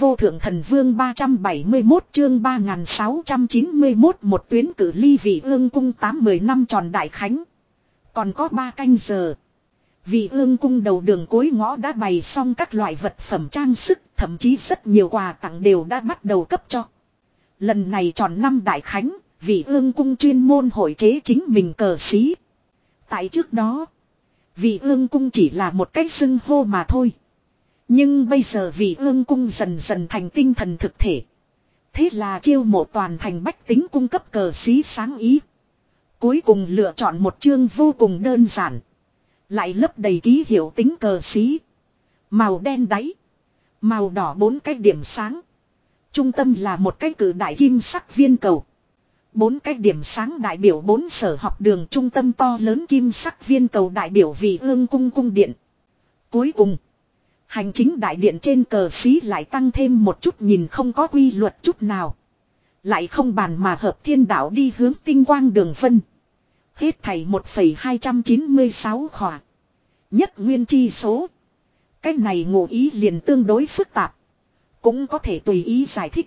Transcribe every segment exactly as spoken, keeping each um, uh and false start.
vô thượng thần vương ba trăm bảy mươi mốt chương ba nghìn sáu trăm chín mươi mốt một tuyến cử ly Vị Ương cung tám mươi năm tròn đại khánh. Còn có ba canh giờ. Vị Ương cung đầu đường cuối ngõ đã bày xong các loại vật phẩm trang sức, thậm chí rất nhiều quà tặng đều đã bắt đầu cấp cho. Lần này tròn năm đại khánh, Vị Ương cung chuyên môn hội chế chính mình cờ xí. Tại trước đó, Vị Ương cung chỉ là một cách xưng hô mà thôi. Nhưng bây giờ Vị Ương cung dần dần thành tinh thần thực thể. Thế là chiêu mộ toàn thành bách tính cung cấp cờ xí sáng ý. Cuối cùng lựa chọn một chương vô cùng đơn giản. Lại lấp đầy ký hiệu tính cờ xí. Màu đen đáy. Màu đỏ bốn cái điểm sáng. Trung tâm là một cái cử đại kim sắc viên cầu. Bốn cái điểm sáng đại biểu bốn sở học đường, trung tâm to lớn kim sắc viên cầu đại biểu Vị Ương cung cung điện. Cuối cùng, hành chính đại điện trên cờ xí lại tăng thêm một chút nhìn không có quy luật chút nào. Lại không bàn mà hợp thiên đạo đi hướng tinh quang đường vân. Hết thảy một phẩy hai trăm chín mươi sáu khỏa. Nhất nguyên chi số. Cái này ngụ ý liền tương đối phức tạp. Cũng có thể tùy ý giải thích.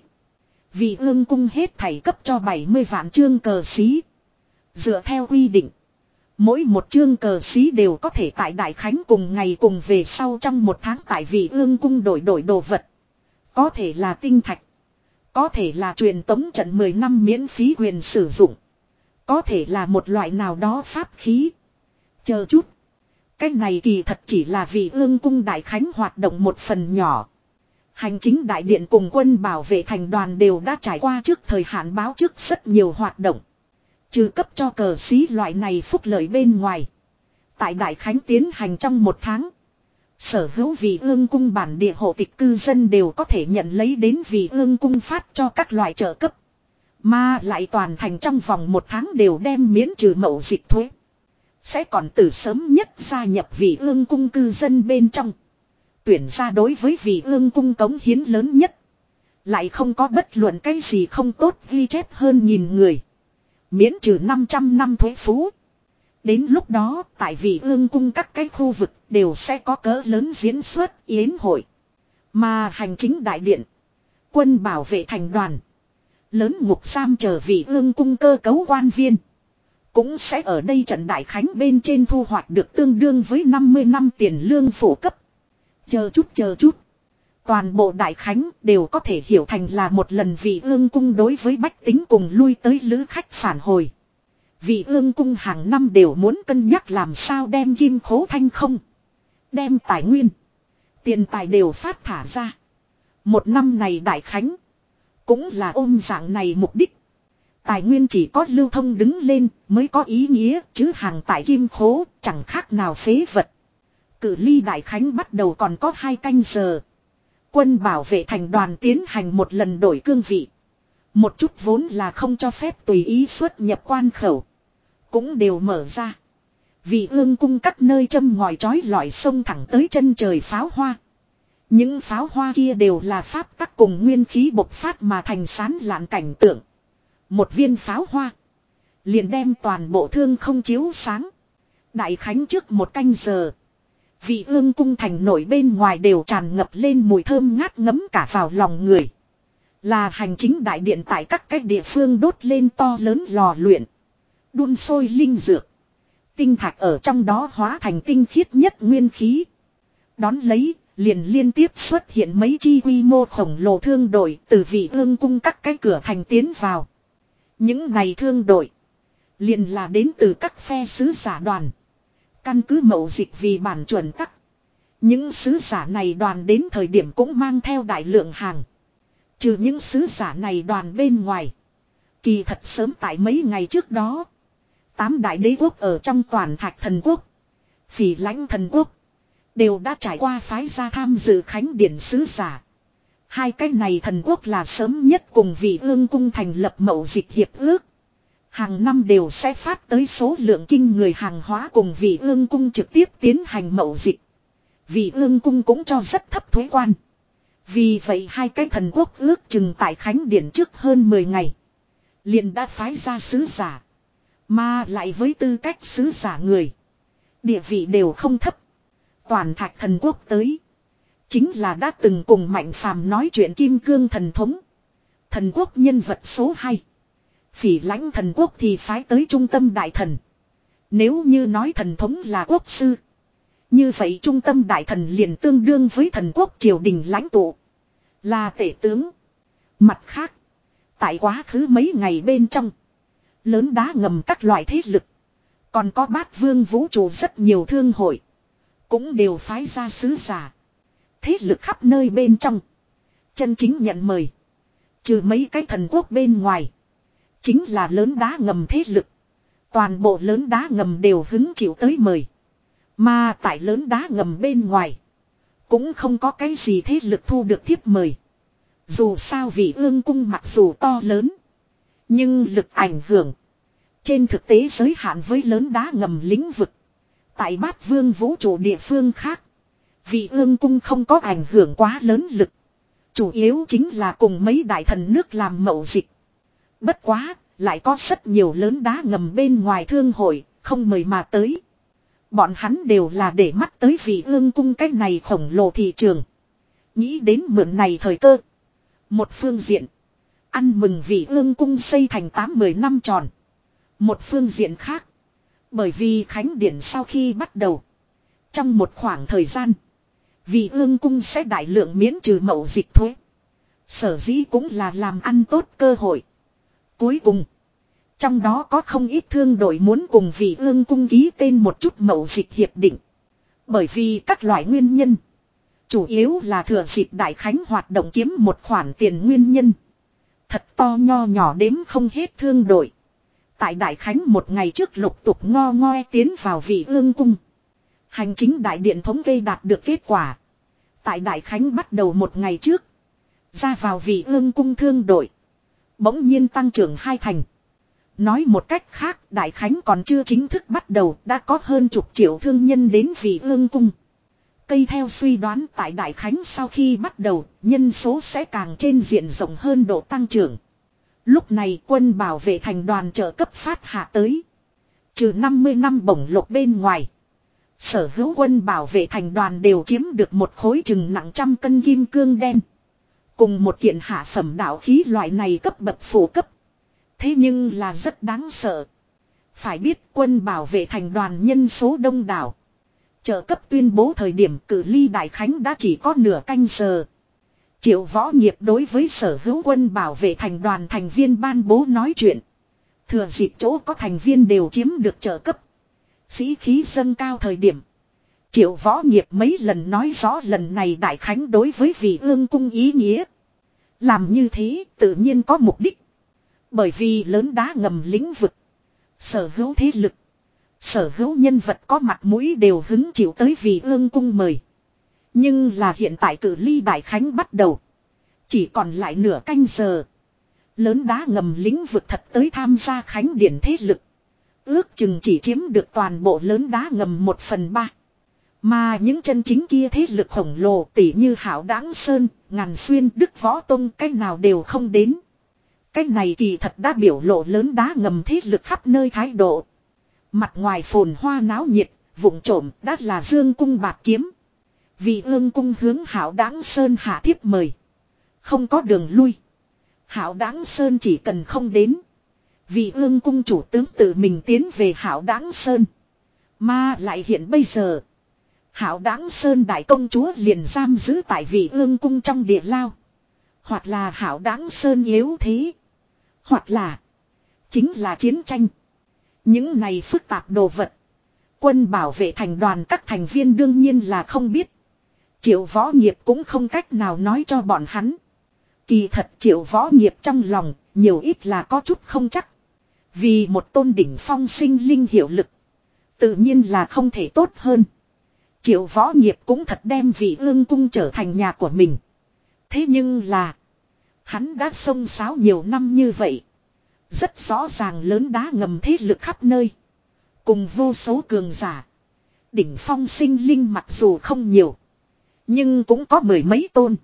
Vị Ương cung hết thảy cấp cho bảy mươi vạn chương cờ xí. Dựa theo quy định, mỗi một chương cờ xí đều có thể tại đại khánh cùng ngày cùng về sau trong một tháng tại Vị Ương cung đổi đổi đồ vật. Có thể là tinh thạch. Có thể là truyền tống trận mười năm miễn phí quyền sử dụng. Có thể là một loại nào đó pháp khí. Chờ chút. Cái này kỳ thật chỉ là Vị Ương cung đại khánh hoạt động một phần nhỏ. Hành chính đại điện cùng quân bảo vệ thành đoàn đều đã trải qua trước thời hạn báo trước rất nhiều hoạt động. Trừ cấp cho cờ xí loại này phúc lợi bên ngoài. Tại đại khánh tiến hành trong một tháng. Sở hữu Vị Ương cung bản địa hộ tịch cư dân đều có thể nhận lấy đến Vị Ương cung phát cho các loại trợ cấp. Mà lại toàn thành trong vòng một tháng đều đem miễn trừ mậu dịch thuế. Sẽ còn từ sớm nhất gia nhập Vị Ương cung cư dân bên trong. Tuyển ra đối với Vị Ương cung cống hiến lớn nhất. Lại không có bất luận cái gì không tốt ghi chép hơn nghìn người. Miễn trừ năm trăm năm thuế phú. Đến lúc đó tại Vị Ương cung các cái khu vực đều sẽ có cỡ lớn diễn xuất yến hội. Mà hành chính đại điện, quân bảo vệ thành đoàn, lớn ngục giam chờ Vị Ương cung cơ cấu quan viên. Cũng sẽ ở đây trận đại khánh bên trên thu hoạch được tương đương với năm mươi năm tiền lương phổ cấp. Chờ chút chờ chút. Toàn bộ đại khánh đều có thể hiểu thành là một lần Vị Ương cung đối với bách tính cùng lui tới lữ khách phản hồi. Vị Ương cung hàng năm đều muốn cân nhắc làm sao đem kim khố thanh không. Đem tài nguyên, tiền tài đều phát thả ra. Một năm này đại khánh cũng là ôm dạng này mục đích. Tài nguyên chỉ có lưu thông đứng lên mới có ý nghĩa, chứ hàng tại kim khố chẳng khác nào phế vật. Cử ly đại khánh bắt đầu còn có hai canh giờ. Quân bảo vệ thành đoàn tiến hành một lần đổi cương vị. Một chút vốn là không cho phép tùy ý xuất nhập quan khẩu cũng đều mở ra. Vị Ương cung các nơi châm ngòi chói lọi sông thẳng tới chân trời pháo hoa. Những pháo hoa kia đều là pháp tắc cùng nguyên khí bộc phát mà thành sán lạn cảnh tượng. Một viên pháo hoa liền đem toàn bộ thương không chiếu sáng. Đại khánh trước một canh giờ, Vị Ương cung thành nội bên ngoài đều tràn ngập lên mùi thơm ngát ngấm cả vào lòng người. Là hành chính đại điện tại các cách địa phương đốt lên to lớn lò luyện. Đun sôi linh dược. Tinh thạch ở trong đó hóa thành tinh khiết nhất nguyên khí. Đón lấy, liền liên tiếp xuất hiện mấy chi quy mô khổng lồ thương đội từ Vị Ương cung các cái cửa thành tiến vào. Những này thương đội liền là đến từ các phe sứ giả đoàn. Căn cứ mậu dịch vì bản chuẩn tắc. Những sứ giả này đoàn đến thời điểm cũng mang theo đại lượng hàng. Trừ những sứ giả này đoàn bên ngoài, kỳ thật sớm tại mấy ngày trước đó, tám đại đế quốc ở trong toàn Thạch Thần quốc, Phỉ Lãnh Thần quốc đều đã trải qua phái ra tham dự khánh điển sứ giả. Hai cái này thần quốc là sớm nhất cùng Vị Ương cung thành lập mậu dịch hiệp ước. Hàng năm đều sẽ phát tới số lượng kinh người hàng hóa cùng Vị Ương cung trực tiếp tiến hành mậu dịch. Vị Ương cung cũng cho rất thấp thuế quan. Vì vậy hai cái thần quốc ước chừng tại khánh điển trước hơn mười ngày liền đã phái ra sứ giả. Mà lại với tư cách sứ giả người, địa vị đều không thấp. Toàn Thạch Thần quốc tới, chính là đã từng cùng Mạnh Phàm nói chuyện Kim Cương thần thống. Thần quốc nhân vật số hai. Phỉ lãnh thần quốc thì phái tới trung tâm đại thần. Nếu như nói thần thống là quốc sư, như vậy trung tâm đại thần liền tương đương với thần quốc triều đình lãnh tụ, là tể tướng. Mặt khác, tại quá khứ mấy ngày bên trong, lớn đá ngầm các loại thế lực, còn có bát vương vũ trụ rất nhiều thương hội, cũng đều phái ra sứ giả. Thế lực khắp nơi bên trong, chân chính nhận mời, trừ mấy cái thần quốc bên ngoài, chính là lớn đá ngầm thế lực. Toàn bộ lớn đá ngầm đều hứng chịu tới mời. Mà tại lớn đá ngầm bên ngoài, cũng không có cái gì thế lực thu được thiếp mời. Dù sao Vị Ương cung mặc dù to lớn, nhưng lực ảnh hưởng trên thực tế giới hạn với lớn đá ngầm lĩnh vực. Tại bát vương vũ trụ địa phương khác, Vị Ương cung không có ảnh hưởng quá lớn lực. Chủ yếu chính là cùng mấy đại thần nước làm mậu dịch. Bất quá, lại có rất nhiều lớn đá ngầm bên ngoài thương hội, không mời mà tới. Bọn hắn đều là để mắt tới Vị Ương cung cái này khổng lồ thị trường. Nghĩ đến mượn này thời cơ. Một phương diện, ăn mừng Vị Ương cung xây thành tám mười năm tròn. Một phương diện khác, bởi vì khánh điển sau khi bắt đầu, trong một khoảng thời gian, Vị Ương cung sẽ đại lượng miễn trừ mậu dịch thuế. Sở dĩ cũng là làm ăn tốt cơ hội. Cuối cùng, trong đó có không ít thương đội muốn cùng Vị Ương cung ký tên một chút mậu dịch hiệp định. Bởi vì các loại nguyên nhân, chủ yếu là thừa dịp Đại Khánh hoạt động kiếm một khoản tiền nguyên nhân. Thật to nho nhỏ đếm không hết thương đội. Tại Đại Khánh một ngày trước lục tục ngo ngoe tiến vào Vị Ương cung. Hành chính đại điện thống kê đạt được kết quả. Tại Đại Khánh bắt đầu một ngày trước, ra vào Vị Ương cung thương đội bỗng nhiên tăng trưởng hai thành. Nói một cách khác, Đại Khánh còn chưa chính thức bắt đầu, đã có hơn chục triệu thương nhân đến Vị Ương cung. Cây theo suy đoán tại Đại Khánh sau khi bắt đầu, nhân số sẽ càng trên diện rộng hơn độ tăng trưởng. Lúc này quân bảo vệ thành đoàn trợ cấp phát hạ tới. Trừ năm mươi năm bổng lộc bên ngoài, sở hữu quân bảo vệ thành đoàn đều chiếm được một khối chừng nặng trăm cân kim cương đen. Cùng một kiện hạ phẩm đạo khí loại này cấp bậc phổ cấp. Thế nhưng là rất đáng sợ. Phải biết quân bảo vệ thành đoàn nhân số đông đảo. Trợ cấp tuyên bố thời điểm cử ly Đại Khánh đã chỉ có nửa canh giờ. Triệu Võ Nghiệp đối với sở hữu quân bảo vệ thành đoàn thành viên ban bố nói chuyện. Thừa dịp chỗ có thành viên đều chiếm được trợ cấp. Sĩ khí dâng cao thời điểm. Triệu Võ Nghiệp mấy lần nói rõ lần này Đại Khánh đối với Vị Ương cung ý nghĩa. Làm như thế tự nhiên có mục đích. Bởi vì lớn đá ngầm lĩnh vực, sở hữu thế lực, sở hữu nhân vật có mặt mũi đều hứng chịu tới Vị Ương cung mời. Nhưng là hiện tại cử ly Đại Khánh bắt đầu, chỉ còn lại nửa canh giờ. Lớn đá ngầm lĩnh vực thật tới tham gia khánh điển thế lực, ước chừng chỉ chiếm được toàn bộ lớn đá ngầm một phần ba. Mà những chân chính kia thế lực khổng lồ tỉ như Hảo Đáng Sơn, Ngàn Xuyên, Đức Võ Tông cách nào đều không đến. Cách này kỳ thật đã biểu lộ lớn đá ngầm thế lực khắp nơi thái độ. Mặt ngoài phồn hoa náo nhiệt, vụng trộm đã là dương cung bạt kiếm. Vị Ương cung hướng Hảo Đáng Sơn hạ thiếp mời. Không có đường lui. Hảo Đáng Sơn chỉ cần không đến. Vị Ương cung chủ tướng tự mình tiến về Hảo Đáng Sơn. Mà lại hiện bây giờ, Hảo Đáng Sơn đại công chúa liền giam giữ tại Vị Ương cung trong địa lao. Hoặc là Hảo Đáng Sơn yếu thế, hoặc là chính là chiến tranh. Những này phức tạp đồ vật, quân bảo vệ thành đoàn các thành viên đương nhiên là không biết. Triệu Võ Nghiệp cũng không cách nào nói cho bọn hắn. Kỳ thật Triệu Võ Nghiệp trong lòng nhiều ít là có chút không chắc. Vì một tôn đỉnh phong sinh linh hiệu lực, tự nhiên là không thể tốt hơn. Triệu Võ Nghiệp cũng thật đem Vị Ương cung trở thành nhà của mình. Thế nhưng là, hắn đã xông xáo nhiều năm như vậy. Rất rõ ràng lớn đá ngầm thế lực khắp nơi. Cùng vô số cường giả. Đỉnh phong sinh linh mặc dù không nhiều, nhưng cũng có mười mấy tôn.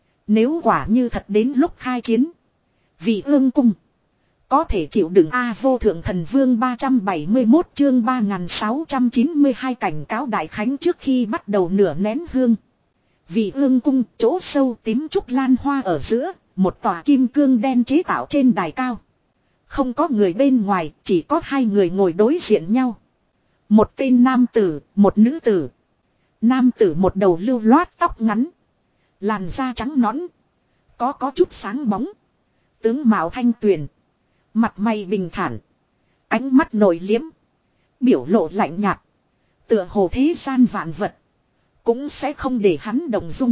Nếu quả như thật đến lúc khai chiến, Vị Ương cung có thể chịu đựng A vô thượng thần vương ba trăm bảy mươi mốt chương ba nghìn sáu trăm chín mươi hai cảnh cáo Đại Khánh trước khi bắt đầu nửa nén hương. Vị ương cung chỗ sâu tím trúc lan hoa ở giữa, một tòa kim cương đen chế tạo trên đài cao. Không có người bên ngoài, chỉ có hai người ngồi đối diện nhau. Một tên nam tử, một nữ tử. Nam tử một đầu lưu loát tóc ngắn. Làn da trắng nõn. Có có chút sáng bóng. Tướng mạo thanh tuyền. Mặt mày bình thản. Ánh mắt nội liếm. Biểu lộ lạnh nhạt. Tựa hồ thế gian vạn vật. Cũng sẽ không để hắn động dung.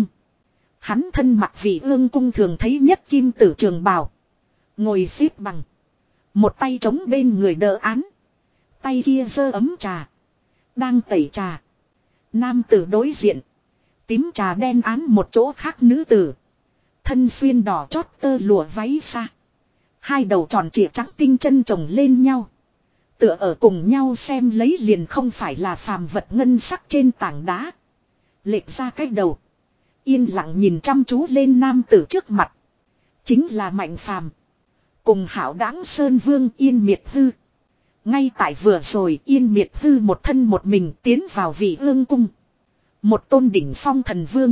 Hắn thân mặc vị ương cung thường thấy nhất kim tử trường bào. Ngồi xếp bằng. Một tay chống bên người đỡ án. Tay kia giơ ấm trà. Đang tẩy trà. Nam tử đối diện. Tím trà đen án một chỗ khác nữ tử. Thân xuyên đỏ chót tơ lụa váy xa. Hai đầu tròn trịa trắng tinh chân chồng lên nhau. Tựa ở cùng nhau xem lấy liền không phải là phàm vật ngân sắc trên tảng đá. Lệch ra cái đầu. Yên lặng nhìn chăm chú lên nam tử trước mặt. Chính là Mạnh Phàm. Cùng hảo đáng Sơn Vương Yên Miệt Hư. Ngay tại vừa rồi Yên Miệt Hư một thân một mình tiến vào vị ương cung. Một tôn đỉnh phong thần vương.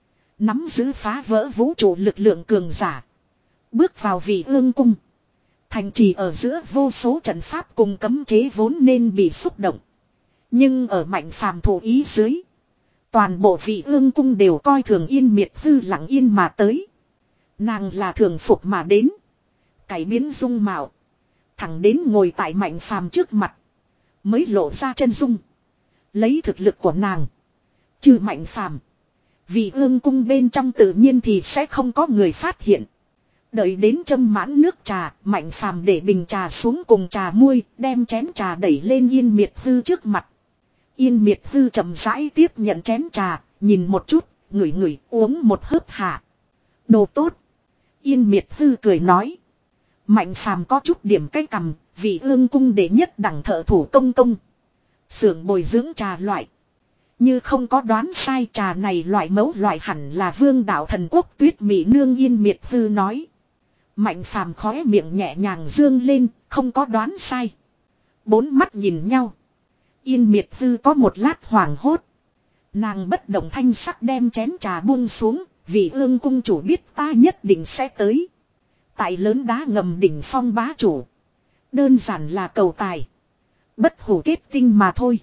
Nắm giữ phá vỡ vũ trụ lực lượng cường giả. Bước vào vị ương cung. Thành trì ở giữa vô số trận pháp cùng cấm chế vốn nên bị xúc động. Nhưng ở Mạnh Phàm thủ ý dưới. Toàn bộ vị ương cung đều coi thường Yên Miệt Hư lặng yên mà tới. Nàng là thường phục mà đến. Cải biến dung mạo. Thẳng đến ngồi tại Mạnh Phàm trước mặt. Mới lộ ra chân dung. Lấy thực lực của nàng. Trừ Mạnh Phàm. Vị ương cung bên trong tự nhiên thì sẽ không có người phát hiện. Đợi đến châm mãn nước trà. Mạnh Phàm để bình trà xuống cùng trà muôi. Đem chén trà đẩy lên Yên Miệt Hư trước mặt. Yên Miệt Hư chậm rãi tiếp nhận chén trà. Nhìn một chút. Ngửi ngửi uống một hớp hạ. Đồ tốt. Yên Miệt Hư cười nói. Mạnh Phàm có chút điểm cái cầm, vị ương cung đệ nhất đẳng thợ thủ công công. Xưởng bồi dưỡng trà loại. Như không có đoán sai trà này loại mẫu loại hẳn là vương đạo thần quốc Tuyết Mỹ nương Yên Miệt Hư nói. Mạnh Phàm khóe miệng nhẹ nhàng dương lên, không có đoán sai. Bốn mắt nhìn nhau. Yên Miệt Hư có một lát hoảng hốt. Nàng bất động thanh sắc đem chén trà buông xuống, vị ương cung chủ biết ta nhất định sẽ tới. Tại lớn đá ngầm đỉnh phong bá chủ. Đơn giản là cầu tài. Bất hủ kết tinh mà thôi.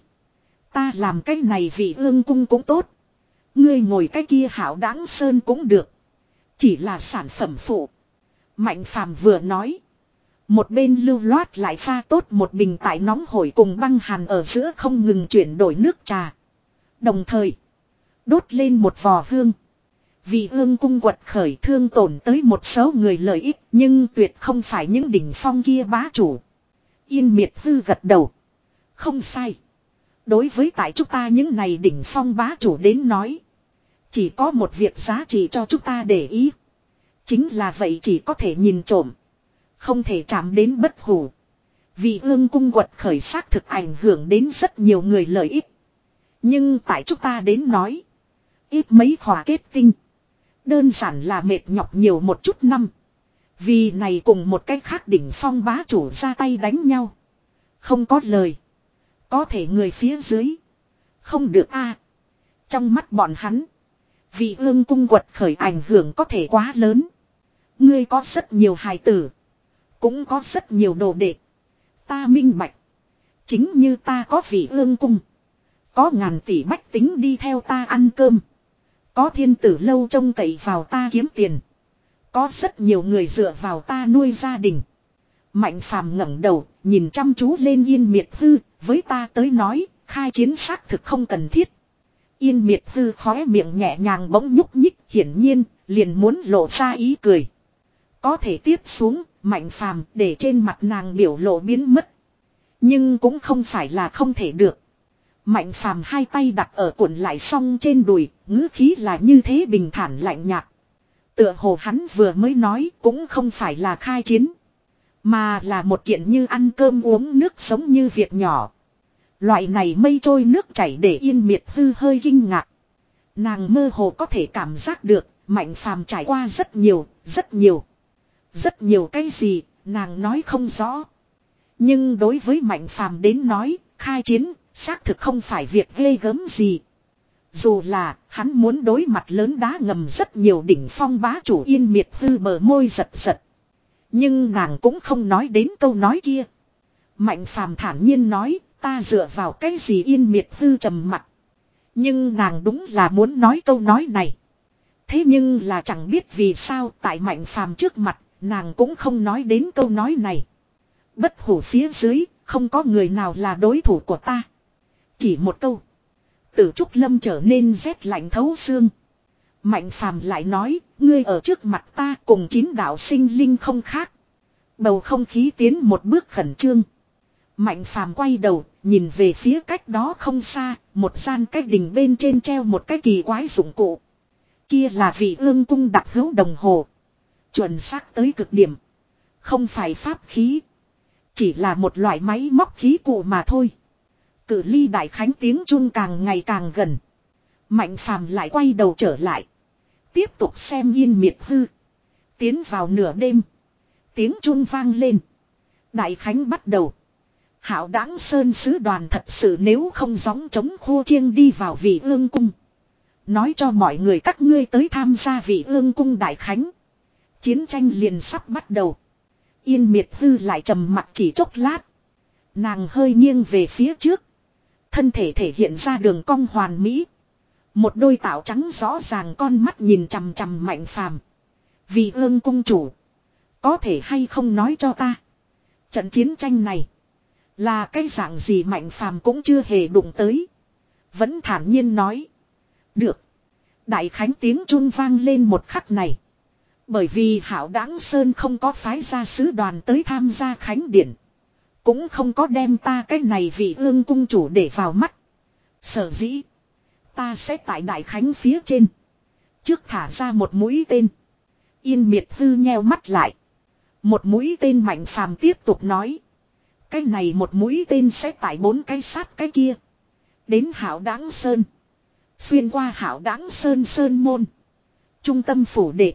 Ta làm cái này vị ương cung cũng tốt. Ngươi ngồi cái kia hảo đáng sơn cũng được. Chỉ là sản phẩm phụ. Mạnh Phàm vừa nói. Một bên lưu loát lại pha tốt một bình tại nóng hổi cùng băng hàn ở giữa không ngừng chuyển đổi nước trà. Đồng thời. Đốt lên một vò hương. Vì ương cung quật khởi thương tổn tới một số người lợi ích. Nhưng tuyệt không phải những đỉnh phong kia bá chủ. Yên Miệt Hư gật đầu. Không sai. Đối với tại chúng ta những này đỉnh phong bá chủ đến nói. Chỉ có một việc giá trị cho chúng ta để ý. Chính là vậy chỉ có thể nhìn trộm. Không thể chạm đến bất hủ. Vì ương cung quật khởi xác thực ảnh hưởng đến rất nhiều người lợi ích. Nhưng tại chúng ta đến nói. Ít mấy khóa kết tinh. Đơn giản là mệt nhọc nhiều một chút năm. Vì này cùng một cách khác đỉnh phong bá chủ ra tay đánh nhau. Không có lời. Có thể người phía dưới. Không được a. Trong mắt bọn hắn. Vì ương cung quật khởi ảnh hưởng có thể quá lớn. Ngươi có rất nhiều hài tử. Cũng có rất nhiều đồ đệ. Ta minh bạch. Chính như ta có vị ương cung. Có ngàn tỷ bách tính đi theo ta ăn cơm. Có thiên tử lâu trông cậy vào ta kiếm tiền. Có rất nhiều người dựa vào ta nuôi gia đình. Mạnh Phàm ngẩng đầu, nhìn chăm chú lên Yên Miệt Hư, với ta tới nói, khai chiến xác thực không cần thiết. Yên Miệt Hư khóe miệng nhẹ nhàng bỗng nhúc nhích, hiển nhiên, liền muốn lộ ra ý cười. Có thể tiếp xuống, Mạnh Phàm để trên mặt nàng biểu lộ biến mất. Nhưng cũng không phải là không thể được. Mạnh Phàm hai tay đặt ở cuộn lại song trên đùi, ngữ khí là như thế bình thản lạnh nhạt. Tựa hồ hắn vừa mới nói cũng không phải là khai chiến. Mà là một kiện như ăn cơm uống nước sống như việc nhỏ. Loại này mây trôi nước chảy để Yên Miệt Hư hơi kinh ngạc. Nàng mơ hồ có thể cảm giác được, Mạnh Phàm trải qua rất nhiều, rất nhiều. Rất nhiều cái gì, nàng nói không rõ. Nhưng đối với Mạnh Phàm đến nói, khai chiến, xác thực không phải việc ghê gớm gì. Dù là hắn muốn đối mặt lớn đá ngầm rất nhiều đỉnh phong bá chủ Yên Miệt Hư bờ môi giật giật. Nhưng nàng cũng không nói đến câu nói kia. Mạnh Phàm thản nhiên nói, ta dựa vào cái gì Yên Miệt Hư trầm mặt. Nhưng nàng đúng là muốn nói câu nói này. Thế nhưng là chẳng biết vì sao tại Mạnh Phàm trước mặt, nàng cũng không nói đến câu nói này. Bất hủ phía dưới, không có người nào là đối thủ của ta. Chỉ một câu. Tử Trúc Lâm trở nên rét lạnh thấu xương. Mạnh Phàm lại nói, ngươi ở trước mặt ta cùng chín đạo sinh linh không khác. Bầu không khí tiến một bước khẩn trương. Mạnh Phàm quay đầu, nhìn về phía cách đó không xa, một gian cách đình bên trên treo một cái kỳ quái dụng cụ. Kia là vị ương cung đặc hữu đồng hồ. Chuẩn xác tới cực điểm. Không phải pháp khí. Chỉ là một loại máy móc khí cụ mà thôi. Cự ly đại khánh tiếng chuông càng ngày càng gần. Mạnh Phàm lại quay đầu trở lại. Tiếp tục xem Yên Miệt Hư. Tiến vào nửa đêm. Tiếng chuông vang lên. Đại khánh bắt đầu. Hảo Đãng Sơn sứ đoàn thật sự nếu không gióng chống khô chiêng đi vào vị ương cung. Nói cho mọi người các ngươi tới tham gia vị ương cung đại khánh. Chiến tranh liền sắp bắt đầu. Yên Miệt Hư lại trầm mặt chỉ chốc lát. Nàng hơi nghiêng về phía trước. Thân thể thể hiện ra đường cong hoàn mỹ. Một đôi tạo trắng rõ ràng con mắt nhìn chằm chằm Mạnh Phàm. Vì ương cung chủ. Có thể hay không nói cho ta. Trận chiến tranh này. Là cái dạng gì Mạnh Phàm cũng chưa hề đụng tới. Vẫn thản nhiên nói. Được. Đại khánh tiếng chuông vang lên một khắc này. Bởi vì Hảo Đãng Sơn không có phái ra sứ đoàn tới tham gia khánh điển. Cũng không có đem ta cái này vị ương cung chủ để vào mắt. Sở dĩ. Ta sẽ tại đại khánh phía trên. Trước thả ra một mũi tên. Yên Miệt Hư nheo mắt lại. Một mũi tên Mạnh Phàm tiếp tục nói. Cái này một mũi tên sẽ tại bốn cái sát cái kia. Đến Hảo Đãng Sơn. Xuyên qua Hảo Đãng Sơn Sơn môn. Trung tâm phủ đệ.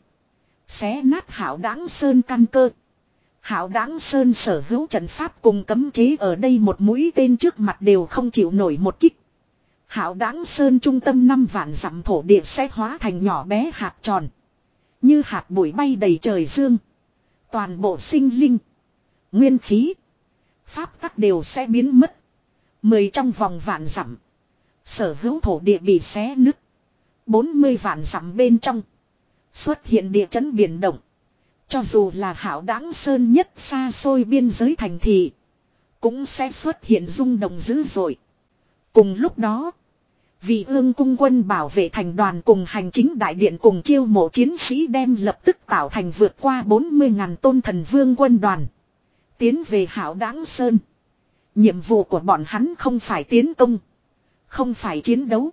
Xé nát Hảo Đãng Sơn căn cơ. Hảo Đãng Sơn sở hữu trận pháp cùng cấm chế ở đây một mũi tên trước mặt đều không chịu nổi một kích. Hảo Đãng Sơn trung tâm năm vạn dặm thổ địa sẽ hóa thành nhỏ bé hạt tròn. Như hạt bụi bay đầy trời dương. Toàn bộ sinh linh. Nguyên khí. Pháp tắc đều sẽ biến mất. Mười trong vòng vạn dặm. Sở hữu thổ địa bị xé nứt. Bốn mươi vạn dặm bên trong. Xuất hiện địa chấn biển động. Cho dù là Hảo Đãng Sơn nhất xa xôi biên giới thành thị. Cũng sẽ xuất hiện rung động dữ dội. Cùng lúc đó. Vì ương cung quân bảo vệ thành đoàn cùng hành chính đại điện cùng chiêu mộ chiến sĩ đem lập tức tạo thành vượt qua bốn mươi ngàn tôn thần vương quân đoàn. Tiến về Hảo Đãng Sơn. Nhiệm vụ của bọn hắn không phải tiến công. Không phải chiến đấu.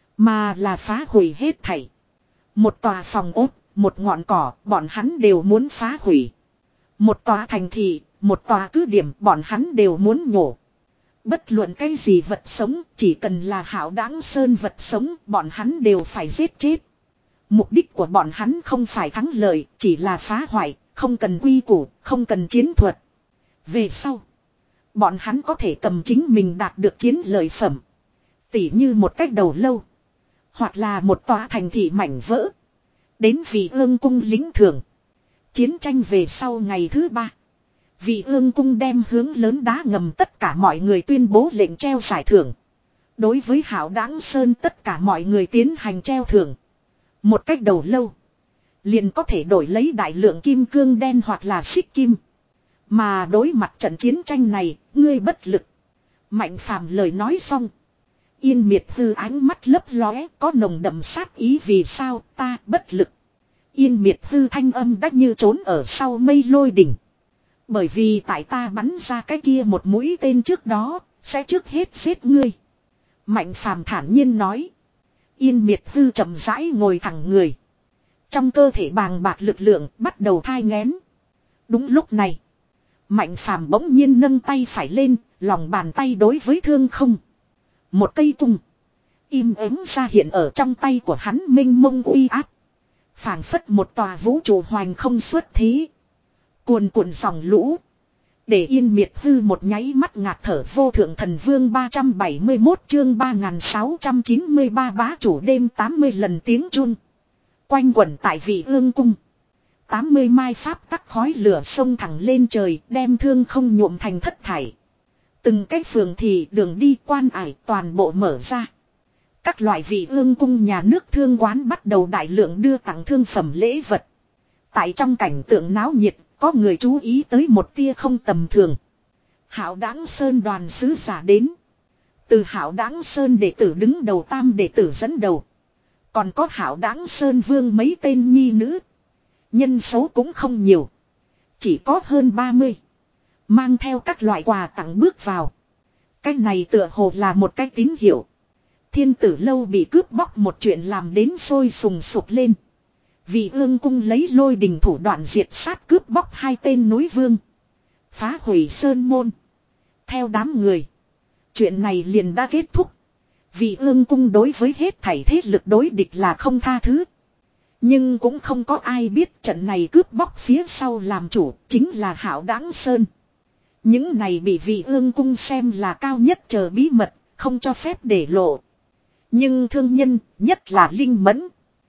Mà là phá hủy hết thảy. Một tòa phòng ốt, một ngọn cỏ, bọn hắn đều muốn phá hủy. Một tòa thành thị, một tòa cứ điểm, bọn hắn đều muốn nhổ. Bất luận cái gì vật sống, chỉ cần là Hảo Đãng Sơn vật sống, bọn hắn đều phải giết chết. Mục đích của bọn hắn không phải thắng lợi, chỉ là phá hoại, không cần quy củ, không cần chiến thuật. Về sau, bọn hắn có thể cầm chính mình đạt được chiến lợi phẩm. Tỉ như một cách đầu lâu. Hoặc là một tòa thành thị mảnh vỡ. Đến Vị Ương cung lính thưởng. Chiến tranh về sau ngày thứ ba. Vị Ương cung đem hướng lớn đá ngầm tất cả mọi người tuyên bố lệnh treo giải thưởng. Đối với Hảo Đãng Sơn tất cả mọi người tiến hành treo thưởng. Một cách đầu lâu. Liền có thể đổi lấy đại lượng kim cương đen hoặc là xích kim. Mà đối mặt trận chiến tranh này, ngươi bất lực. Mạnh Phàm lời nói xong. Yên Miệt Hư ánh mắt lấp lóe có nồng đậm sát ý vì sao ta bất lực. Yên Miệt Hư thanh âm đắt như trốn ở sau mây lôi đỉnh. Bởi vì tại ta bắn ra cái kia một mũi tên trước đó, sẽ trước hết giết ngươi. Mạnh Phàm thản nhiên nói. Yên Miệt Hư chậm rãi ngồi thẳng người. Trong cơ thể bàng bạc lực lượng bắt đầu thai nghén. Đúng lúc này. Mạnh Phàm bỗng nhiên nâng tay phải lên, lòng bàn tay đối với thương không. Một cây cung. Im ắng ra hiện ở trong tay của hắn minh mông uy áp. Phảng phất một tòa vũ trụ hoành không xuất thế. Cuồn cuộn dòng lũ. Để yên miệt hư một nháy mắt ngạt thở vô thượng thần vương ba trăm bảy mươi mốt chương ba nghìn sáu trăm chín mươi ba bá chủ đêm tám mươi lần tiếng chun. Quanh quẩn tại vị ương cung. tám mươi mai pháp tắc khói lửa sông thẳng lên trời đem thương không nhuộm thành thất thải. Từng cái phường thì đường đi quan ải toàn bộ mở ra. Các loại vị ương cung nhà nước thương quán bắt đầu đại lượng đưa tặng thương phẩm lễ vật. Tại trong cảnh tượng náo nhiệt, có người chú ý tới một tia không tầm thường. Hạo Đãng Sơn đoàn sứ giả đến. Từ Hạo Đãng Sơn đệ tử đứng đầu tam đệ tử dẫn đầu. Còn có Hạo Đãng Sơn vương mấy tên nhi nữ. Nhân số cũng không nhiều. Chỉ có hơn ba mươi. Mang theo các loại quà tặng bước vào. Cái này tựa hồ là một cái tín hiệu. Thiên tử lâu bị cướp bóc một chuyện làm đến sôi sùng sục lên. Vì ương cung lấy lôi đình thủ đoạn diệt sát cướp bóc hai tên núi vương. Phá hủy sơn môn. Theo đám người. Chuyện này liền đã kết thúc. Vì ương cung đối với hết thảy thế lực đối địch là không tha thứ. Nhưng cũng không có ai biết trận này cướp bóc phía sau làm chủ chính là Hạo Đãng Sơn. Những này bị vị ương cung xem là cao nhất chờ bí mật, không cho phép để lộ. Nhưng thương nhân, nhất là linh mẫn.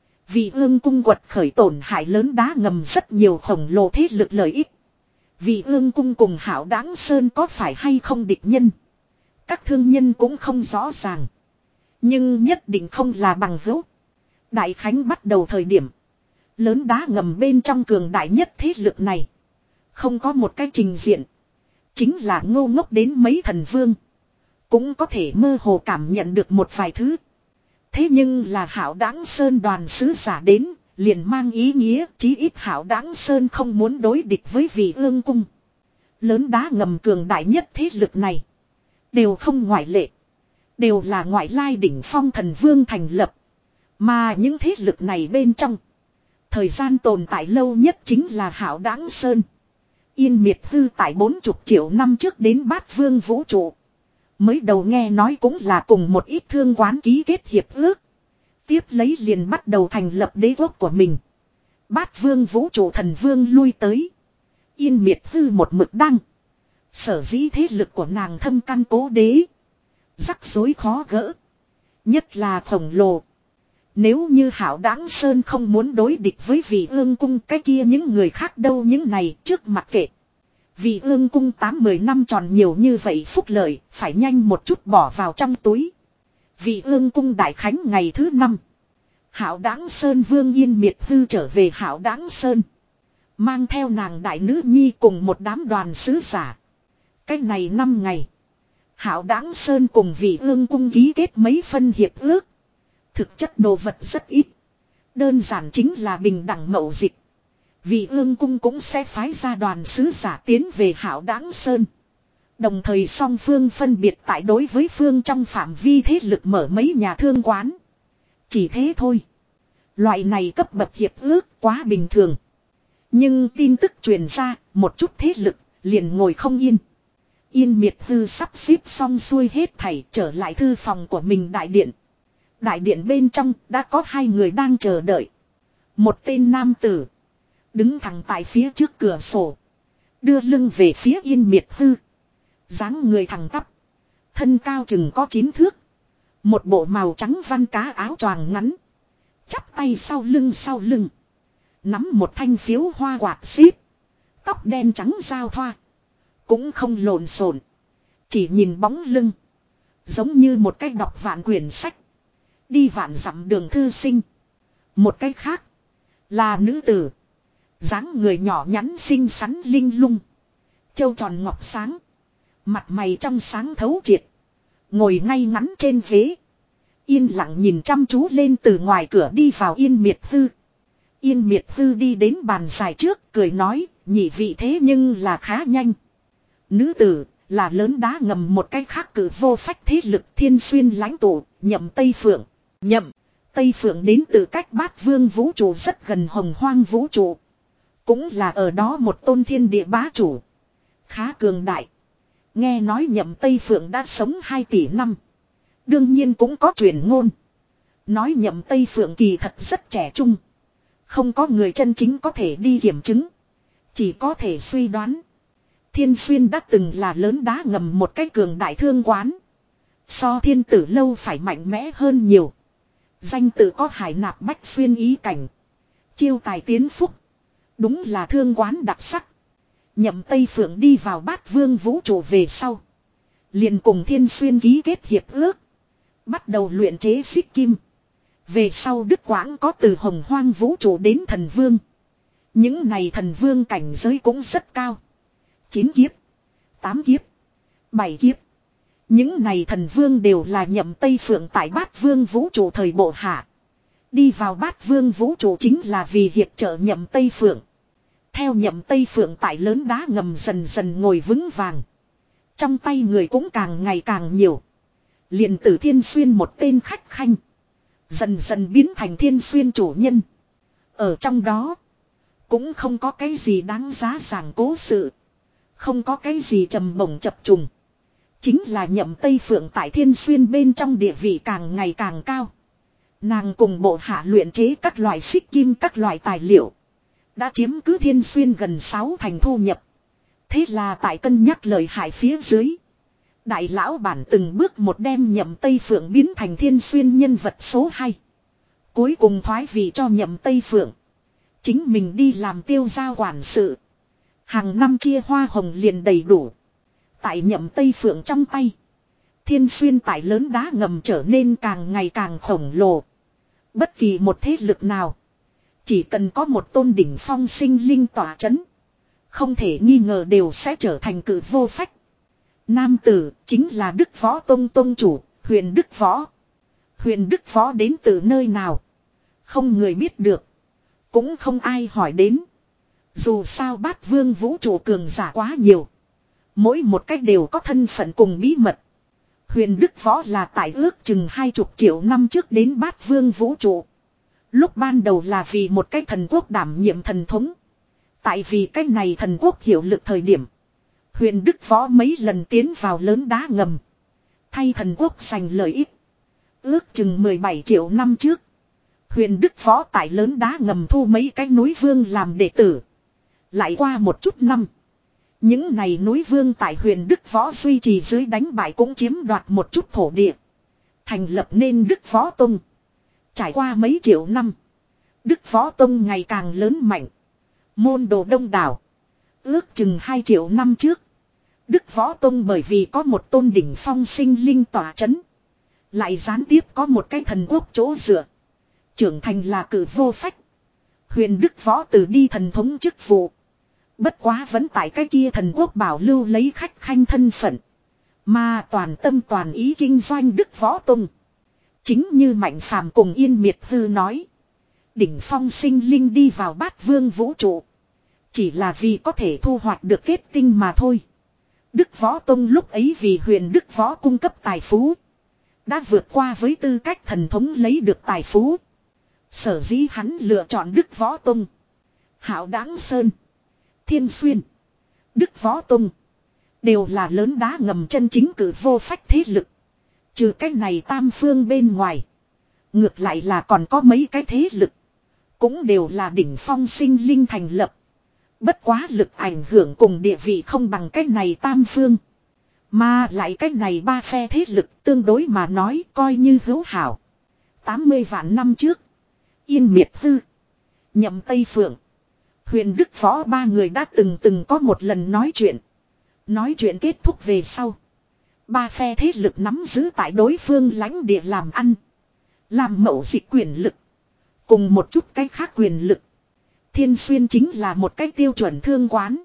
Vị ương cung quật khởi tổn hại lớn đá ngầm rất nhiều khổng lồ thế lực lợi ích. Vị ương cung cùng Hạo Đãng Sơn có phải hay không địch nhân? Các thương nhân cũng không rõ ràng. Nhưng nhất định không là bằng hữu. Đại Khánh bắt đầu thời điểm. Lớn đá ngầm bên trong cường đại nhất thế lực này. Không có một cái trình diện. Chính là ngô ngốc đến mấy thần vương. Cũng có thể mơ hồ cảm nhận được một vài thứ. Thế nhưng là Hạo Đãng Sơn đoàn sứ giả đến, liền mang ý nghĩa chí ít Hạo Đãng Sơn không muốn đối địch với vị ương cung. Lớn đá ngầm cường đại nhất thế lực này. Đều không ngoại lệ. Đều là ngoại lai đỉnh phong thần vương thành lập. Mà những thế lực này bên trong. Thời gian tồn tại lâu nhất chính là Hạo Đãng Sơn. Yên miệt hư tại bốn mươi triệu năm trước đến Bát Vương vũ trụ. Mới đầu nghe nói cũng là cùng một ít thương quán ký kết hiệp ước. Tiếp lấy liền bắt đầu thành lập đế quốc của mình. Bát Vương vũ trụ thần vương lui tới. Yên miệt hư một mực đăng. Sở dĩ thế lực của nàng thâm căn cố đế. Rắc rối khó gỡ. Nhất là khổng lồ. Nếu như Hạo Đãng Sơn không muốn đối địch với vị ương cung cái kia những người khác đâu những này trước mặt kệ. Vì ương cung tám mươi năm tròn nhiều như vậy phúc lợi, phải nhanh một chút bỏ vào trong túi. Vì ương cung đại khánh ngày thứ năm. Hạo Đãng Sơn vương Yên miệt hư trở về Hạo Đãng Sơn. Mang theo nàng đại nữ nhi cùng một đám đoàn sứ giả. Cái này năm ngày. Hạo Đãng Sơn cùng Vị ương cung ký kết mấy phân hiệp ước. Thực chất đồ vật rất ít. Đơn giản chính là bình đẳng mậu dịch. Vị ương cung cũng sẽ phái ra đoàn sứ giả tiến về Hạo Đãng Sơn. Đồng thời song phương phân biệt tại đối với phương trong phạm vi thế lực mở mấy nhà thương quán. Chỉ thế thôi. Loại này cấp bậc hiệp ước quá bình thường. Nhưng tin tức truyền ra, một chút thế lực, liền ngồi không yên. Yên miệt hư sắp xếp xong xuôi hết thảy trở lại thư phòng của mình đại điện. Đại điện bên trong đã có hai người đang chờ đợi. Một tên nam tử. Đứng thẳng tại phía trước cửa sổ. Đưa lưng về phía yên miệt hư. Dáng người thẳng tắp. Thân cao chừng có chín thước. Một bộ màu trắng văn cá áo choàng ngắn. Chắp tay sau lưng sau lưng. Nắm một thanh phiếu hoa quạt xíp. Tóc đen trắng giao thoa. Cũng không lộn xộn. Chỉ nhìn bóng lưng. Giống như một cách đọc vạn quyển sách. Đi vạn dặm đường thư sinh. Một cách khác. Là nữ tử. Dáng người nhỏ nhắn xinh xắn linh lung. Châu tròn ngọc sáng. Mặt mày trong sáng thấu triệt. Ngồi ngay ngắn trên ghế. Yên lặng nhìn chăm chú lên từ ngoài cửa đi vào Yên miệt hư. Yên miệt hư đi đến bàn dài trước cười nói. Nhị vị thế nhưng là khá nhanh. Nữ tử là lớn đá ngầm một cách khác cử vô phách thế lực thiên xuyên lãnh tụ. Nhậm Tây Phượng. Nhậm Tây Phượng đến từ cách Bát Vương vũ trụ rất gần hồng hoang vũ trụ. Cũng là ở đó một tôn thiên địa bá chủ. Khá cường đại. Nghe nói Nhậm Tây Phượng đã sống hai tỷ năm. Đương nhiên cũng có truyền ngôn. Nói Nhậm Tây Phượng kỳ thật rất trẻ trung. Không có người chân chính có thể đi kiểm chứng. Chỉ có thể suy đoán. Thiên Xuyên đã từng là lớn đá ngầm một cái cường đại thương quán. So Thiên Tử Lâu phải mạnh mẽ hơn nhiều. Danh tự có hải nạp bách xuyên ý cảnh. Chiêu tài tiến phúc. Đúng là thương quán đặc sắc. Nhậm Tây Phượng đi vào Bát Vương vũ trụ về sau. Liền cùng Thiên Xuyên ký kết hiệp ước. Bắt đầu luyện chế xích kim. Về sau Đức Quãng có từ hồng hoang vũ trụ đến thần vương. Những này thần vương cảnh giới cũng rất cao. Chín kiếp. Tám kiếp. Bảy kiếp. Những này thần vương đều là Nhậm Tây Phượng tại Bát Vương vũ trụ thời bộ hạ. Đi vào Bát Vương vũ trụ chính là vì hiệp trợ Nhậm Tây Phượng. Theo Nhậm Tây Phượng tại lớn đá ngầm dần dần ngồi vững vàng. Trong tay người cũng càng ngày càng nhiều. Liền Tử Thiên Xuyên một tên khách khanh. Dần dần biến thành Thiên Xuyên chủ nhân. Ở trong đó. Cũng không có cái gì đáng giá giảng cố sự. Không có cái gì trầm bổng chập trùng. Chính là Nhậm Tây Phượng tại Thiên Xuyên bên trong địa vị càng ngày càng cao. Nàng cùng bộ hạ luyện chế các loại xích kim các loại tài liệu. Đã chiếm cứ Thiên Xuyên gần sáu thành thu nhập. Thế là tại cân nhắc lời hại phía dưới. Đại lão bản từng bước một đem Nhậm Tây Phượng biến thành Thiên Xuyên nhân vật số hai. Cuối cùng thoái vị cho Nhậm Tây Phượng. Chính mình đi làm tiêu giao quản sự. Hàng năm chia hoa hồng liền đầy đủ. Tại Nhậm Tây Phượng trong tay. Thiên Xuyên tại lớn đá ngầm trở nên càng ngày càng khổng lồ. Bất kỳ một thế lực nào. Chỉ cần có một tôn đỉnh phong sinh linh tỏa chấn. Không thể nghi ngờ đều sẽ trở thành cự vô phách. Nam tử chính là Đức Võ Tông Tông chủ, Huyền Đức Võ. Huyền Đức Võ đến từ nơi nào? Không người biết được. Cũng không ai hỏi đến. Dù sao Bát Vương vũ trụ cường giả quá nhiều. Mỗi một cách đều có thân phận cùng bí mật. Huyền Đức Võ là tại ước chừng hai chục triệu năm trước đến Bát Vương vũ trụ. Lúc ban đầu là vì một cái thần quốc đảm nhiệm thần thống. Tại vì cái này thần quốc hiệu lực thời điểm. Huyền Đức Võ mấy lần tiến vào lớn đá ngầm. Thay thần quốc giành lợi ích. Ước chừng mười bảy triệu năm trước. Huyền Đức Võ tại lớn đá ngầm thu mấy cái núi vương làm đệ tử. Lại qua một chút năm. Những này núi vương tại Huyền Đức Võ duy trì dưới đánh bại cũng chiếm đoạt một chút thổ địa. Thành lập nên Đức Võ Tông. Trải qua mấy triệu năm. Đức Võ Tông ngày càng lớn mạnh. Môn đồ đông đảo. Ước chừng hai triệu năm trước. Đức Võ Tông bởi vì có một tôn đỉnh phong sinh linh tỏa chấn. Lại gián tiếp có một cái thần quốc chỗ dựa. Trưởng thành là cử vô phách. Huyền Đức Võ từ đi thần thống chức vụ. Bất quá vẫn tại cái kia thần quốc bảo lưu lấy khách khanh thân phận. Mà toàn tâm toàn ý kinh doanh Đức Võ Tông. Chính như Mạnh Phàm cùng Yên Miệt Hư nói. Đỉnh phong sinh linh đi vào Bát Vương vũ trụ. Chỉ là vì có thể thu hoạch được kết tinh mà thôi. Đức Võ Tông lúc ấy vì Huyền Đức Võ cung cấp tài phú. Đã vượt qua với tư cách thần thống lấy được tài phú. Sở dĩ hắn lựa chọn Đức Võ Tông. Hạo Đáng Sơn. Thiên Xuyên. Đức Võ Tông. Đều là lớn đá ngầm chân chính cử vô phách thế lực. Trừ cái này tam phương bên ngoài. Ngược lại là còn có mấy cái thế lực. Cũng đều là đỉnh phong sinh linh thành lập. Bất quá lực ảnh hưởng cùng địa vị không bằng cái này tam phương. Mà lại cái này ba phe thế lực tương đối mà nói coi như hữu hảo. tám mươi vạn năm trước. Yên Miệt Hư. Nhậm Tây Phượng. Huyền Đức Võ ba người đã từng từng có một lần nói chuyện. Nói chuyện kết thúc về sau. Ba phe thế lực nắm giữ tại đối phương lãnh địa làm ăn. Làm mậu dịch quyền lực. Cùng một chút cái khác quyền lực. Thiên Xuyên chính là một cái tiêu chuẩn thương quán.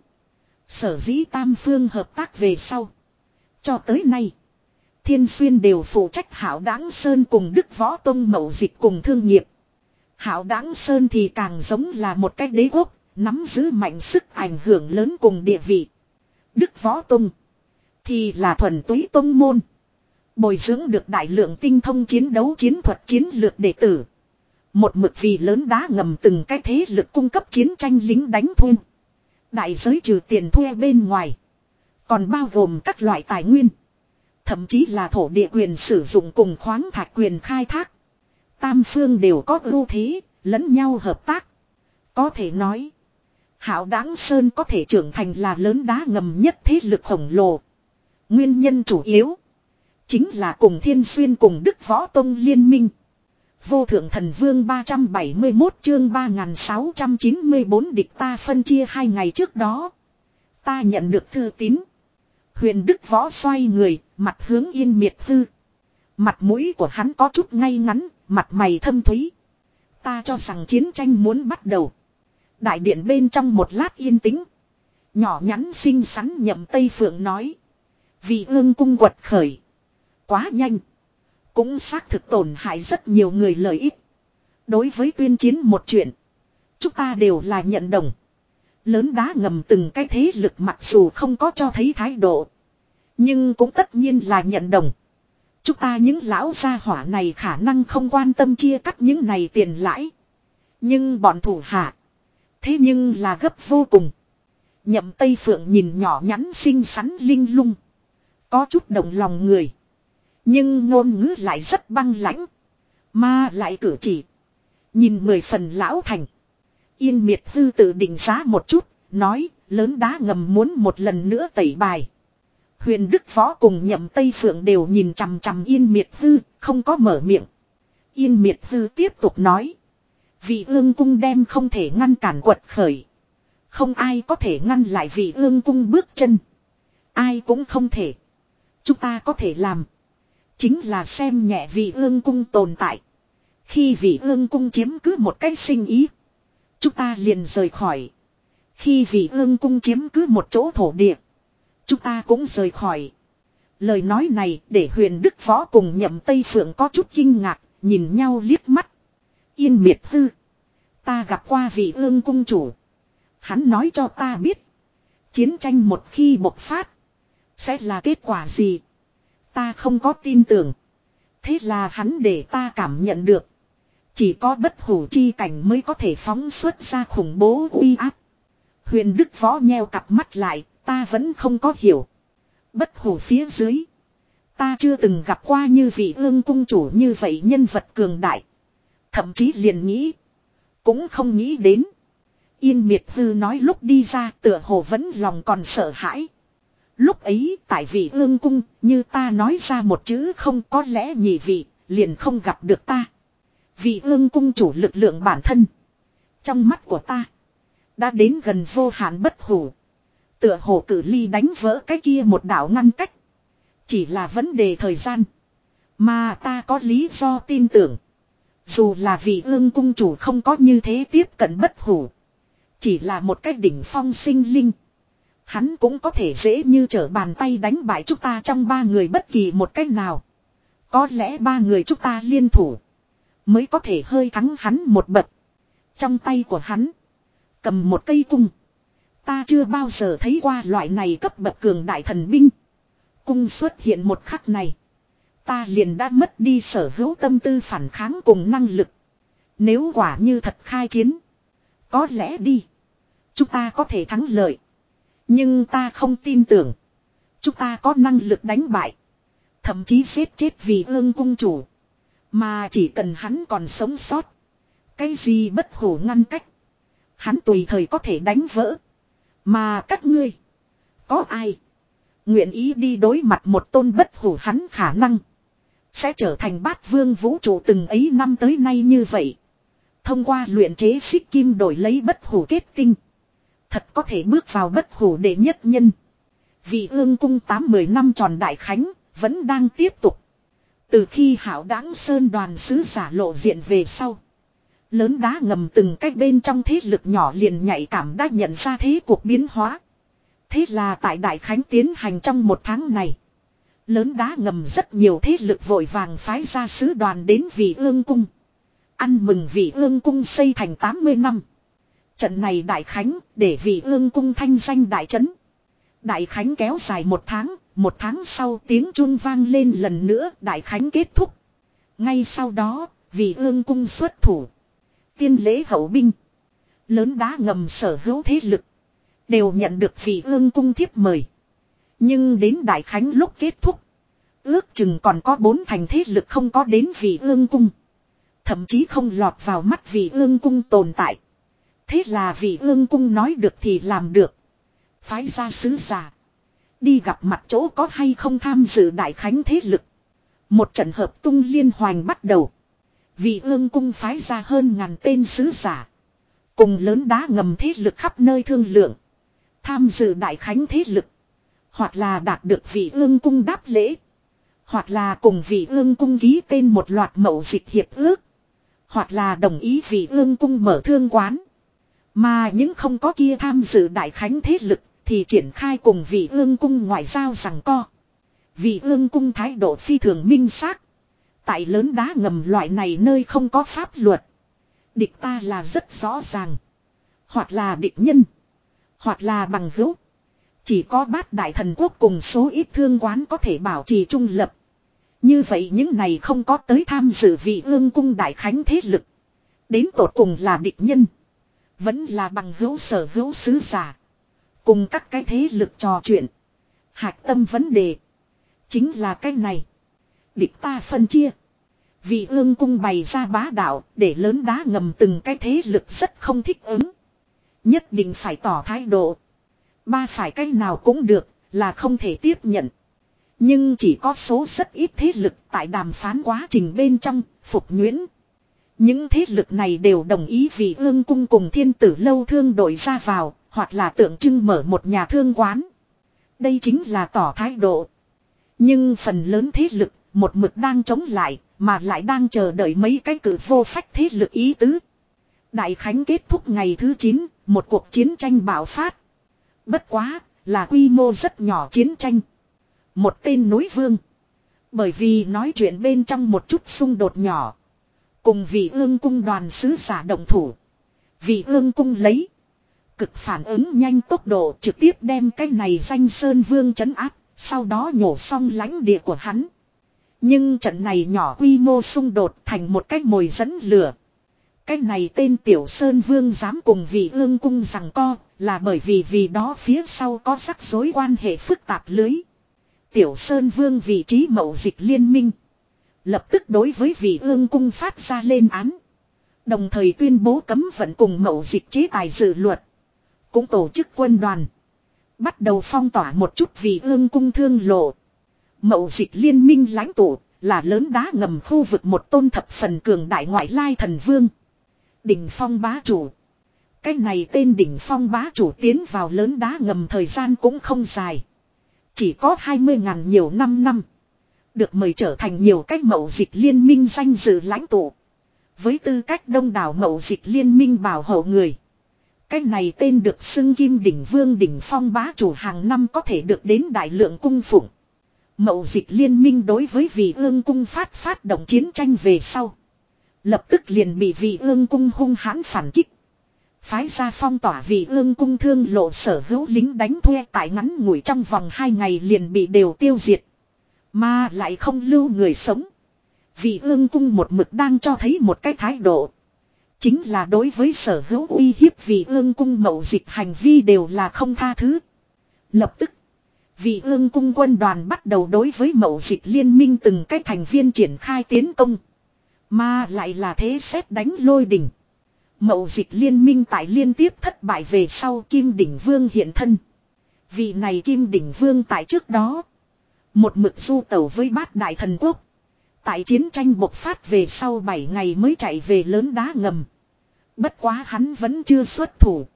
Sở dĩ tam phương hợp tác về sau. Cho tới nay. Thiên Xuyên đều phụ trách Hạo Đáng Sơn cùng Đức Võ Tông mậu dịch cùng thương nghiệp. Hạo Đáng Sơn thì càng giống là một cái đế quốc. Nắm giữ mạnh sức ảnh hưởng lớn cùng địa vị. Đức Võ Tông. Thì là thuần túy tông môn. Bồi dưỡng được đại lượng tinh thông chiến đấu chiến thuật chiến lược đệ tử. Một mực vì lớn đá ngầm từng cái thế lực cung cấp chiến tranh lính đánh thuê. Đại giới trừ tiền thuê bên ngoài. Còn bao gồm các loại tài nguyên. Thậm chí là thổ địa quyền sử dụng cùng khoáng thạch quyền khai thác. Tam phương đều có ưu thế, lẫn nhau hợp tác. Có thể nói. Hạo Đáng Sơn có thể trưởng thành là lớn đá ngầm nhất thế lực khổng lồ. Nguyên nhân chủ yếu chính là cùng Thiên Xuyên cùng Đức Võ Tông liên minh. Vô Thượng Thần Vương ba trăm bảy mươi mốt chương ba nghìn sáu trăm chín mươi bốn địch ta phân chia hai ngày trước đó. Ta nhận được thư tín. Huyền Đức Võ xoay người, mặt hướng Yên Miệt Hư. Mặt mũi của hắn có chút ngay ngắn, mặt mày thâm thúy. Ta cho rằng chiến tranh muốn bắt đầu. Đại điện bên trong một lát yên tĩnh. Nhỏ nhắn xinh xắn Nhậm Tây Phượng nói. Vì Ương cung quật khởi. Quá nhanh. Cũng xác thực tổn hại rất nhiều người lợi ích. Đối với tuyên chiến một chuyện. Chúng ta đều là nhận đồng. Lớn đá ngầm từng cái thế lực mặc dù không có cho thấy thái độ. Nhưng cũng tất nhiên là nhận đồng. Chúng ta những lão gia hỏa này khả năng không quan tâm chia cắt những này tiền lãi. Nhưng bọn thủ hạ. Thế nhưng là gấp vô cùng. Nhậm Tây Phượng nhìn nhỏ nhắn xinh xắn linh lung. Có chút động lòng người. Nhưng ngôn ngữ lại rất băng lãnh. Mà lại cử chỉ. Nhìn mười phần lão thành. Yên Miệt Hư tự định giá một chút. Nói lớn đá ngầm muốn một lần nữa tẩy bài. Huyền Đức Võ cùng Nhậm Tây Phượng đều nhìn chằm chằm Yên Miệt Hư. Không có mở miệng. Yên Miệt Hư tiếp tục nói. Vì Ương cung đem không thể ngăn cản quật khởi. Không ai có thể ngăn lại Vì Ương cung bước chân. Ai cũng không thể. Chúng ta có thể làm. Chính là xem nhẹ Vì Ương cung tồn tại. Khi Vì Ương cung chiếm cứ một cái sinh ý. Chúng ta liền rời khỏi. Khi Vì Ương cung chiếm cứ một chỗ thổ địa. Chúng ta cũng rời khỏi. Lời nói này để Huyền Đức Võ cùng Nhậm Tây Phượng có chút kinh ngạc. Nhìn nhau liếc mắt. Yên Miệt Hư. Ta gặp qua Vì Ương cung chủ. Hắn nói cho ta biết. Chiến tranh một khi bộc phát. Sẽ là kết quả gì. Ta không có tin tưởng. Thế là hắn để ta cảm nhận được. Chỉ có bất hủ chi cảnh mới có thể phóng xuất ra khủng bố uy áp. Huyền Đức Võ nheo cặp mắt lại. Ta vẫn không có hiểu. Bất hủ phía dưới. Ta chưa từng gặp qua như Vị Ương cung chủ như vậy nhân vật cường đại. Thậm chí liền nghĩ. Cũng không nghĩ đến. Yên Miệt Hư nói lúc đi ra tựa hồ vẫn lòng còn sợ hãi. Lúc ấy tại Vị Ương cung như ta nói ra một chữ không có lẽ nhị vị liền không gặp được ta. Vị Ương cung chủ lực lượng bản thân. Trong mắt của ta. Đã đến gần vô hạn bất hủ. Tựa hồ cử ly đánh vỡ cái kia một đạo ngăn cách. Chỉ là vấn đề thời gian. Mà ta có lý do tin tưởng. Dù là Vị Ương cung chủ không có như thế tiếp cận bất hủ. Chỉ là một cái đỉnh phong sinh linh. Hắn cũng có thể dễ như trở bàn tay đánh bại chúng ta trong ba người bất kỳ một cách nào. Có lẽ ba người chúng ta liên thủ. Mới có thể hơi thắng hắn một bậc. Trong tay của hắn. Cầm một cây cung. Ta chưa bao giờ thấy qua loại này cấp bậc cường đại thần binh. Cung xuất hiện một khắc này. Ta liền đã mất đi sở hữu tâm tư phản kháng cùng năng lực. Nếu quả như thật khai chiến. Có lẽ đi. Chúng ta có thể thắng lợi. Nhưng ta không tin tưởng. Chúng ta có năng lực đánh bại. Thậm chí giết chết Vì Ương cung chủ. Mà chỉ cần hắn còn sống sót. Cái gì bất hủ ngăn cách. Hắn tùy thời có thể đánh vỡ. Mà các ngươi. Có ai. Nguyện ý đi đối mặt một tôn bất hủ hắn khả năng. Sẽ trở thành bát vương vũ trụ từng ấy năm tới nay như vậy. Thông qua luyện chế xích kim đổi lấy bất hủ kết tinh. Thật có thể bước vào bất hủ đệ nhất nhân. Vị Ương cung tám mươi năm tròn đại khánh. Vẫn đang tiếp tục. Từ khi Hạo Đáng Sơn đoàn sứ giả lộ diện về sau. Lớn đá ngầm từng cách bên trong thế lực nhỏ liền nhạy cảm đã nhận ra thế cuộc biến hóa. Thế là tại Đại Khánh tiến hành trong một tháng này. Lớn đá ngầm rất nhiều thế lực vội vàng phái ra sứ đoàn đến Vị Ương cung. Ăn mừng Vị Ương cung xây thành tám mươi năm. Trận này Đại Khánh để Vị Ương cung thanh danh đại trấn. Đại Khánh kéo dài một tháng, một tháng sau tiếng chuông vang lên lần nữa Đại Khánh kết thúc. Ngay sau đó, Vị Ương cung xuất thủ. Tiên lễ hậu binh. Lớn đá ngầm sở hữu thế lực. Đều nhận được Vị Ương cung thiếp mời. Nhưng đến Đại Khánh lúc kết thúc. Ước chừng còn có bốn thành thế lực không có đến Vị Ương cung. Thậm chí không lọt vào mắt Vị Ương cung tồn tại. Thế là vị ương cung nói được thì làm được. Phái ra sứ giả. Đi gặp mặt chỗ có hay không tham dự đại khánh thế lực. Một trận hợp tung liên hoành bắt đầu. Vị ương cung phái ra hơn ngàn tên sứ giả. Cùng lớn đá ngầm thế lực khắp nơi thương lượng. Tham dự đại khánh thế lực. Hoặc là đạt được vị ương cung đáp lễ. Hoặc là cùng vị ương cung ký tên một loạt mậu dịch hiệp ước. Hoặc là đồng ý vị ương cung mở thương quán. Mà những không có kia tham dự đại khánh thế lực thì triển khai cùng vị ương cung ngoại giao rằng co. Vị ương cung thái độ phi thường minh xác. Tại lớn đá ngầm loại này nơi không có pháp luật. Địch ta là rất rõ ràng. Hoặc là địch nhân. Hoặc là bằng hữu. Chỉ có bát đại thần quốc cùng số ít thương quán có thể bảo trì trung lập. Như vậy những này không có tới tham dự vị ương cung đại khánh thế lực. Đến tột cùng là địch nhân. Vẫn là bằng hữu sở hữu sứ giả. Cùng các cái thế lực trò chuyện. Hạch tâm vấn đề. Chính là cái này. Địch ta phân chia. Vị ương cung bày ra bá đạo để lớn đá ngầm từng cái thế lực rất không thích ứng. Nhất định phải tỏ thái độ. Ba phải cái nào cũng được là không thể tiếp nhận. Nhưng chỉ có số rất ít thế lực tại đàm phán quá trình bên trong phục nhuyễn. Những thế lực này đều đồng ý vì ương cung cùng thiên tử lâu thương đội ra vào hoặc là tượng trưng mở một nhà thương quán. Đây chính là tỏ thái độ. Nhưng phần lớn thế lực một mực đang chống lại mà lại đang chờ đợi mấy cái cử vô phách thế lực ý tứ. Đại khánh kết thúc ngày thứ chín, một cuộc chiến tranh bạo phát. Bất quá, là quy mô rất nhỏ chiến tranh. Một tên núi vương. Bởi vì nói chuyện bên trong một chút xung đột nhỏ. Cùng vị ương cung đoàn sứ giả động thủ. Vị ương cung lấy. Cực phản ứng nhanh tốc độ trực tiếp đem cái này danh Sơn Vương trấn áp. Sau đó nhổ xong lãnh địa của hắn. Nhưng trận này nhỏ quy mô xung đột thành một cái mồi dẫn lửa. Cái này tên Tiểu Sơn Vương dám cùng vị ương cung rằng co là bởi vì vì đó phía sau có rắc rối quan hệ phức tạp lưới. Tiểu Sơn Vương vị trí mậu dịch liên minh. Lập tức đối với vị ương cung phát ra lên án. Đồng thời tuyên bố cấm vận cùng mậu dịch chế tài dự luật. Cũng tổ chức quân đoàn. Bắt đầu phong tỏa một chút vị ương cung thương lộ. Mậu dịch liên minh lãnh tụ là lớn đá ngầm khu vực một tôn thập phần cường đại ngoại lai thần vương. Đỉnh phong bá chủ. Cái này tên đỉnh phong bá chủ tiến vào lớn đá ngầm thời gian cũng không dài. Chỉ có hai mươi ngàn nhiều năm năm. Được mời trở thành nhiều cách mậu dịch liên minh danh dự lãnh tụ. Với tư cách đông đảo mậu dịch liên minh bảo hộ người. Cái này tên được xưng kim đỉnh vương đỉnh phong bá chủ hàng năm có thể được đến đại lượng cung phụng. Mậu dịch liên minh đối với vị ương cung phát phát động chiến tranh về sau. Lập tức liền bị vị ương cung hung hãn phản kích. Phái ra phong tỏa vị ương cung thương lộ sở hữu lính đánh thuê tại ngắn ngủi trong vòng hai ngày liền bị đều tiêu diệt. Mà lại không lưu người sống. Vị ương cung một mực đang cho thấy một cái thái độ. Chính là đối với sở hữu uy hiếp vị ương cung mậu dịch hành vi đều là không tha thứ. Lập tức. Vị ương cung quân đoàn bắt đầu đối với mậu dịch liên minh từng cái thành viên triển khai tiến công. Mà lại là thế xét đánh lôi đỉnh. Mậu dịch liên minh tại liên tiếp thất bại về sau Kim Đỉnh Vương hiện thân. Vị này Kim Đỉnh Vương tại trước đó. Một mực du tẩu với bát đại thần quốc. Tại chiến tranh bộc phát về sau bảy ngày mới chạy về lớn đá ngầm. Bất quá hắn vẫn chưa xuất thủ.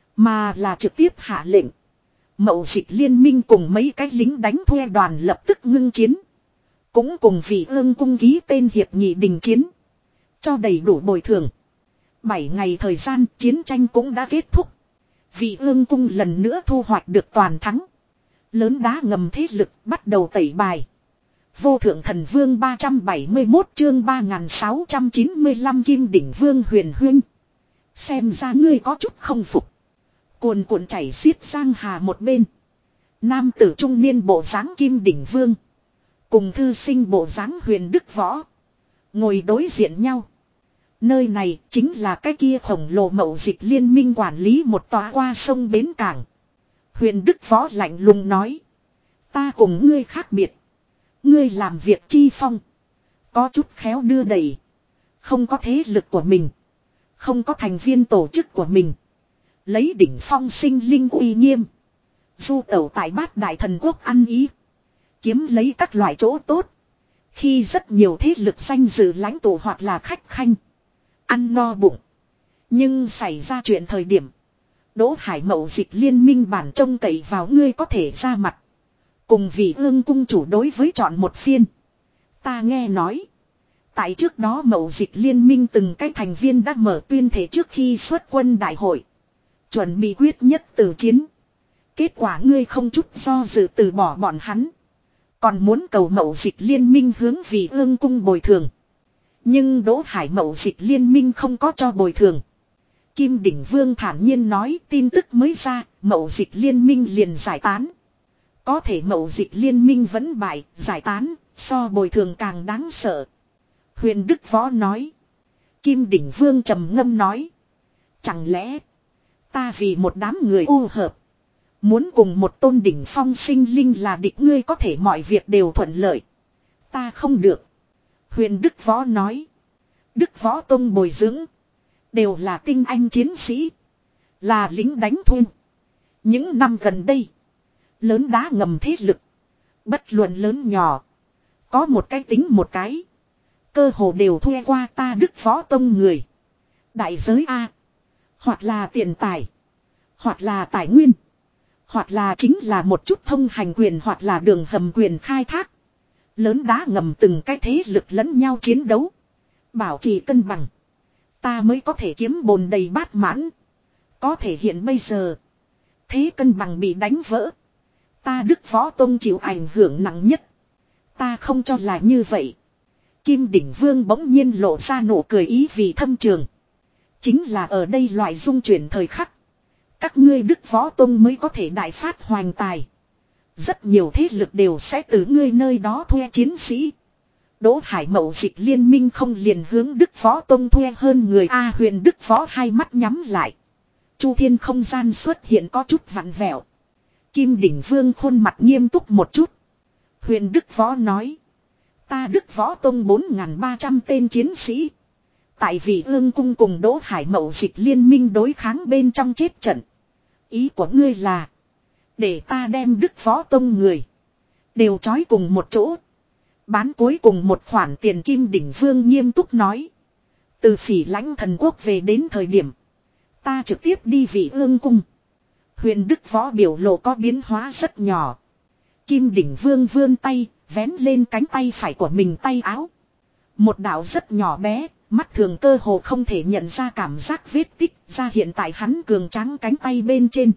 Mà là trực tiếp hạ lệnh. Mậu dịch liên minh cùng mấy cái lính đánh thuê đoàn lập tức ngưng chiến. Cũng cùng vị ương cung ký tên hiệp nghị đình chiến. Cho đầy đủ bồi thường. Bảy ngày thời gian chiến tranh cũng đã kết thúc. Vị ương cung lần nữa thu hoạch được toàn thắng. Lớn đá ngầm thế lực bắt đầu tẩy bài. Vô thượng thần vương ba trăm bảy mươi mốt chương ba nghìn sáu trăm chín mươi lăm Kim Đỉnh Vương Huyền Huyên. Xem ra ngươi có chút không phục. Cuồn cuộn chảy xiết sang hà một bên. Nam tử trung niên bộ dáng Kim Đỉnh Vương. Cùng thư sinh bộ dáng Huyền Đức Võ. Ngồi đối diện nhau. Nơi này chính là cái kia khổng lồ mậu dịch liên minh quản lý một tòa qua sông bến cảng. Huyền Đức Võ lạnh lùng nói. Ta cùng ngươi khác biệt. Ngươi làm việc chi phong. Có chút khéo đưa đẩy. Không có thế lực của mình. Không có thành viên tổ chức của mình. Lấy đỉnh phong sinh linh uy nghiêm. Du tẩu tại bát đại thần quốc ăn ý. Kiếm lấy các loại chỗ tốt. Khi rất nhiều thế lực danh dự lãnh tụ hoặc là khách khanh. Ăn no bụng. Nhưng xảy ra chuyện thời điểm. Đỗ Hải Mậu Dịch liên minh bản trông cậy vào ngươi có thể ra mặt. Cùng vì ương cung chủ đối với chọn một phiên. Ta nghe nói. Tại trước đó Mậu Dịch liên minh từng cái thành viên đã mở tuyên thể trước khi xuất quân đại hội. Chuẩn bị quyết nhất từ chiến. Kết quả ngươi không chút do dự từ bỏ bọn hắn. Còn muốn cầu Mậu Dịch liên minh hướng vì ương cung bồi thường. Nhưng Đỗ Hải Mậu Dịch liên minh không có cho bồi thường. Kim Đỉnh Vương thản nhiên nói tin tức mới ra, Mậu Dịch liên minh liền giải tán. Có thể Mậu Dịch liên minh vẫn bại, giải tán, so bồi thường càng đáng sợ. Huyền Đức Võ nói. Kim Đỉnh Vương trầm ngâm nói. Chẳng lẽ ta vì một đám người u hợp. Muốn cùng một tôn đỉnh phong sinh linh là địch ngươi có thể mọi việc đều thuận lợi. Ta không được. Huyền Đức Võ nói. Đức Võ Tông bồi dưỡng. Đều là tinh anh chiến sĩ. Là lính đánh thuê. Những năm gần đây. Lớn đá ngầm thế lực. Bất luận lớn nhỏ. Có một cái tính một cái. Cơ hồ đều thuê qua ta Đức Võ Tông người. Đại giới A. Hoặc là tiền tài. Hoặc là tài nguyên. Hoặc là chính là một chút thông hành quyền hoặc là đường hầm quyền khai thác. Lớn đá ngầm từng cái thế lực lẫn nhau chiến đấu. Bảo trì cân bằng. Ta mới có thể kiếm bồn đầy bát mãn. Có thể hiện bây giờ. Thế cân bằng bị đánh vỡ. Ta Đức Võ Tông chịu ảnh hưởng nặng nhất. Ta không cho là như vậy. Kim Đỉnh Vương bỗng nhiên lộ ra nụ cười ý vì thâm trường. Chính là ở đây loại dung chuyển thời khắc. Các ngươi Đức Võ Tông mới có thể đại phát hoành tài. Rất nhiều thế lực đều sẽ từ ngươi nơi đó thuê chiến sĩ. Đỗ Hải Mậu Dịch liên minh không liền hướng Đức Võ Tông thuê hơn người A. Huyền Đức Võ hai mắt nhắm lại. Chu thiên không gian xuất hiện có chút vặn vẹo. Kim Đỉnh Vương khuôn mặt nghiêm túc một chút. Huyền Đức Võ nói. Ta Đức Võ Tông bốn nghìn ba trăm tên chiến sĩ. Tại vì ương cung cùng Đỗ Hải Mậu Dịch liên minh đối kháng bên trong chết trận. Ý của ngươi là. Để ta đem Đức Võ Tông người. Đều trói cùng một chỗ. Bán cuối cùng một khoản tiền. Kim Đỉnh Vương nghiêm túc nói. Từ Phỉ Lãnh thần quốc về đến thời điểm. Ta trực tiếp đi vị ương cung. Huyền Đức Võ biểu lộ có biến hóa rất nhỏ. Kim Đỉnh Vương vươn tay. Vén lên cánh tay phải của mình tay áo. Một đạo rất nhỏ bé. Mắt thường cơ hồ không thể nhận ra cảm giác vết tích ra hiện tại hắn cường tráng cánh tay bên trên.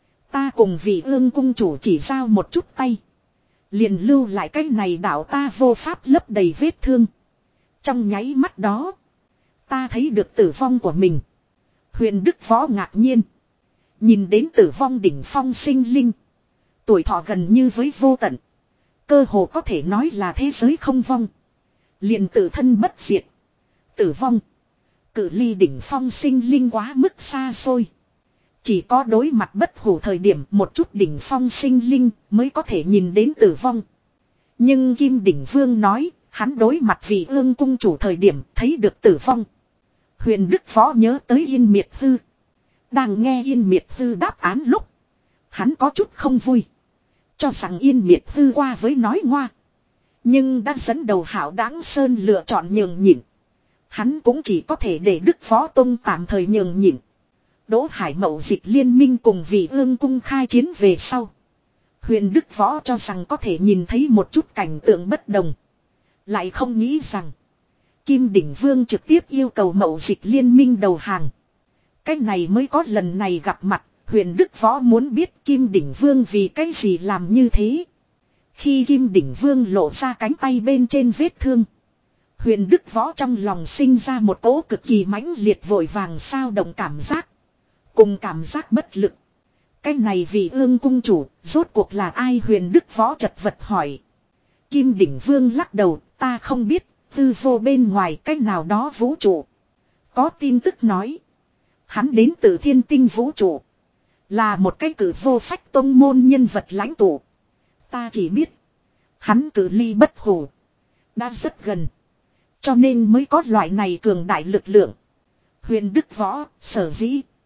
Ta cùng vị ương cung chủ chỉ giao một chút tay. Liền lưu lại cái này đạo ta vô pháp lấp đầy vết thương. Trong nháy mắt đó. Ta thấy được tử vong của mình. Huyền Đức Võ ngạc nhiên. Nhìn đến tử vong đỉnh phong sinh linh. Tuổi thọ gần như với vô tận. Cơ hồ có thể nói là thế giới không vong. Liền tự thân bất diệt. Tử vong. Cự ly đỉnh phong sinh linh quá mức xa xôi. Chỉ có đối mặt bất hủ thời điểm một chút đỉnh phong sinh linh mới có thể nhìn đến tử vong. Nhưng Kim Đỉnh Vương nói, hắn đối mặt vì ương cung chủ thời điểm thấy được tử vong. Huyền Đức Võ nhớ tới Yên Miệt Hư. Đang nghe Yên Miệt Hư đáp án lúc. Hắn có chút không vui. Cho rằng Yên Miệt Hư qua với nói ngoa. Nhưng đã dẫn đầu Hảo Đáng Sơn lựa chọn nhường nhịn. Hắn cũng chỉ có thể để Đức Võ Tông tạm thời nhường nhịn. Đỗ Hải Mậu Dịch liên minh cùng vì ương cung khai chiến về sau. Huyền Đức Võ cho rằng có thể nhìn thấy một chút cảnh tượng bất đồng. Lại không nghĩ rằng. Kim Đỉnh Vương trực tiếp yêu cầu Mậu Dịch liên minh đầu hàng. Cái này mới có lần này gặp mặt. Huyền Đức Võ muốn biết Kim Đỉnh Vương vì cái gì làm như thế. Khi Kim Đỉnh Vương lộ ra cánh tay bên trên vết thương. Huyền Đức Võ trong lòng sinh ra một cỗ cực kỳ mãnh liệt vội vàng sao động cảm giác. Cùng cảm giác bất lực. Cái này vì ương cung chủ, rốt cuộc là ai? Huyền Đức Võ chật vật hỏi. Kim Đỉnh Vương lắc đầu, ta không biết, tư vô bên ngoài cách nào đó vũ trụ. Có tin tức nói. Hắn đến từ thiên tinh vũ trụ. Là một cái cử vô phách tông môn nhân vật lãnh tụ. Ta chỉ biết. Hắn cử ly bất hủ. Đã rất gần. Cho nên mới có loại này cường đại lực lượng. Huyền Đức Võ, sở dĩ.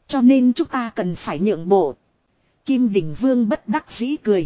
Cho nên chúng ta cần phải nhượng bộ. Kim Đỉnh Vương bất đắc dĩ cười.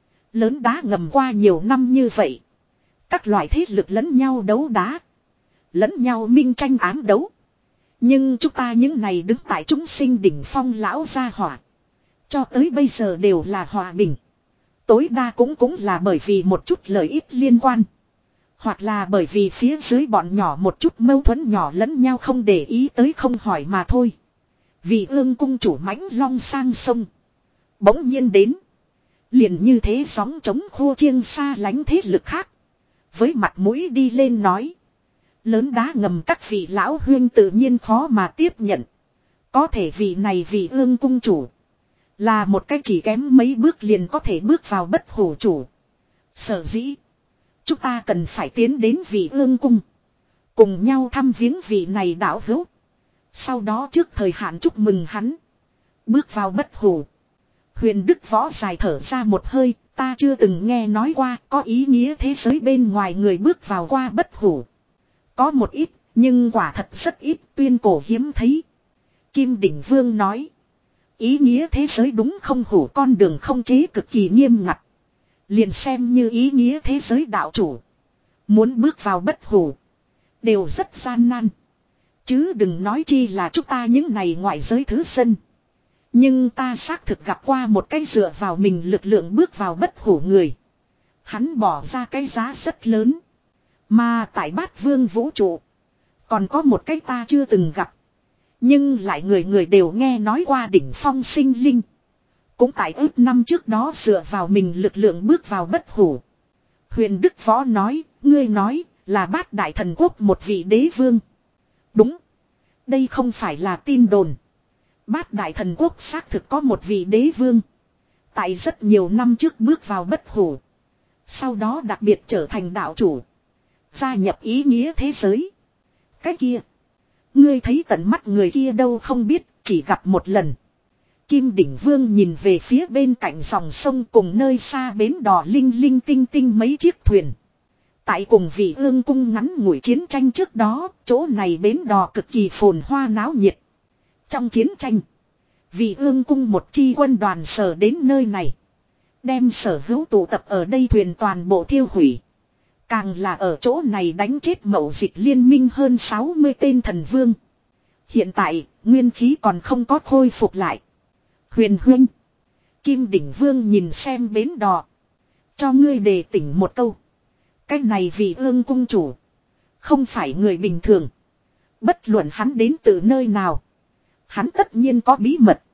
Lớn đá ngầm qua nhiều năm như vậy. Các loại thế lực lẫn nhau đấu đá. Lẫn nhau minh tranh ám đấu. Nhưng chúng ta những này đứng tại chúng sinh đỉnh phong lão gia hỏa. Cho tới bây giờ đều là hòa bình. Tối đa cũng cũng là bởi vì một chút lợi ích liên quan. Hoặc là bởi vì phía dưới bọn nhỏ một chút mâu thuẫn nhỏ lẫn nhau không để ý tới không hỏi mà thôi. Vì ương cung chủ mãnh long sang sông. Bỗng nhiên đến. Liền như thế sóng chống khô chiêng xa lánh thế lực khác. Với mặt mũi đi lên nói. Lớn đá ngầm các vị lão huyên tự nhiên khó mà tiếp nhận. Có thể vị này vì ương cung chủ. Là một cách chỉ kém mấy bước liền có thể bước vào bất hủ chủ. Sở dĩ. Chúng ta cần phải tiến đến vị ương cung. Cùng nhau thăm viếng vị này đạo hữu. Sau đó trước thời hạn chúc mừng hắn. Bước vào bất hủ. Huyền Đức Võ dài thở ra một hơi. Ta chưa từng nghe nói qua có ý nghĩa thế giới bên ngoài người bước vào qua bất hủ. Có một ít, nhưng quả thật rất ít, tuyên cổ hiếm thấy. Kim Đỉnh Vương nói. Ý nghĩa thế giới đúng không hủ con đường không chế cực kỳ nghiêm ngặt. Liền xem như ý nghĩa thế giới đạo chủ. Muốn bước vào bất hủ. Đều rất gian nan. Chứ đừng nói chi là chúng ta những này ngoại giới thứ dân. Nhưng ta xác thực gặp qua một cái dựa vào mình lực lượng bước vào bất hủ người. Hắn bỏ ra cái giá rất lớn. Mà tại bát vương vũ trụ. Còn có một cái ta chưa từng gặp. Nhưng lại người người đều nghe nói qua đỉnh phong sinh linh. Cũng tại ước năm trước đó dựa vào mình lực lượng bước vào bất hủ. Huyền Đức Võ nói, ngươi nói là bát đại thần quốc một vị đế vương. Đúng. Đây không phải là tin đồn. Bát đại thần quốc xác thực có một vị đế vương. Tại rất nhiều năm trước bước vào bất hủ. Sau đó đặc biệt trở thành đạo chủ. Gia nhập ý nghĩa thế giới. Cái kia. Ngươi thấy tận mắt người kia đâu không biết, chỉ gặp một lần. Kim Đỉnh Vương nhìn về phía bên cạnh dòng sông cùng nơi xa bến đò linh linh tinh tinh mấy chiếc thuyền. Tại cùng vị ương cung ngắn ngủi chiến tranh trước đó, chỗ này bến đò cực kỳ phồn hoa náo nhiệt. Trong chiến tranh, vị ương cung một chi quân đoàn sở đến nơi này. Đem sở hữu tụ tập ở đây thuyền toàn bộ thiêu hủy. Càng là ở chỗ này đánh chết mậu dịch liên minh hơn sáu mươi tên thần vương. Hiện tại, nguyên khí còn không có khôi phục lại. Huyền huynh. Kim Đỉnh Vương nhìn xem bến đò. Cho ngươi đề tỉnh một câu. Cái này vì ương cung chủ. Không phải người bình thường. Bất luận hắn đến từ nơi nào. Hắn tất nhiên có bí mật.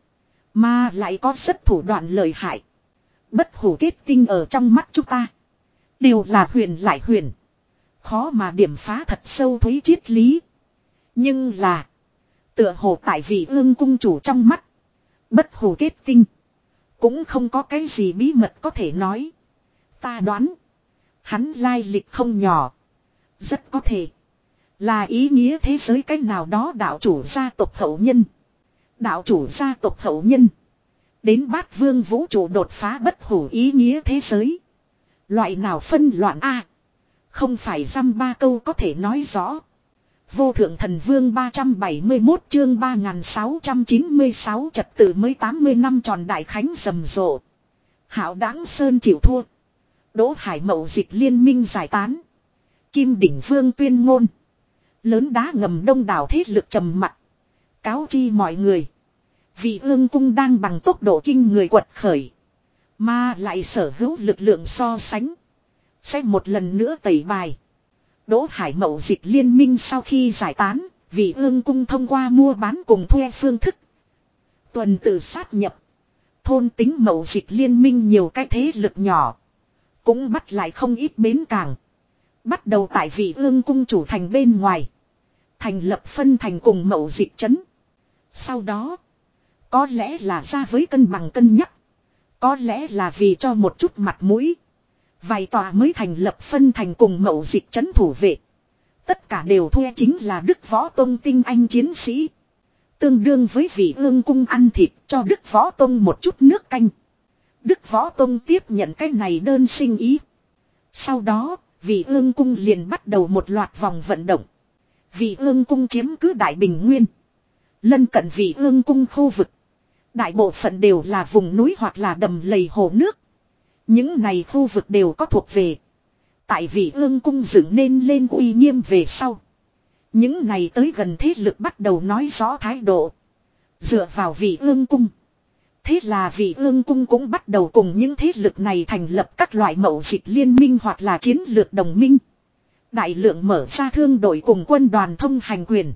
Mà lại có rất thủ đoạn lợi hại. Bất hủ kết tinh ở trong mắt chúng ta. Đều là huyền lại huyền. Khó mà điểm phá thật sâu thúy triết lý. Nhưng là. Tựa hồ tại vị ương cung chủ trong mắt. Bất hủ kết tinh. Cũng không có cái gì bí mật có thể nói. Ta đoán. Hắn lai lịch không nhỏ. Rất có thể. Là ý nghĩa thế giới cách nào đó đạo chủ gia tộc hậu nhân. Đạo chủ gia tộc hậu nhân. Đến bát vương vũ trụ đột phá bất hủ ý nghĩa thế giới. Loại nào phân loạn a? Không phải dăm ba câu có thể nói rõ. Vô thượng thần vương ba trăm bảy mươi mốt chương ba nghìn sáu trăm chín mươi sáu trật tự mới tám mươi năm tròn đại khánh rầm rộ. Hạo Đãng Sơn chịu thua. Đỗ Hải mậu dịch liên minh giải tán. Kim Đỉnh Vương tuyên ngôn. Lớn đá ngầm đông đảo thế lực trầm mặc. Cáo chi mọi người. Vị ương cung đang bằng tốc độ kinh người quật khởi. Mà lại sở hữu lực lượng so sánh. Sẽ một lần nữa tẩy bài. Đỗ Hải mậu dịch liên minh sau khi giải tán. Vị ương cung thông qua mua bán cùng thuê phương thức. Tuần tự sát nhập. Thôn tính mậu dịch liên minh nhiều cái thế lực nhỏ. Cũng bắt lại không ít bến cảng. Bắt đầu tại vị ương cung chủ thành bên ngoài. Thành lập phân thành cùng mậu dịch trấn. Sau đó. Có lẽ là ra với cân bằng cân nhắc. Có lẽ là vì cho một chút mặt mũi. Vài tòa mới thành lập phân thành cùng mậu dịch trấn thủ vệ. Tất cả đều thuê chính là Đức Võ Tông tinh anh chiến sĩ. Tương đương với vị ương cung ăn thịt cho Đức Võ Tông một chút nước canh. Đức Võ Tông tiếp nhận cái này đơn sinh ý. Sau đó, vị ương cung liền bắt đầu một loạt vòng vận động. Vị ương cung chiếm cứ Đại Bình Nguyên. Lân cận Vị Ương cung khu vực. Đại bộ phận đều là vùng núi hoặc là đầm lầy hồ nước. Những này khu vực đều có thuộc về. Tại Vị Ương cung dựng nên lên uy nghiêm về sau. Những này tới gần thế lực bắt đầu nói rõ thái độ. Dựa vào Vị Ương cung. Thế là Vị Ương cung cũng bắt đầu cùng những thế lực này thành lập các loại mậu dịch liên minh hoặc là chiến lược đồng minh. Đại lượng mở ra thương đội cùng quân đoàn thông hành quyền.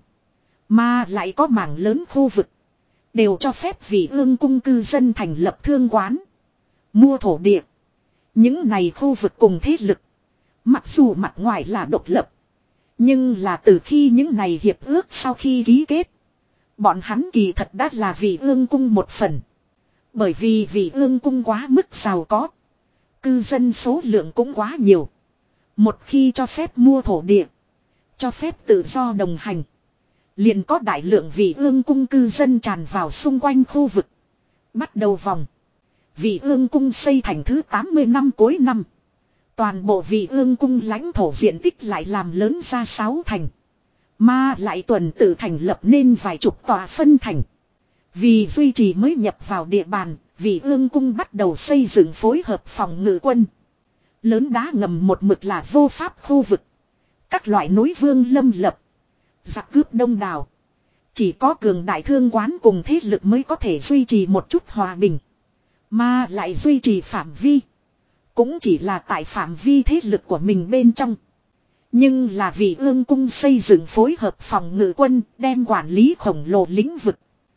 Mà lại có mảng lớn khu vực. Đều cho phép Vị Ương cung cư dân thành lập thương quán. Mua thổ địa. Những này khu vực cùng thế lực. Mặc dù mặt ngoài là độc lập. Nhưng là từ khi những này hiệp ước sau khi ký kết. Bọn hắn kỳ thật đã là Vị Ương cung một phần. Bởi vì Vị Ương cung quá mức giàu có. Cư dân số lượng cũng quá nhiều. Một khi cho phép mua thổ địa. Cho phép tự do đồng hành. Liền có đại lượng Vị Ương cung cư dân tràn vào xung quanh khu vực. Bắt đầu vòng. Vị Ương cung xây thành thứ tám mươi năm cuối năm. Toàn bộ Vị Ương cung lãnh thổ diện tích lại làm lớn ra sáu thành. Mà lại tuần tự thành lập nên vài chục tòa phân thành. Vì duy trì mới nhập vào địa bàn, Vị Ương cung bắt đầu xây dựng phối hợp phòng ngự quân. Lớn đá ngầm một mực là vô pháp khu vực. Các loại núi vương lâm lập. Giặc cướp đông đảo. Chỉ có cường đại thương quán cùng thế lực mới có thể duy trì một chút hòa bình. Mà lại duy trì phạm vi. Cũng chỉ là tại phạm vi thế lực của mình bên trong. Nhưng là Vị Ương cung xây dựng phối hợp phòng ngự quân đem quản lý khổng lồ lĩnh vực.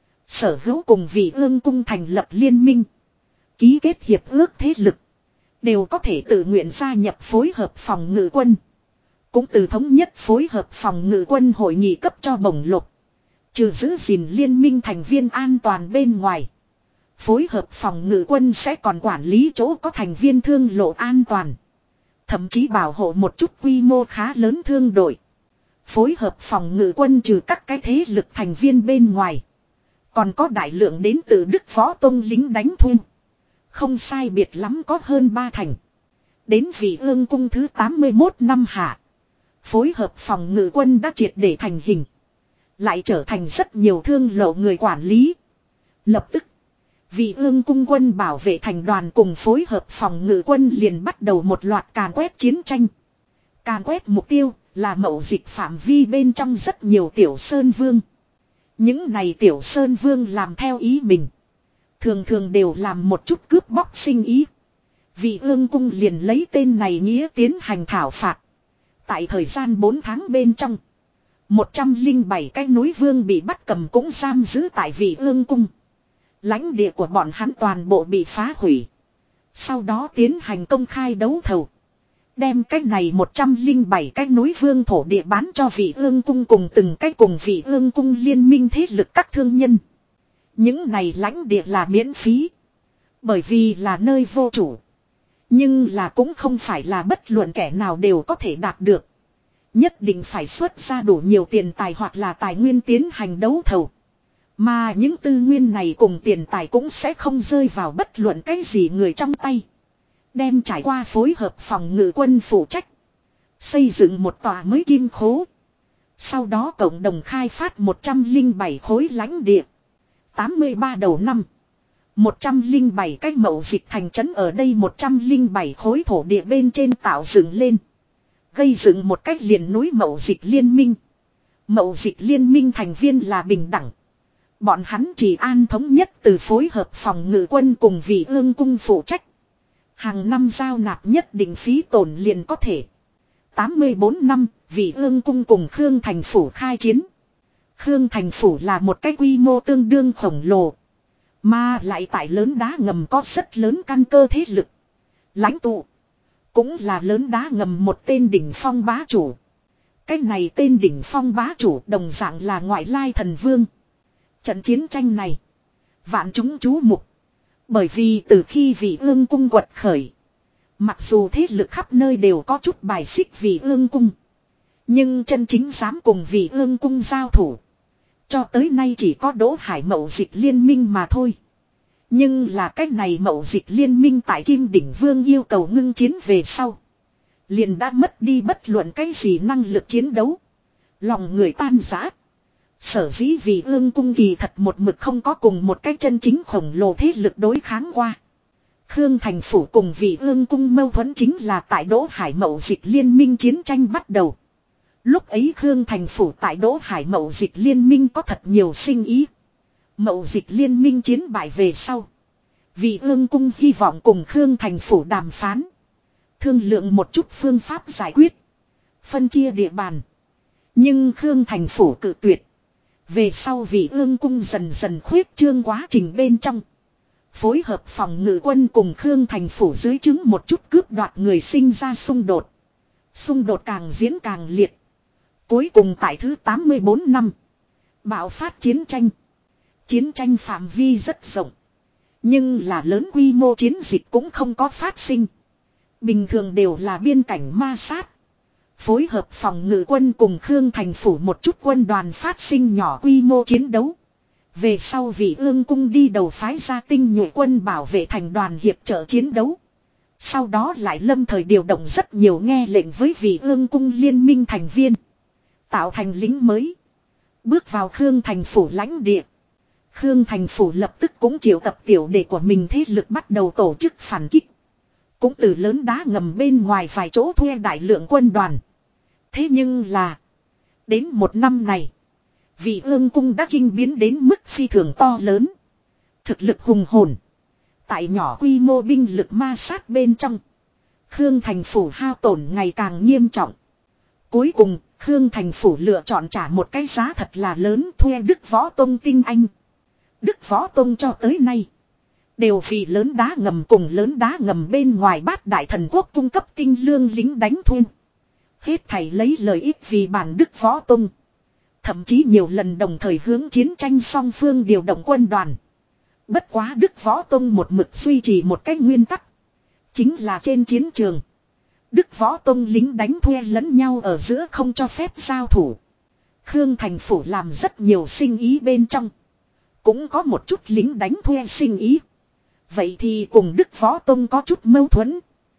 Sở hữu cùng Vị Ương cung thành lập liên minh. Ký kết hiệp ước thế lực. Đều có thể tự nguyện gia nhập phối hợp phòng ngự quân. Cũng từ thống nhất phối hợp phòng ngự quân hội nghị cấp cho bổng lộc. Trừ giữ gìn liên minh thành viên an toàn bên ngoài. Phối hợp phòng ngự quân sẽ còn quản lý chỗ có thành viên thương lộ an toàn. Thậm chí bảo hộ một chút quy mô khá lớn thương đội. Phối hợp phòng ngự quân trừ các cái thế lực thành viên bên ngoài. Còn có đại lượng đến từ Đức Võ Tông lính đánh thuê. Không sai biệt lắm có hơn ba thành. Đến Vị Ương cung thứ tám mươi mốt năm hạ. Phối hợp phòng ngự quân đã triệt để thành hình. Lại trở thành rất nhiều thương lộ người quản lý. Lập tức. Vị Ương cung quân bảo vệ thành đoàn cùng phối hợp phòng ngự quân liền bắt đầu một loạt càn quét chiến tranh. Càn quét mục tiêu là mậu dịch phạm vi bên trong rất nhiều tiểu sơn vương. Những này tiểu sơn vương làm theo ý mình. Thường thường đều làm một chút cướp bóc sinh ý. Vị Ương cung liền lấy tên này nghĩa tiến hành thảo phạt. Tại thời gian bốn tháng bên trong. một trăm lẻ bảy cái núi vương bị bắt cầm cũng giam giữ tại Vị Ương cung. Lãnh địa của bọn hắn toàn bộ bị phá hủy. Sau đó tiến hành công khai đấu thầu. Đem cái này một trăm lẻ bảy cái núi vương thổ địa bán cho Vị Ương cung cùng từng cái cùng Vị Ương cung liên minh thế lực các thương nhân. Những này lãnh địa là miễn phí. Bởi vì là nơi vô chủ. Nhưng là cũng không phải là bất luận kẻ nào đều có thể đạt được. Nhất định phải xuất ra đủ nhiều tiền tài hoặc là tài nguyên tiến hành đấu thầu. Mà những tư nguyên này cùng tiền tài cũng sẽ không rơi vào bất luận cái gì người trong tay. Đem trải qua phối hợp phòng ngự quân phụ trách. Xây dựng một tòa mới kim khố. Sau đó cộng đồng khai phát một trăm lẻ bảy khối lãnh địa. tám mươi ba đầu năm. một trăm lẻ bảy cái mậu dịch thành trấn ở đây một trăm lẻ bảy khối thổ địa bên trên tạo dựng lên. Gây dựng một cách liền núi mậu dịch liên minh. Mậu dịch liên minh thành viên là bình đẳng. Bọn hắn chỉ an thống nhất từ phối hợp phòng ngự quân cùng Vị Ương cung phụ trách. Hàng năm giao nạp nhất định phí tổn liền có thể. tám mươi bốn năm, Vị Ương cung cùng Khương Thành Phủ khai chiến. Khương Thành Phủ là một cái quy mô tương đương khổng lồ. Mà lại tại lớn đá ngầm có rất lớn căn cơ thế lực. Lãnh tụ. Cũng là lớn đá ngầm một tên đỉnh phong bá chủ. Cái này tên đỉnh phong bá chủ đồng dạng là ngoại lai thần vương. Trận chiến tranh này. Vạn chúng chú mục. Bởi vì từ khi Vị Ương cung quật khởi. Mặc dù thế lực khắp nơi đều có chút bài xích Vị Ương cung. Nhưng chân chính dám cùng Vị Ương cung giao thủ. Cho tới nay chỉ có Đỗ Hải mậu dịch liên minh mà thôi. Nhưng là cách này mậu dịch liên minh tại Kim Đỉnh Vương yêu cầu ngưng chiến về sau. Liền đã mất đi bất luận cái gì năng lực chiến đấu. Lòng người tan rã. Sở dĩ vì ương cung kỳ thật một mực không có cùng một cái chân chính khổng lồ thế lực đối kháng qua. Khương Thành Phủ cùng vị ương cung mâu thuẫn chính là tại Đỗ Hải Mậu Dịch liên minh chiến tranh bắt đầu. Lúc ấy Khương Thành Phủ tại Đỗ Hải Mậu Dịch liên minh có thật nhiều sinh ý. Mậu Dịch liên minh chiến bại về sau. Vị ương cung hy vọng cùng Khương Thành Phủ đàm phán. Thương lượng một chút phương pháp giải quyết. Phân chia địa bàn. Nhưng Khương Thành Phủ cự tuyệt. Về sau vị ương cung dần dần khuyết trương quá trình bên trong. Phối hợp phòng ngự quân cùng Khương Thành Phủ dưới chứng một chút cướp đoạt người sinh ra xung đột. Xung đột càng diễn càng liệt. Cuối cùng tại thứ tám mươi bốn năm. Bạo phát chiến tranh. Chiến tranh phạm vi rất rộng. Nhưng là lớn quy mô chiến dịch cũng không có phát sinh. Bình thường đều là biên cảnh ma sát. Phối hợp phòng ngự quân cùng Khương Thành Phủ một chút quân đoàn phát sinh nhỏ quy mô chiến đấu. Về sau vị ương cung đi đầu phái ra tinh nhuệ quân bảo vệ thành đoàn hiệp trợ chiến đấu. Sau đó lại lâm thời điều động rất nhiều nghe lệnh với vị ương cung liên minh thành viên. Tạo thành lính mới. Bước vào Khương Thành Phủ lãnh địa. Khương Thành Phủ lập tức cũng triệu tập tiểu đệ của mình thế lực bắt đầu tổ chức phản kích. Cũng từ lớn đá ngầm bên ngoài vài chỗ thuê đại lượng quân đoàn. Thế nhưng là. Đến một năm này. Vị ương cung đã kinh biến đến mức phi thường to lớn. Thực lực hùng hồn. Tại nhỏ quy mô binh lực ma sát bên trong. Khương Thành Phủ hao tổn ngày càng nghiêm trọng. Cuối cùng, Khương Thành Phủ lựa chọn trả một cái giá thật là lớn thuê Đức Võ Tông tinh anh. Đức Võ Tông cho tới nay. Đều vì lớn đá ngầm cùng lớn đá ngầm bên ngoài bát đại thần quốc cung cấp tinh lương lính đánh thuê. Hết thảy lấy lợi ích vì bản Đức Võ Tông. Thậm chí nhiều lần đồng thời hướng chiến tranh song phương điều động quân đoàn. Bất quá Đức Võ Tông một mực duy trì một cái nguyên tắc. Chính là trên chiến trường. Đức Võ Tông lính đánh thuê lẫn nhau ở giữa không cho phép giao thủ. Khương Thành Phủ làm rất nhiều sinh ý bên trong. Cũng có một chút lính đánh thuê sinh ý. Vậy thì cùng Đức Võ Tông có chút mâu thuẫn.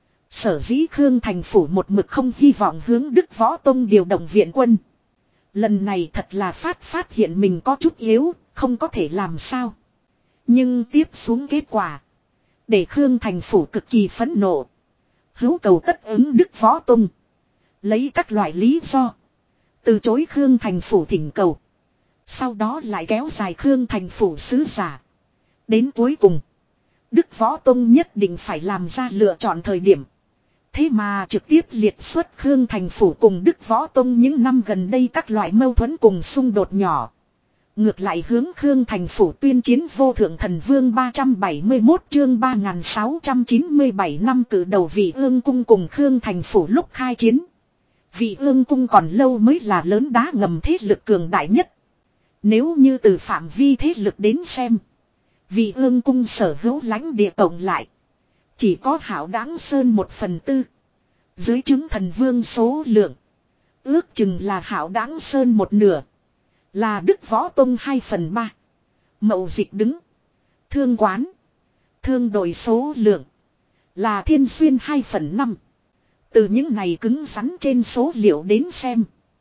Sở dĩ Khương Thành Phủ một mực không hy vọng hướng Đức Võ Tông điều động viện quân. Lần này thật là phát phát hiện mình có chút yếu, không có thể làm sao. Nhưng tiếp xuống kết quả. Để Khương Thành Phủ cực kỳ phẫn nộ. Hữu cầu tất ứng Đức Võ Tông. Lấy các loại lý do. Từ chối Khương Thành Phủ thỉnh cầu. Sau đó lại kéo dài Khương Thành Phủ sứ giả. Đến cuối cùng. Đức Võ Tông nhất định phải làm ra lựa chọn thời điểm. Thế mà trực tiếp liệt xuất Khương Thành Phủ cùng Đức Võ Tông những năm gần đây các loại mâu thuẫn cùng xung đột nhỏ. Ngược lại hướng Khương Thành Phủ tuyên chiến vô thượng thần vương ba trăm bảy mươi mốt chương ba nghìn sáu trăm chín mươi bảy năm cử đầu vị ương cung cùng Khương Thành Phủ lúc khai chiến. Vị ương cung còn lâu mới là lớn đá ngầm thế lực cường đại nhất. Nếu như từ phạm vi thế lực đến xem. Vị ương cung sở hữu lãnh địa tổng lại. Chỉ có Hảo Đáng Sơn một phần tư. Dưới chứng thần vương số lượng. Ước chừng là Hảo Đáng Sơn một nửa. Là Đức Võ Tông hai phần ba. Mậu Dịch đứng. Thương quán. Thương đội số lượng. Là Thiên Xuyên hai phần năm. Từ những này cứng rắn trên số liệu đến xem.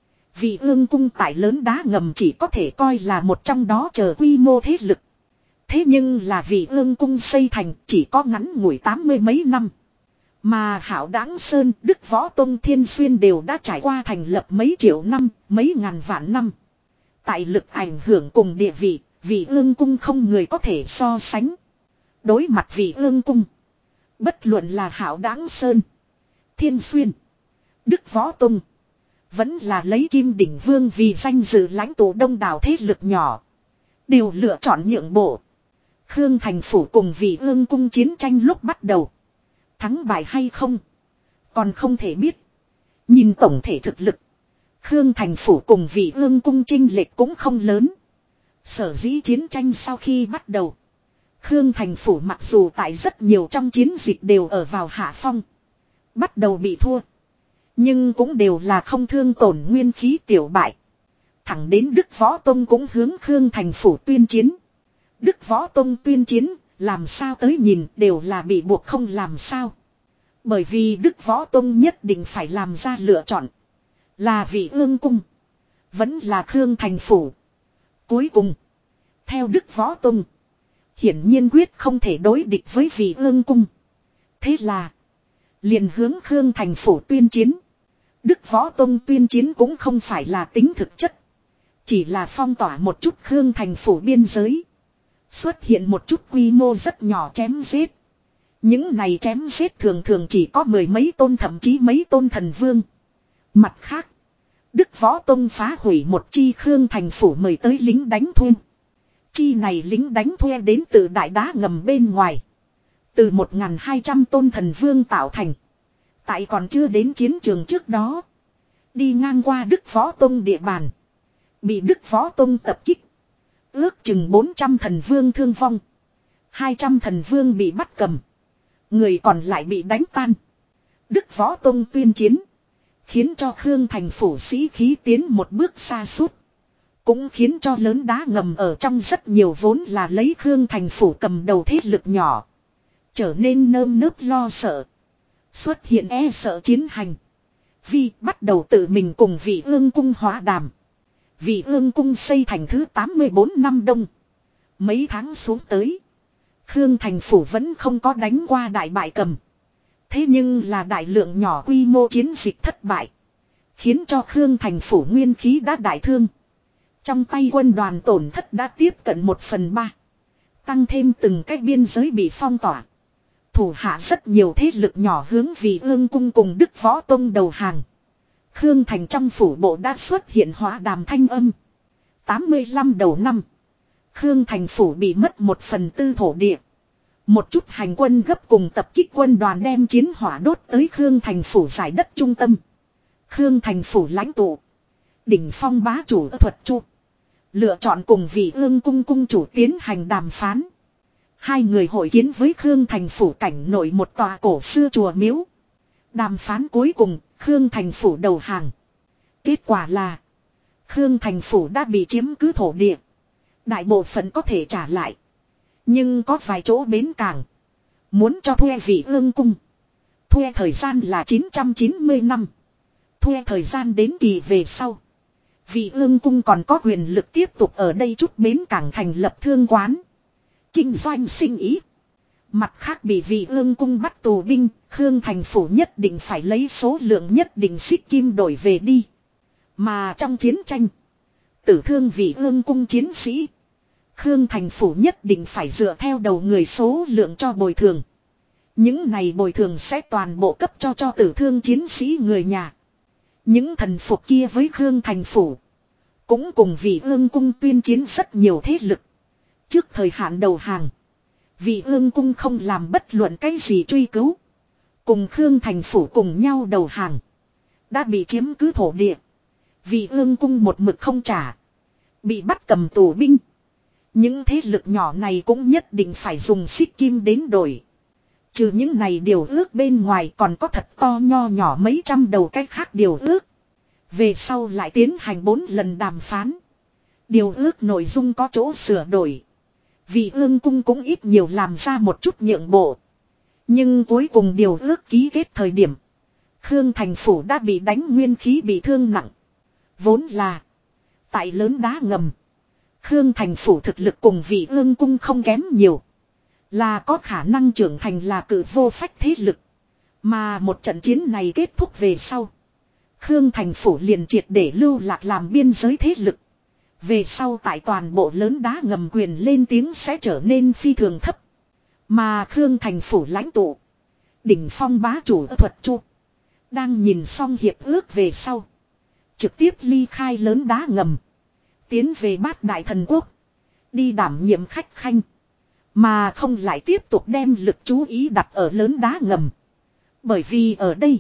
Vị ương cung tại lớn đá ngầm chỉ có thể coi là một trong đó chờ quy mô thế lực. Thế nhưng là vị ương cung xây thành chỉ có ngắn ngủi tám mươi mấy năm. Mà Hảo Đáng Sơn, Đức Võ Tông Thiên Xuyên đều đã trải qua thành lập mấy triệu năm, mấy ngàn vạn năm. Tại lực ảnh hưởng cùng địa vị, vị ương cung không người có thể so sánh. Đối mặt vị ương cung. Bất luận là Hảo Đáng Sơn, Thiên Xuyên, Đức Võ Tông. Vẫn là lấy Kim Đỉnh Vương vì danh dự lãnh tụ đông đảo thế lực nhỏ. Đều lựa chọn nhượng bộ. Khương Thành Phủ cùng vị ương cung chiến tranh lúc bắt đầu. Thắng bại hay không? Còn không thể biết. Nhìn tổng thể thực lực. Khương Thành Phủ cùng vị ương cung chênh lệch cũng không lớn. Sở dĩ chiến tranh sau khi bắt đầu. Khương Thành Phủ mặc dù tại rất nhiều trong chiến dịch đều ở vào hạ phong. Bắt đầu bị thua. Nhưng cũng đều là không thương tổn nguyên khí tiểu bại. Thẳng đến Đức Võ Tông cũng hướng Khương Thành Phủ tuyên chiến. Đức Võ Tông tuyên chiến, làm sao tới nhìn đều là bị buộc không làm sao. Bởi vì Đức Võ Tông nhất định phải làm ra lựa chọn. Là vị ương cung. Vẫn là Khương Thành Phủ. Cuối cùng, theo Đức Võ Tông, hiển nhiên quyết không thể đối địch với Vị Ương Cung. Thế là, liền hướng Khương Thành Phủ tuyên chiến. Đức Võ Tông tuyên chiến cũng không phải là tính thực chất. Chỉ là phong tỏa một chút Khương Thành Phủ biên giới. Xuất hiện một chút quy mô rất nhỏ chém giết. Những này chém giết thường thường chỉ có mười mấy tôn thậm chí mấy tôn thần vương. Mặt khác, Đức Võ Tông phá hủy một chi Khương Thành Phủ mời tới lính đánh thuê. Chi này lính đánh thuê đến từ đại đá ngầm bên ngoài. Từ một nghìn hai trăm tôn thần vương tạo thành. Tại còn chưa đến chiến trường trước đó. Đi ngang qua Đức Võ Tông địa bàn. Bị Đức Võ Tông tập kích. Ước chừng bốn trăm thần vương thương vong. hai trăm thần vương bị bắt cầm. Người còn lại bị đánh tan. Đức Võ Tông tuyên chiến. Khiến cho Khương Thành Phủ sĩ khí tiến một bước xa suốt. Cũng khiến cho lớn đá ngầm ở trong rất nhiều vốn là lấy Khương Thành Phủ cầm đầu thế lực nhỏ. Trở nên nơm nớp lo sợ. Xuất hiện e sợ chiến hành. Vi bắt đầu tự mình cùng Vị Ương Cung hóa đàm. Vị Ương Cung xây thành thứ tám mươi bốn năm đông. Mấy tháng xuống tới. Khương Thành Phủ vẫn không có đánh qua đại bại cầm. Thế nhưng là đại lượng nhỏ quy mô chiến dịch thất bại. Khiến cho Khương Thành Phủ nguyên khí đã đại thương. Trong tay quân đoàn tổn thất đã tiếp cận một phần ba. Tăng thêm từng cái biên giới bị phong tỏa. Thủ hạ rất nhiều thế lực nhỏ hướng Vị Ương Cung cùng Đức Võ Tông đầu hàng. Khương Thành trong phủ bộ đã xuất hiện hóa đàm thanh âm. tám mươi lăm đầu năm. Khương Thành phủ bị mất một phần tư thổ địa. Một chút hành quân gấp cùng tập kích quân đoàn đem chiến hỏa đốt tới Khương Thành phủ giải đất trung tâm. Khương Thành phủ lãnh tụ. Đỉnh phong bá chủ thuật chu. Lựa chọn cùng Vị Ương Cung cung chủ tiến hành đàm phán. Hai người hội kiến với Khương Thành phủ cảnh nội một tòa cổ xưa chùa miếu. Đàm phán cuối cùng, Khương Thành phủ đầu hàng. Kết quả là, Khương Thành phủ đã bị chiếm cứ thổ địa. Đại bộ phận có thể trả lại. Nhưng có vài chỗ bến cảng. Muốn cho thuê Vị Ương Cung. Thuê thời gian là chín trăm chín mươi năm. Thuê thời gian đến kỳ về sau. Vị Ương Cung còn có quyền lực tiếp tục ở đây chút bến cảng thành lập thương quán. Kinh doanh sinh ý. Mặt khác bị Vị Ương Cung bắt tù binh, Khương Thành phủ nhất định phải lấy số lượng nhất định xích kim đổi về đi. Mà trong chiến tranh, tử thương Vị Ương Cung chiến sĩ, Khương Thành phủ nhất định phải dựa theo đầu người số lượng cho bồi thường. Những này bồi thường sẽ toàn bộ cấp cho cho tử thương chiến sĩ người nhà. Những thần phục kia với Khương Thành phủ, cũng cùng Vị Ương Cung tuyên chiến rất nhiều thế lực. Trước thời hạn đầu hàng, Vị Ương Cung không làm bất luận cái gì truy cứu. Cùng Khương Thành phủ cùng nhau đầu hàng. Đã bị chiếm cứ thổ địa. Vị Ương Cung một mực không trả. Bị bắt cầm tù binh. Những thế lực nhỏ này cũng nhất định phải dùng xích kim đến đổi. Trừ những này điều ước bên ngoài còn có thật to nho nhỏ mấy trăm đầu cách khác điều ước. Về sau lại tiến hành bốn lần đàm phán. Điều ước nội dung có chỗ sửa đổi. Vị Ương Cung cũng ít nhiều làm ra một chút nhượng bộ. Nhưng cuối cùng điều ước ký kết thời điểm, Khương Thành phủ đã bị đánh nguyên khí bị thương nặng. Vốn là tại lớn đá ngầm, Khương Thành phủ thực lực cùng Vị Ương Cung không kém nhiều. Là có khả năng trưởng thành là cử vô phách thế lực. Mà một trận chiến này kết thúc về sau, Khương Thành phủ liền triệt để lưu lạc làm biên giới thế lực. Về sau tại toàn bộ lớn đá ngầm quyền lên tiếng sẽ trở nên phi thường thấp. Mà Khương Thành phủ lãnh tụ, đỉnh phong bá chủ thuật chu, đang nhìn xong hiệp ước về sau, trực tiếp ly khai lớn đá ngầm, tiến về Bát Đại Thần Quốc, đi đảm nhiệm khách khanh. Mà không lại tiếp tục đem lực chú ý đặt ở lớn đá ngầm. Bởi vì ở đây,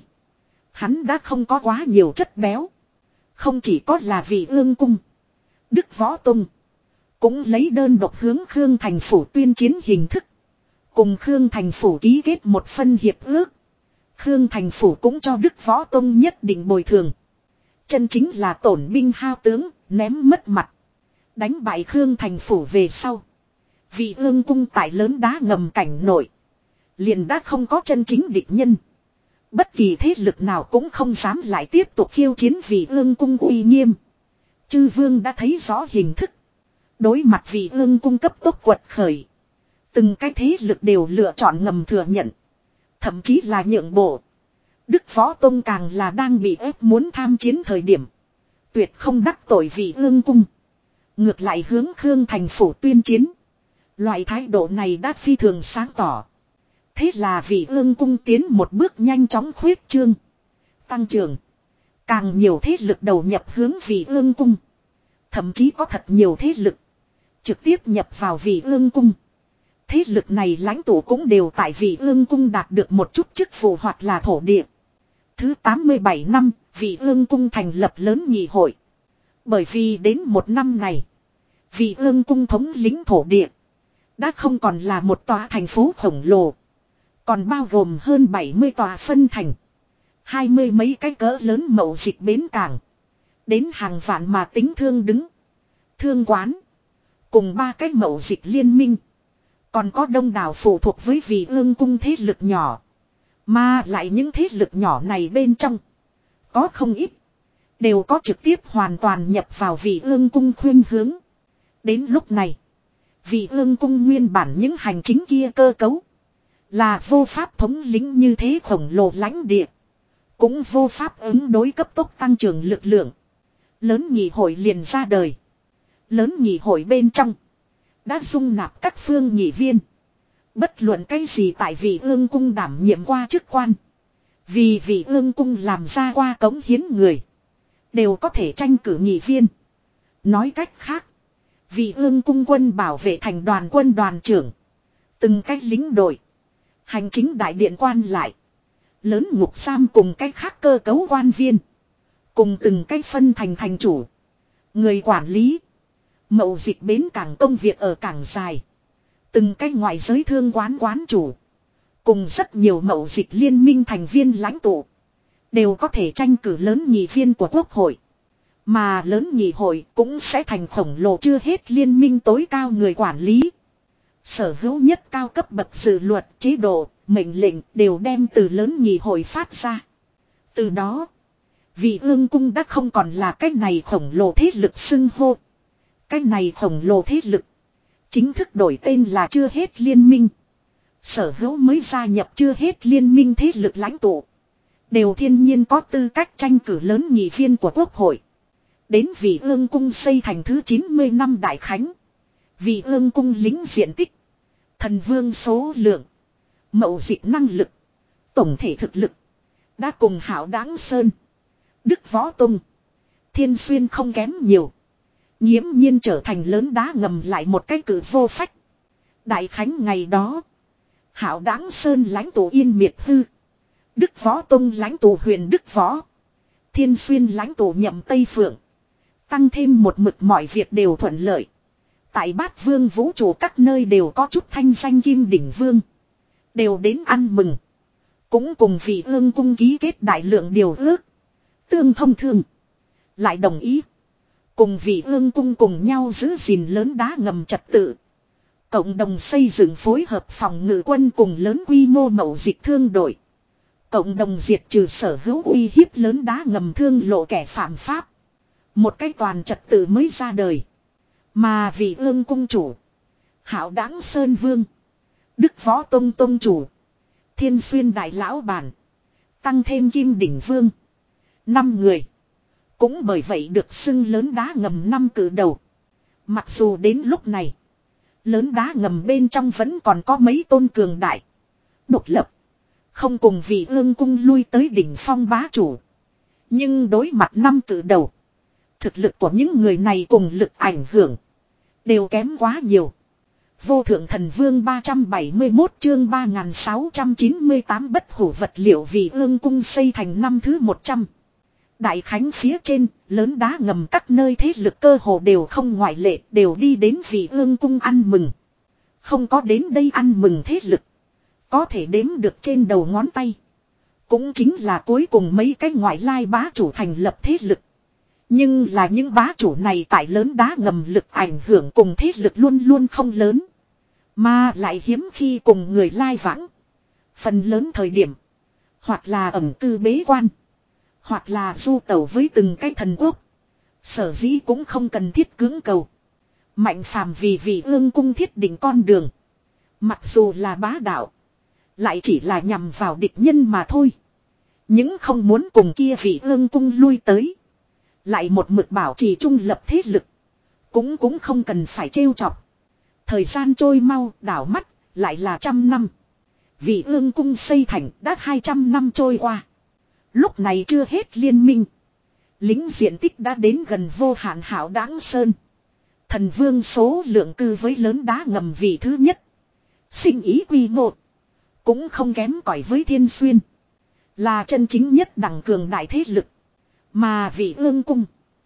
hắn đã không có quá nhiều chất béo. Không chỉ có là Vị Ương Cung, Đức Võ Tông cũng lấy đơn độc hướng Khương Thành phủ tuyên chiến hình thức, cùng Khương Thành phủ ký kết một phân hiệp ước. Khương Thành phủ cũng cho Đức Võ Tông nhất định bồi thường. Chân chính là tổn binh hao tướng, ném mất mặt. Đánh bại Khương Thành phủ về sau, Vị Ương Cung tại lớn đá ngầm cảnh nội liền đã không có chân chính địch nhân. Bất kỳ thế lực nào cũng không dám lại tiếp tục khiêu chiến Vị Ương Cung uy nghiêm. Chư vương đã thấy rõ hình thức. Đối mặt vì ương cung cấp tốc quật khởi. Từng cái thế lực đều lựa chọn ngầm thừa nhận. Thậm chí là nhượng bộ. Đức Võ Tông càng là đang bị ép muốn tham chiến thời điểm. Tuyệt không đắc tội vì ương cung. Ngược lại hướng Khương Thành Phủ tuyên chiến. Loại thái độ này đã phi thường sáng tỏ. Thế là vì ương cung tiến một bước nhanh chóng khuyết trương. Tăng trưởng. Càng nhiều thế lực đầu nhập hướng vì ương cung. Thậm chí có thật nhiều thế lực. Trực tiếp nhập vào vì ương cung. Thế lực này lãnh tụ cũng đều tại vì ương cung đạt được một chút chức vụ hoặc là thổ địa. Thứ tám mươi bảy năm, vì ương cung thành lập lớn nhị hội. Bởi vì đến một năm này, vì ương cung thống lĩnh thổ địa đã không còn là một tòa thành phố khổng lồ. Còn bao gồm hơn bảy mươi tòa phân thành. Hai mươi mấy cái cỡ lớn mậu dịch bến cảng. Đến hàng vạn mà tính thương đứng. Thương quán. Cùng ba cái mậu dịch liên minh. Còn có đông đảo phụ thuộc với vì ương cung thế lực nhỏ. Mà lại những thế lực nhỏ này bên trong. Có không ít. Đều có trực tiếp hoàn toàn nhập vào vì ương cung khuyên hướng. Đến lúc này. Vì ương cung nguyên bản những hành chính kia cơ cấu. Là vô pháp thống lĩnh như thế khổng lồ lãnh địa. Cũng vô pháp ứng đối cấp tốc tăng trưởng lực lượng. Lớn nhị hội liền ra đời. Lớn nhị hội bên trong. Đã dung nạp các phương nhị viên. Bất luận cái gì tại vì ương cung đảm nhiệm qua chức quan. Vì vì ương cung làm ra qua cống hiến người. Đều có thể tranh cử nhị viên. Nói cách khác. Vì ương cung quân bảo vệ thành đoàn quân đoàn trưởng. Từng cách lính đội. Hành chính đại điện quan lại. Lớn ngục giam cùng cách khác cơ cấu quan viên. Cùng từng cách phân thành thành chủ. Người quản lý. Mậu dịch bến cảng công việc ở cảng dài. Từng cách ngoại giới thương quán quán chủ. Cùng rất nhiều mậu dịch liên minh thành viên lãnh tụ. Đều có thể tranh cử lớn nhị viên của quốc hội. Mà lớn nhị hội cũng sẽ thành khổng lồ chưa hết liên minh tối cao người quản lý. Sở hữu nhất cao cấp bậc dự luật, chế độ, mệnh lệnh đều đem từ lớn nhị hội phát ra. Từ đó, vì ương cung đã không còn là cái này khổng lồ thế lực xưng hô. Cái này khổng lồ thế lực chính thức đổi tên là chưa hết liên minh. Sở hữu mới gia nhập chưa hết liên minh thế lực lãnh tụ. Đều thiên nhiên có tư cách tranh cử lớn nhị viên của quốc hội. Đến vì ương cung xây thành thứ chín mươi năm đại khánh. Vì ương cung lính diện tích. Thần vương số lượng. Mậu dịch năng lực. Tổng thể thực lực. Đã cùng Hảo Đáng Sơn. Đức Võ Tông. Thiên Xuyên không kém nhiều. Nghiễm nhiên trở thành lớn đá ngầm lại một cái cử vô phách. Đại khánh ngày đó. Hảo Đáng Sơn lãnh tụ Yên Miệt Hư. Đức Võ Tông lãnh tụ Huyền Đức Võ. Thiên Xuyên lãnh tụ Nhậm Tây Phượng. Tăng thêm một mực mọi việc đều thuận lợi. Tại Bát Vương vũ trụ các nơi đều có chút thanh danh Kim Đỉnh Vương. Đều đến ăn mừng. Cũng cùng vì ương cung ký kết đại lượng điều ước. Tương thông thương. Lại đồng ý. Cùng vì ương cung cùng nhau giữ gìn lớn đá ngầm trật tự. Cộng đồng xây dựng phối hợp phòng ngự quân cùng lớn quy mô mậu dịch thương đội. Cộng đồng diệt trừ sở hữu uy hiếp lớn đá ngầm thương lộ kẻ phạm pháp. Một cái toàn trật tự mới ra đời. Mà vì ương cung chủ. Hảo Đáng Sơn Vương. Đức Võ Tông Tông chủ. Thiên Xuyên Đại Lão Bản. Tăng thêm Kim Đỉnh Vương. Năm người. Cũng bởi vậy được xưng lớn đá ngầm năm cử đầu. Mặc dù đến lúc này. Lớn đá ngầm bên trong vẫn còn có mấy tôn cường đại. Độc lập. Không cùng vì ương cung lui tới đỉnh phong bá chủ. Nhưng đối mặt năm cử đầu. Thực lực của những người này cùng lực ảnh hưởng. Đều kém quá nhiều. Vô thượng thần vương ba trăm bảy mươi mốt chương ba nghìn sáu trăm chín mươi tám bất hủ vật liệu vì ương cung xây thành năm thứ một trăm. Đại khánh phía trên, lớn đá ngầm các nơi thế lực cơ hồ đều không ngoại lệ, đều đi đến vì ương cung ăn mừng. Không có đến đây ăn mừng thế lực. Có thể đếm được trên đầu ngón tay. Cũng chính là cuối cùng mấy cái ngoại lai bá chủ thành lập thế lực. Nhưng là những bá chủ này tại lớn đá ngầm lực ảnh hưởng cùng thế lực luôn luôn không lớn. Mà lại hiếm khi cùng người lai vãng. Phần lớn thời điểm. Hoặc là ẩn cư bế quan. Hoặc là du tẩu với từng cái thần quốc. Sở dĩ cũng không cần thiết cưỡng cầu. Mạnh phàm vì vị ương cung thiết định con đường. Mặc dù là bá đạo. Lại chỉ là nhằm vào địch nhân mà thôi. Những không muốn cùng kia vị ương cung lui tới. Lại một mực bảo trì trung lập thế lực. Cũng cũng không cần phải trêu chọc. Thời gian trôi mau đảo mắt. Lại là trăm năm. Vị ương cung xây thành đã hai trăm năm trôi qua. Lúc này chưa hết liên minh. Lính diện tích đã đến gần vô hạn hảo đáng sơn. Thần vương số lượng cư với lớn đá ngầm vị thứ nhất. Sinh ý quy mô. Cũng không kém cỏi với thiên xuyên. Là chân chính nhất đẳng cường đại thế lực. Mà vị ương cung.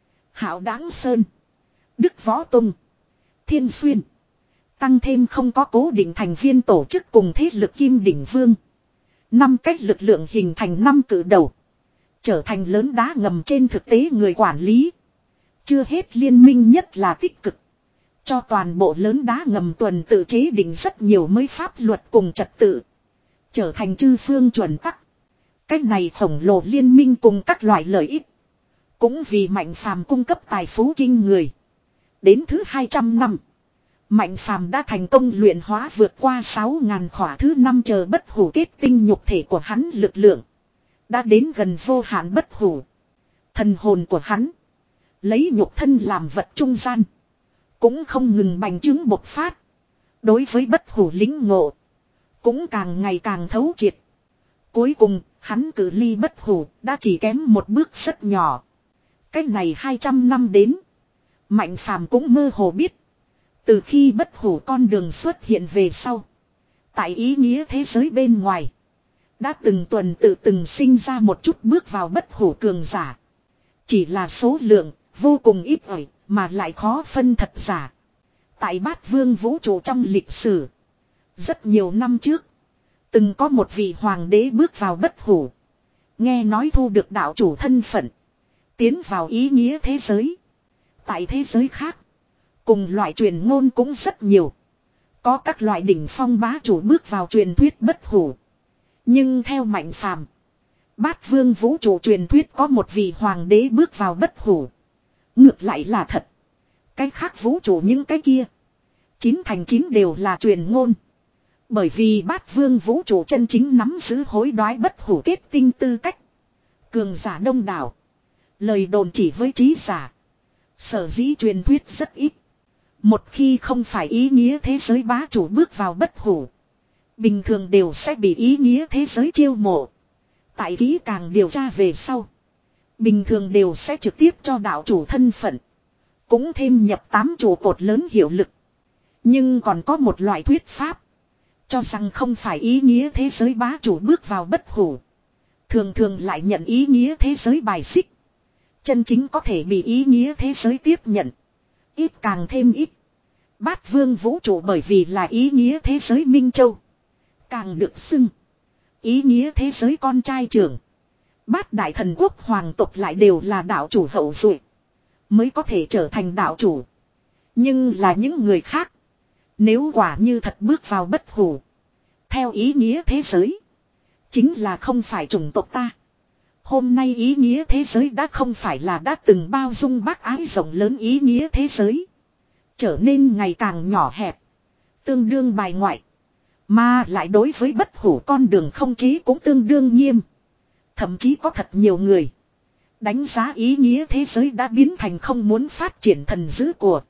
Hảo đáng sơn. Đức Võ Tông. Thiên xuyên. Tăng thêm không có cố định thành viên tổ chức cùng thế lực Kim Đỉnh Vương. Năm cách lực lượng hình thành năm cử đầu. Trở thành lớn đá ngầm trên thực tế người quản lý. Chưa hết liên minh nhất là tích cực. Cho toàn bộ lớn đá ngầm tuần tự chế định rất nhiều mới pháp luật cùng trật tự. Trở thành chư phương chuẩn tắc. Cách này khổng lồ liên minh cùng các loại lợi ích. Cũng vì Mạnh Phàm cung cấp tài phú kinh người. Đến thứ hai trăm năm. Mạnh Phàm đã thành công luyện hóa vượt qua sáu ngàn khỏa thứ năm chờ bất hủ kết tinh nhục thể của hắn lực lượng. Đã đến gần vô hạn bất hủ. Thần hồn của hắn. Lấy nhục thân làm vật trung gian. Cũng không ngừng bành trướng bộc phát. Đối với bất hủ lính ngộ. Cũng càng ngày càng thấu triệt. Cuối cùng, hắn cử ly bất hủ đã chỉ kém một bước rất nhỏ. Cách này hai trăm năm đến. Mạnh Phàm cũng mơ hồ biết. Từ khi bất hủ con đường xuất hiện về sau. Tại ý nghĩa thế giới bên ngoài. Đã từng tuần tự từng sinh ra một chút bước vào bất hủ cường giả. Chỉ là số lượng vô cùng ít ỏi mà lại khó phân thật giả. Tại bát vương vũ trụ trong lịch sử. Rất nhiều năm trước. Từng có một vị hoàng đế bước vào bất hủ. Nghe nói thu được đạo chủ thân phận. Tiến vào ý nghĩa thế giới. Tại thế giới khác. Cùng loại truyền ngôn cũng rất nhiều. Có các loại đỉnh phong bá chủ bước vào truyền thuyết bất hủ. Nhưng theo Mạnh Phàm, bát vương vũ trụ truyền thuyết có một vị hoàng đế bước vào bất hủ. Ngược lại là thật. Cái khác vũ trụ những cái kia. Chín thành chín đều là truyền ngôn. Bởi vì bát vương vũ trụ chân chính nắm giữ hối đoái bất hủ kết tinh tư cách. Cường giả đông đảo. Lời đồn chỉ với trí giả. Sở dĩ truyền thuyết rất ít. Một khi không phải ý nghĩa thế giới bá chủ bước vào bất hủ. Bình thường đều sẽ bị ý nghĩa thế giới chiêu mộ. Tại kỹ càng điều tra về sau. Bình thường đều sẽ trực tiếp cho đạo chủ thân phận. Cũng thêm nhập tám trụ cột lớn hiệu lực. Nhưng còn có một loại thuyết pháp. Cho rằng không phải ý nghĩa thế giới bá chủ bước vào bất hủ. Thường thường lại nhận ý nghĩa thế giới bài xích. Chân chính có thể bị ý nghĩa thế giới tiếp nhận. Ít càng thêm ít. Bát vương vũ trụ bởi vì là ý nghĩa thế giới Minh Châu. Càng được xưng. Ý nghĩa thế giới con trai trưởng. Bát đại thần quốc hoàng tộc lại đều là đạo chủ hậu duệ. Mới có thể trở thành đạo chủ. Nhưng là những người khác. Nếu quả như thật bước vào bất hủ. Theo ý nghĩa thế giới. Chính là không phải chủng tộc ta. Hôm nay ý nghĩa thế giới đã không phải là đã từng bao dung bác ái rộng lớn ý nghĩa thế giới. Trở nên ngày càng nhỏ hẹp. Tương đương bài ngoại. Mà lại đối với bất hủ con đường không chí cũng tương đương nghiêm. Thậm chí có thật nhiều người. Đánh giá ý nghĩa thế giới đã biến thành không muốn phát triển thần dữ của.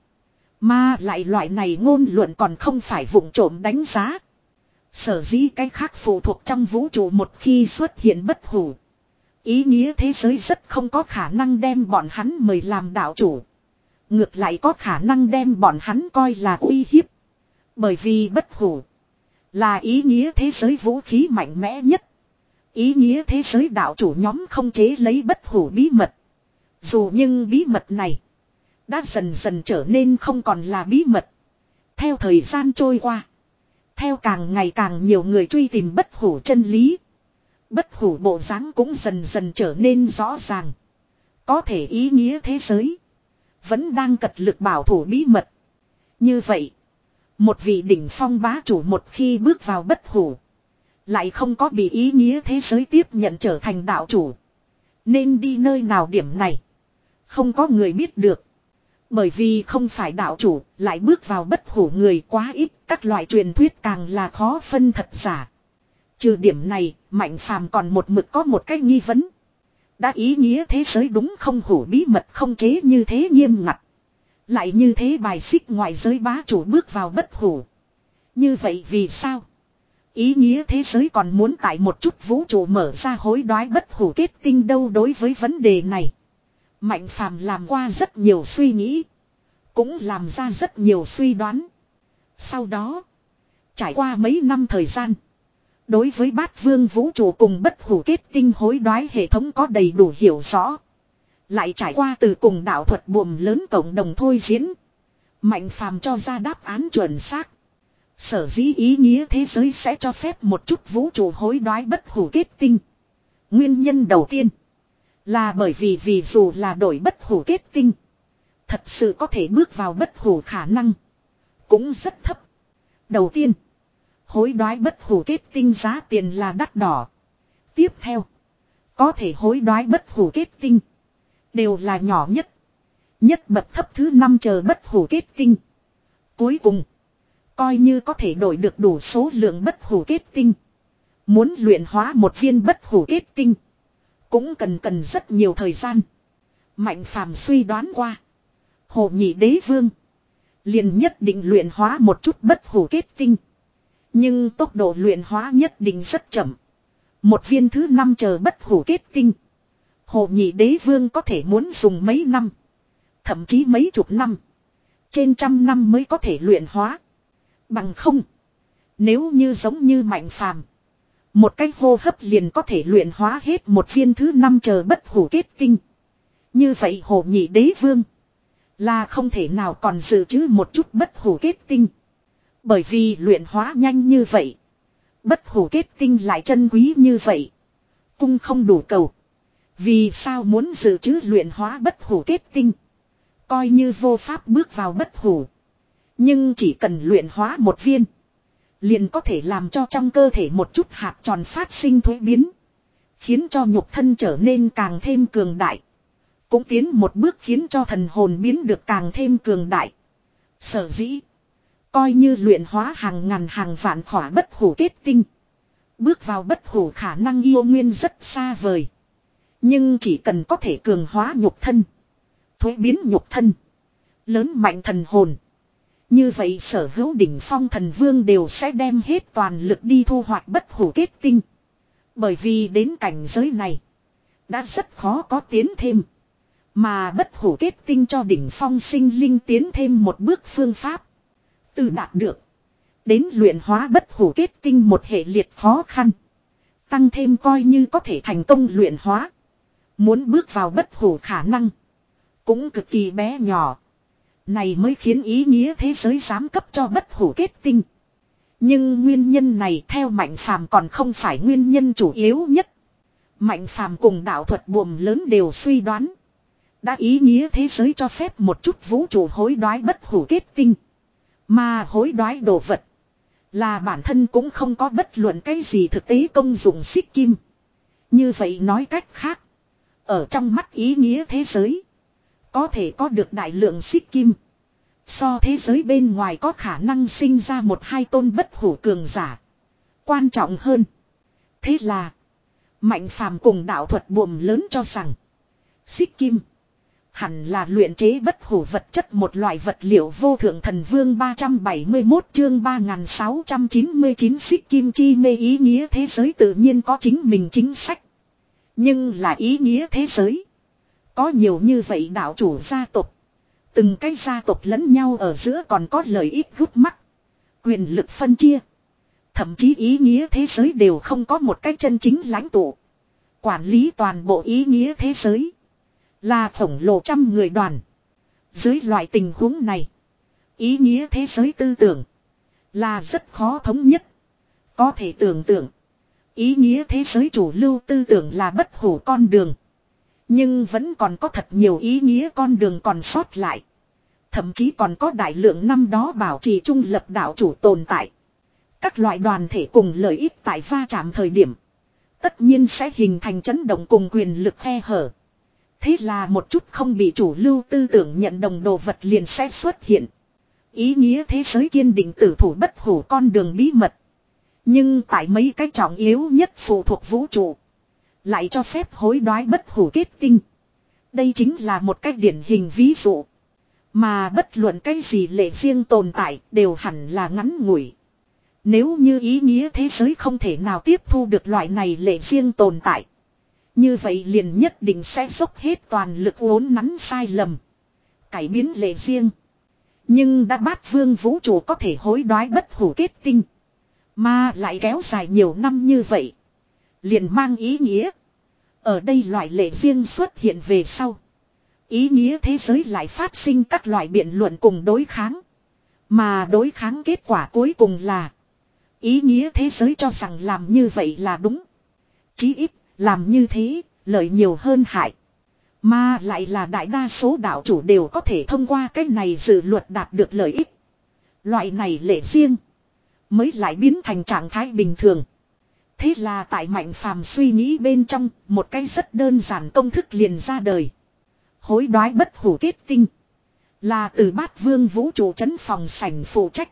Mà lại loại này ngôn luận còn không phải vụng trộm đánh giá. Sở dĩ cái khác phụ thuộc trong vũ trụ một khi xuất hiện bất hủ. Ý nghĩa thế giới rất không có khả năng đem bọn hắn mời làm đạo chủ. Ngược lại có khả năng đem bọn hắn coi là uy hiếp. Bởi vì bất hủ là ý nghĩa thế giới vũ khí mạnh mẽ nhất. Ý nghĩa thế giới đạo chủ nhóm không chế lấy bất hủ bí mật. Dù nhưng bí mật này đã dần dần trở nên không còn là bí mật. Theo thời gian trôi qua. Theo càng ngày càng nhiều người truy tìm bất hủ chân lý. Bất hủ bộ dáng cũng dần dần trở nên rõ ràng. Có thể ý nghĩa thế giới vẫn đang cật lực bảo thủ bí mật. Như vậy, một vị đỉnh phong bá chủ một khi bước vào bất hủ, lại không có bị ý nghĩa thế giới tiếp nhận trở thành đạo chủ. Nên đi nơi nào điểm này, không có người biết được. Bởi vì không phải đạo chủ, lại bước vào bất hủ người quá ít, các loại truyền thuyết càng là khó phân thật giả. Trừ điểm này, Mạnh Phàm còn một mực có một cái nghi vấn. Đã ý nghĩa thế giới đúng không hủ bí mật không chế như thế nghiêm ngặt. Lại như thế bài xích ngoại giới bá chủ bước vào bất hủ. Như vậy vì sao? Ý nghĩa thế giới còn muốn tại một chút vũ trụ mở ra hối đoái bất hủ kết tinh đâu. Đối với vấn đề này, Mạnh Phàm làm qua rất nhiều suy nghĩ. Cũng làm ra rất nhiều suy đoán. Sau đó, trải qua mấy năm thời gian, đối với bát vương vũ trụ cùng bất hủ kết tinh hối đoái hệ thống có đầy đủ hiểu rõ. Lại trải qua từ cùng đạo thuật buồm lớn cộng đồng thôi diễn. Mạnh Phàm cho ra đáp án chuẩn xác. Sở dĩ ý nghĩa thế giới sẽ cho phép một chút vũ trụ hối đoái bất hủ kết tinh. Nguyên nhân đầu tiên là bởi vì vì dù là đổi bất hủ kết tinh, thật sự có thể bước vào bất hủ khả năng cũng rất thấp. Đầu tiên, hối đoái bất hủ kết tinh giá tiền là đắt đỏ. Tiếp theo, có thể hối đoái bất hủ kết tinh đều là nhỏ nhất, nhất bậc thấp thứ năm chờ bất hủ kết tinh. Cuối cùng, coi như có thể đổi được đủ số lượng bất hủ kết tinh, muốn luyện hóa một viên bất hủ kết tinh cũng cần cần rất nhiều thời gian. Mạnh Phàm suy đoán qua, Hồ Nhị Đế Vương liền nhất định luyện hóa một chút bất hủ kết tinh, nhưng tốc độ luyện hóa nhất định rất chậm. Một viên thứ năm chờ bất hủ kết tinh, Hồ Nhị Đế Vương có thể muốn dùng mấy năm, thậm chí mấy chục năm, trên trăm năm mới có thể luyện hóa. Bằng không, nếu như giống như Mạnh Phàm, một cái hô hấp liền có thể luyện hóa hết một viên thứ năm chờ bất hủ kết tinh, như vậy Hồ Nhị Đế Vương là không thể nào còn dự trữ một chút bất hủ kết tinh. Bởi vì luyện hóa nhanh như vậy, bất hủ kết tinh lại chân quý như vậy, cung không đủ cầu. Vì sao muốn dự trữ luyện hóa bất hủ kết tinh? Coi như vô pháp bước vào bất hủ, nhưng chỉ cần luyện hóa một viên, liền có thể làm cho trong cơ thể một chút hạt tròn phát sinh thuế biến, khiến cho nhục thân trở nên càng thêm cường đại. Cũng tiến một bước khiến cho thần hồn biến được càng thêm cường đại. Sở dĩ, coi như luyện hóa hàng ngàn hàng vạn khỏa bất hủ kết tinh, bước vào bất hủ khả năng yêu nguyên rất xa vời. Nhưng chỉ cần có thể cường hóa nhục thân, thuế biến nhục thân, lớn mạnh thần hồn, như vậy sở hữu đỉnh phong thần vương đều sẽ đem hết toàn lực đi thu hoạch bất hủ kết tinh. Bởi vì đến cảnh giới này, đã rất khó có tiến thêm. Mà bất hủ kết tinh cho đỉnh phong sinh linh tiến thêm một bước phương pháp. Từ đạt được đến luyện hóa bất hủ kết tinh một hệ liệt khó khăn. Tăng thêm coi như có thể thành công luyện hóa, muốn bước vào bất hủ khả năng cũng cực kỳ bé nhỏ. Này mới khiến ý nghĩa thế giới dám cấp cho bất hủ kết tinh. Nhưng nguyên nhân này theo Mạnh Phàm còn không phải nguyên nhân chủ yếu nhất. Mạnh Phàm cùng đạo thuật buồm lớn đều suy đoán, đã ý nghĩa thế giới cho phép một chút vũ trụ hối đoái bất hủ kết tinh, mà hối đoái đồ vật là bản thân cũng không có bất luận cái gì thực tế công dụng xích kim. Như vậy nói cách khác, ở trong mắt ý nghĩa thế giới, có thể có được đại lượng xích kim, so thế giới bên ngoài có khả năng sinh ra một hai tôn bất hủ cường giả quan trọng hơn. Thế là Mạnh Phàm cùng đạo thuật buồm lớn cho rằng xích kim hẳn là luyện chế bất hủ vật chất một loại vật liệu vô thượng. Thần vương ba trăm bảy mươi mốt chương ba nghìn sáu trăm chín mươi chín xích kim chi mê. Ý nghĩa thế giới tự nhiên có chính mình chính sách, nhưng là ý nghĩa thế giới có nhiều như vậy đạo chủ gia tộc, từng cái gia tộc lẫn nhau ở giữa còn có lợi ích gút mắc, quyền lực phân chia. Thậm chí ý nghĩa thế giới đều không có một cái chân chính lãnh tụ quản lý toàn bộ ý nghĩa thế giới, là khổng lồ trăm người đoàn. Dưới loại tình huống này, ý nghĩa thế giới tư tưởng là rất khó thống nhất. Có thể tưởng tượng, ý nghĩa thế giới chủ lưu tư tưởng là bất hủ con đường, nhưng vẫn còn có thật nhiều ý nghĩa con đường còn sót lại. Thậm chí còn có đại lượng năm đó bảo trì trung lập đạo chủ tồn tại. Các loại đoàn thể cùng lợi ích tại va chạm thời điểm, tất nhiên sẽ hình thành chấn động cùng quyền lực khe hở. Thế là một chút không bị chủ lưu tư tưởng nhận đồng đồ vật liền sẽ xuất hiện. Ý nghĩa thế giới kiên định tử thủ bất hủ con đường bí mật. Nhưng tại mấy cái trọng yếu nhất phụ thuộc vũ trụ. Lại cho phép hối đoái bất hủ kết tinh. Đây chính là một cách điển hình ví dụ. Mà bất luận cái gì lệ riêng tồn tại đều hẳn là ngắn ngủi. Nếu như ý nghĩa thế giới không thể nào tiếp thu được loại này lệ riêng tồn tại. Như vậy liền nhất định sẽ dốc hết toàn lực uốn nắn sai lầm. Cải biến lệ riêng. Nhưng đã bát vương vũ trụ có thể hối đoái bất hủ kết tinh. Mà lại kéo dài nhiều năm như vậy. Liền mang ý nghĩa. Ở đây loại lệ riêng xuất hiện về sau. Ý nghĩa thế giới lại phát sinh các loại biện luận cùng đối kháng. Mà đối kháng kết quả cuối cùng là. Ý nghĩa thế giới cho rằng làm như vậy là đúng. Chí ít, làm như thế, lợi nhiều hơn hại. Mà lại là đại đa số đạo chủ đều có thể thông qua cái này dự luật đạt được lợi ích. Loại này lệ riêng. Mới lại biến thành trạng thái bình thường. Thế là tại Mạnh Phàm suy nghĩ bên trong, một cái rất đơn giản công thức liền ra đời. Hối đoái bất hủ kết tinh. Là từ bát vương vũ trụ trấn phòng sảnh phụ trách.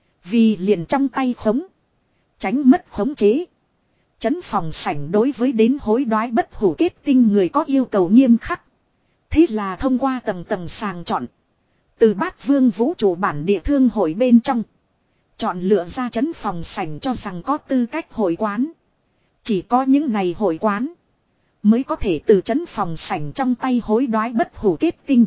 Vì liền trong tay khống. Tránh mất khống chế. Trấn phòng sảnh đối với đến hối đoái bất hủ kết tinh người có yêu cầu nghiêm khắc. Thế là thông qua tầng tầng sàng chọn. Từ bát vương vũ trụ bản địa thương hội bên trong. Chọn lựa ra trấn phòng sảnh cho rằng có tư cách hội quán. Chỉ có những này hội quán. Mới có thể từ trấn phòng sảnh trong tay hối đoái bất hủ kết tinh.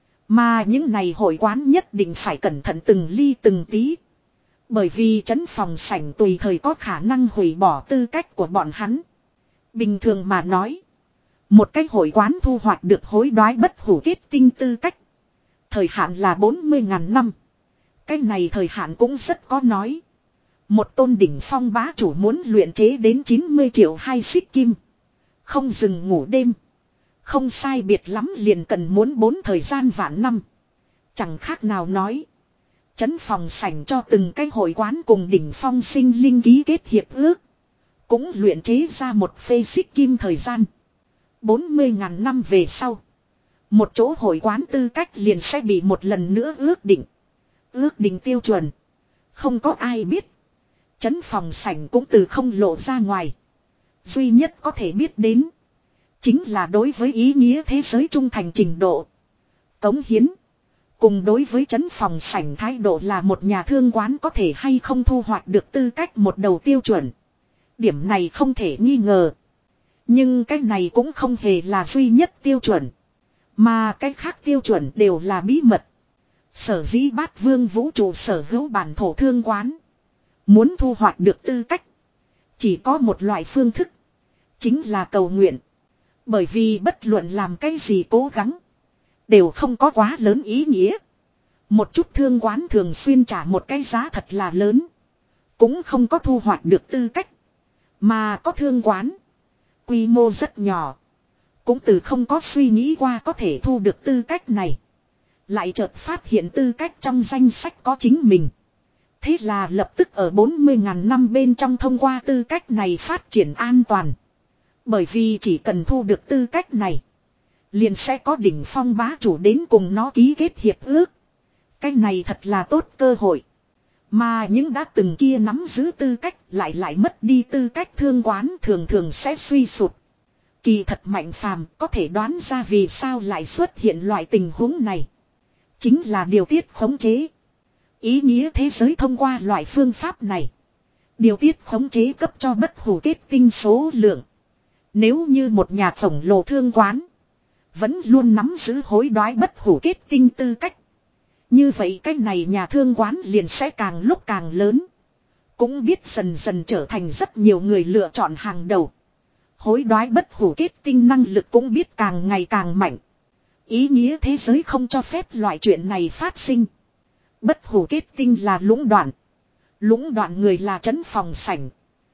Mà những này hội quán nhất định phải cẩn thận từng ly từng tí. Bởi vì trấn phòng sảnh tùy thời có khả năng hủy bỏ tư cách của bọn hắn. Bình thường mà nói. Một cái hội quán thu hoạch được hối đoái bất hủ kết tinh tư cách. Thời hạn là bốn mươi ngàn năm. Cái này thời hạn cũng rất có nói. Một tôn đỉnh phong bá chủ muốn luyện chế đến chín mươi triệu hai xích kim. Không dừng ngủ đêm. Không sai biệt lắm liền cần muốn bốn thời gian vạn năm. Chẳng khác nào nói. Trấn phòng sảnh cho từng cái hội quán cùng đỉnh phong sinh linh ký kết hiệp ước. Cũng luyện chế ra một phê xích kim thời gian. bốn mươi ngàn năm về sau. Một chỗ hội quán tư cách liền sẽ bị một lần nữa ước định. Ước định tiêu chuẩn. Không có ai biết. Trấn phòng sảnh cũng từ không lộ ra ngoài. Duy nhất có thể biết đến. Chính là đối với ý nghĩa thế giới trung thành trình độ. Cống hiến. Cùng đối với trấn phòng sảnh thái độ là một nhà thương quán có thể hay không thu hoạch được tư cách một đầu tiêu chuẩn. Điểm này không thể nghi ngờ. Nhưng cái này cũng không hề là duy nhất tiêu chuẩn. Mà cái khác tiêu chuẩn đều là bí mật. Sở dĩ bát vương vũ trụ sở hữu bản thổ thương quán. Muốn thu hoạch được tư cách. Chỉ có một loại phương thức. Chính là cầu nguyện. Bởi vì bất luận làm cái gì cố gắng. Đều không có quá lớn ý nghĩa. Một chút thương quán thường xuyên trả một cái giá thật là lớn. Cũng không có thu hoạch được tư cách. Mà có thương quán. Quy mô rất nhỏ. Cũng từ không có suy nghĩ qua có thể thu được tư cách này. Lại chợt phát hiện tư cách trong danh sách có chính mình. Thế là lập tức ở bốn mươi ngàn năm bên trong thông qua tư cách này phát triển an toàn. Bởi vì chỉ cần thu được tư cách này. Liền sẽ có đỉnh phong bá chủ đến cùng nó ký kết hiệp ước. Cái này thật là tốt cơ hội. Mà những đã từng kia nắm giữ tư cách lại lại mất đi tư cách thương quán thường thường sẽ suy sụp. Kỳ thật Mạnh Phàm có thể đoán ra vì sao lại xuất hiện loại tình huống này. Chính là điều tiết khống chế. Ý nghĩa thế giới thông qua loại phương pháp này. Điều tiết khống chế cấp cho bất hủ kết tinh số lượng. Nếu như một nhà khổng lồ thương quán. Vẫn luôn nắm giữ hối đoái bất hủ kết tinh tư cách. Như vậy cái này nhà thương quán liền sẽ càng lúc càng lớn. Cũng biết dần dần trở thành rất nhiều người lựa chọn hàng đầu. Hối đoái bất hủ kết tinh năng lực cũng biết càng ngày càng mạnh. Ý nghĩa thế giới không cho phép loại chuyện này phát sinh. Bất hủ kết tinh là lũng đoạn. Lũng đoạn người là trấn phòng sảnh.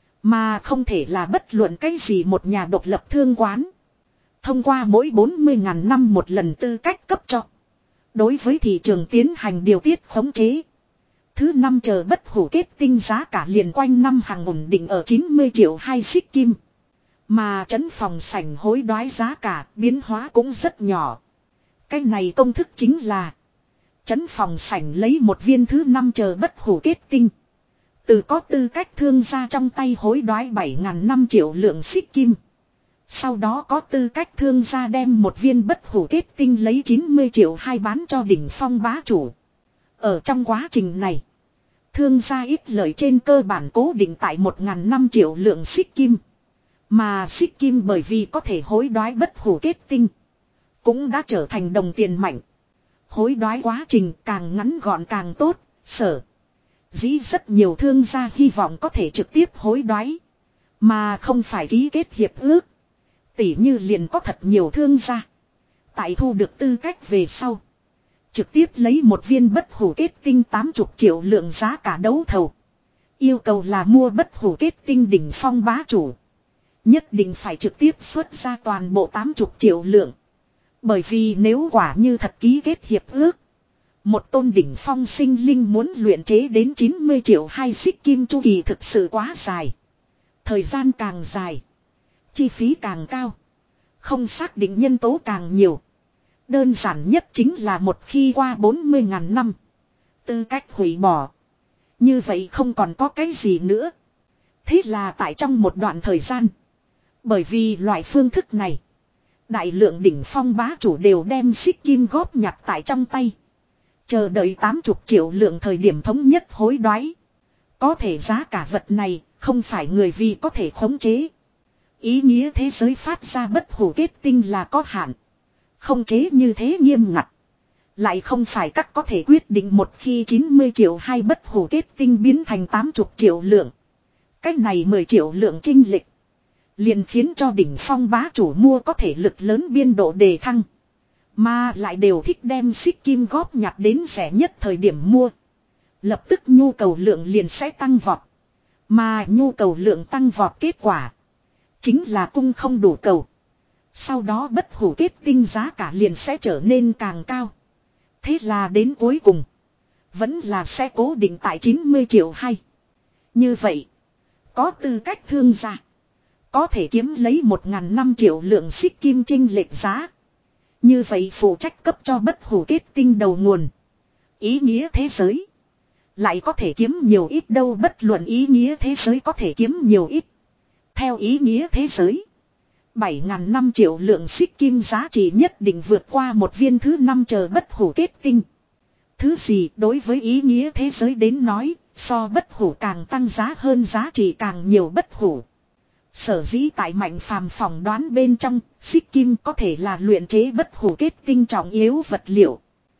Mà không thể là bất luận cái gì một nhà độc lập thương quán. Thông qua mỗi bốn mươi ngàn năm một lần tư cách cấp cho. Đối với thị trường tiến hành điều tiết khống chế. Thứ năm chờ bất hủ kết tinh giá cả liền quanh năm hàng ổn định ở chín mươi triệu hai xích kim. Mà trấn phòng sảnh hối đoái giá cả biến hóa cũng rất nhỏ. Cái này công thức chính là trấn phòng sảnh lấy một viên thứ năm chờ bất hủ kết tinh. Từ có tư cách thương gia trong tay hối đoái bảy ngàn năm triệu lượng xích kim. Sau đó có tư cách thương gia đem một viên bất hủ kết tinh lấy chín mươi triệu hai bán cho đỉnh phong bá chủ. Ở trong quá trình này, thương gia ít lợi trên cơ bản cố định tại một ngàn năm triệu lượng xích kim. Mà xích kim bởi vì có thể hối đoái bất hủ kết tinh, cũng đã trở thành đồng tiền mạnh. Hối đoái quá trình càng ngắn gọn càng tốt, sở dĩ rất nhiều thương gia hy vọng có thể trực tiếp hối đoái, mà không phải ký kết hiệp ước. Tỉ như liền có thật nhiều thương gia tại thu được tư cách về sau, trực tiếp lấy một viên bất hủ kết tinh tám mươi triệu lượng giá cả đấu thầu. Yêu cầu là mua bất hủ kết tinh đỉnh phong bá chủ, nhất định phải trực tiếp xuất ra toàn bộ tám mươi triệu lượng. Bởi vì nếu quả như thật ký kết hiệp ước, một tôn đỉnh phong sinh linh muốn luyện chế đến chín mươi triệu hai xích kim chu kỳ thực sự quá dài. Thời gian càng dài, chi phí càng cao, không xác định nhân tố càng nhiều. Đơn giản nhất chính là một khi qua bốn mươi ngàn năm, tư cách hủy bỏ. Như vậy không còn có cái gì nữa. Thế là tại trong một đoạn thời gian, bởi vì loại phương thức này, đại lượng đỉnh phong bá chủ đều đem xích kim góp nhặt tại trong tay, chờ đợi tám mươi triệu lượng thời điểm thống nhất hối đoái. Có thể giá cả vật này không phải người vì có thể khống chế. Ý nghĩa thế giới phát ra bất hủ kết tinh là có hạn, khống chế như thế nghiêm ngặt. Lại không phải các có thể quyết định một khi chín mươi triệu hai bất hủ kết tinh biến thành tám mươi triệu lượng. Cách này mười triệu lượng chênh lệch liền khiến cho đỉnh phong bá chủ mua có thể lực lớn biên độ đề thăng. Mà lại đều thích đem xích kim góp nhặt đến rẻ nhất thời điểm mua. Lập tức nhu cầu lượng liền sẽ tăng vọt. Mà nhu cầu lượng tăng vọt kết quả chính là cung không đủ cầu. Sau đó bất hủ kết tinh giá cả liền sẽ trở nên càng cao. Thế là đến cuối cùng vẫn là sẽ cố định tại chín mươi triệu hay. Như vậy, có tư cách thương gia có thể kiếm lấy một ngàn năm triệu lượng xích kim chênh lệch giá. Như vậy phụ trách cấp cho bất hủ kết tinh đầu nguồn. Ý nghĩa thế giới lại có thể kiếm nhiều ít đâu, bất luận ý nghĩa thế giới có thể kiếm nhiều ít. Theo ý nghĩa thế giới, bảy ngàn năm triệu lượng xích kim giá trị nhất định vượt qua một viên thứ năm chờ bất hủ kết tinh. Thứ gì đối với ý nghĩa thế giới đến nói, so bất hủ càng tăng giá hơn giá trị càng nhiều bất hủ. Sở dĩ tại Mạnh Phàm phỏng đoán bên trong, xích kim có thể là luyện chế bất hủ kết tinh trọng yếu vật liệu.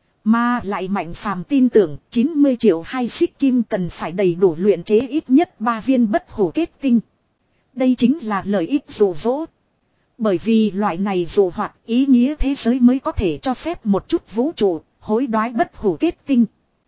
Mà lại Mạnh Phàm tin tưởng chín mươi triệu hai xích kim cần phải đầy đủ luyện chế ít nhất ba viên bất hủ kết tinh. Đây chính là lợi ích dụ dỗ. Bởi vì loại này dụ hoạt ý nghĩa thế giới mới có thể cho phép một chút vũ trụ hối đoái bất hủ kết tinh.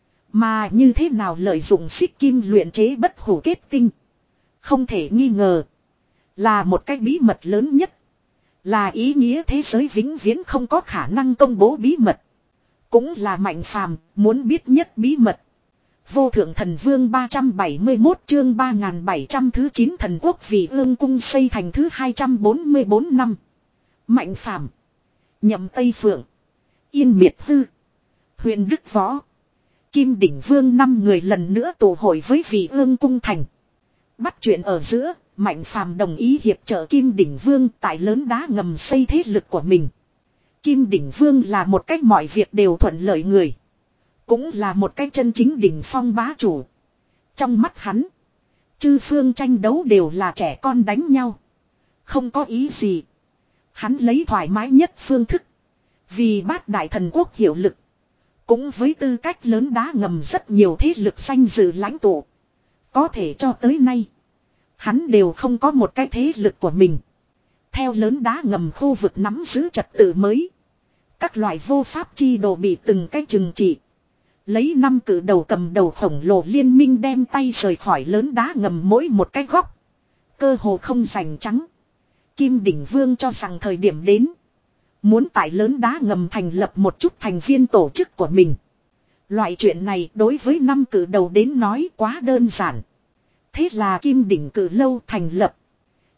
Mà như thế nào lợi dụng xích kim luyện chế bất hủ kết tinh, không thể nghi ngờ là một cái bí mật lớn nhất. Là ý nghĩa thế giới vĩnh viễn không có khả năng công bố bí mật. Cũng là Mạnh Phàm muốn biết nhất bí mật. Vô thượng thần vương ba trăm bảy mươi mốt chương ba nghìn bảy trăm thứ chín thần quốc vì ương cung xây thành thứ hai trăm bốn mươi bốn năm. Mạnh Phàm, Nhậm Tây Phượng, Yên Miệt Hư, Huyền Đức Võ, Kim Đỉnh Vương năm người lần nữa tụ hội với vị ương cung thành. Bắt chuyện ở giữa, Mạnh Phàm đồng ý hiệp trợ Kim Đỉnh Vương tại lớn đá ngầm xây thế lực của mình. Kim Đỉnh Vương là một cách mọi việc đều thuận lợi người. Cũng là một cách chân chính đỉnh phong bá chủ. Trong mắt hắn, chư phương tranh đấu đều là trẻ con đánh nhau. Không có ý gì. Hắn lấy thoải mái nhất phương thức. Vì bát đại thần quốc hiệu lực. Cũng với tư cách lớn đá ngầm rất nhiều thế lực danh dự lãnh tụ. Có thể cho tới nay, hắn đều không có một cái thế lực của mình. Theo lớn đá ngầm khu vực nắm giữ trật tự mới, các loại vô pháp chi đồ bị từng cái trừng trị. Lấy năm cử đầu cầm đầu khổng lồ liên minh đem tay rời khỏi lớn đá ngầm mỗi một cái góc. Cơ hồ không giành trắng. Kim Đỉnh Vương cho rằng thời điểm đến, muốn tại lớn đá ngầm thành lập một chút thành viên tổ chức của mình. Loại chuyện này đối với năm cử đầu đến nói quá đơn giản. Thế là Kim Đỉnh Cử Lâu thành lập.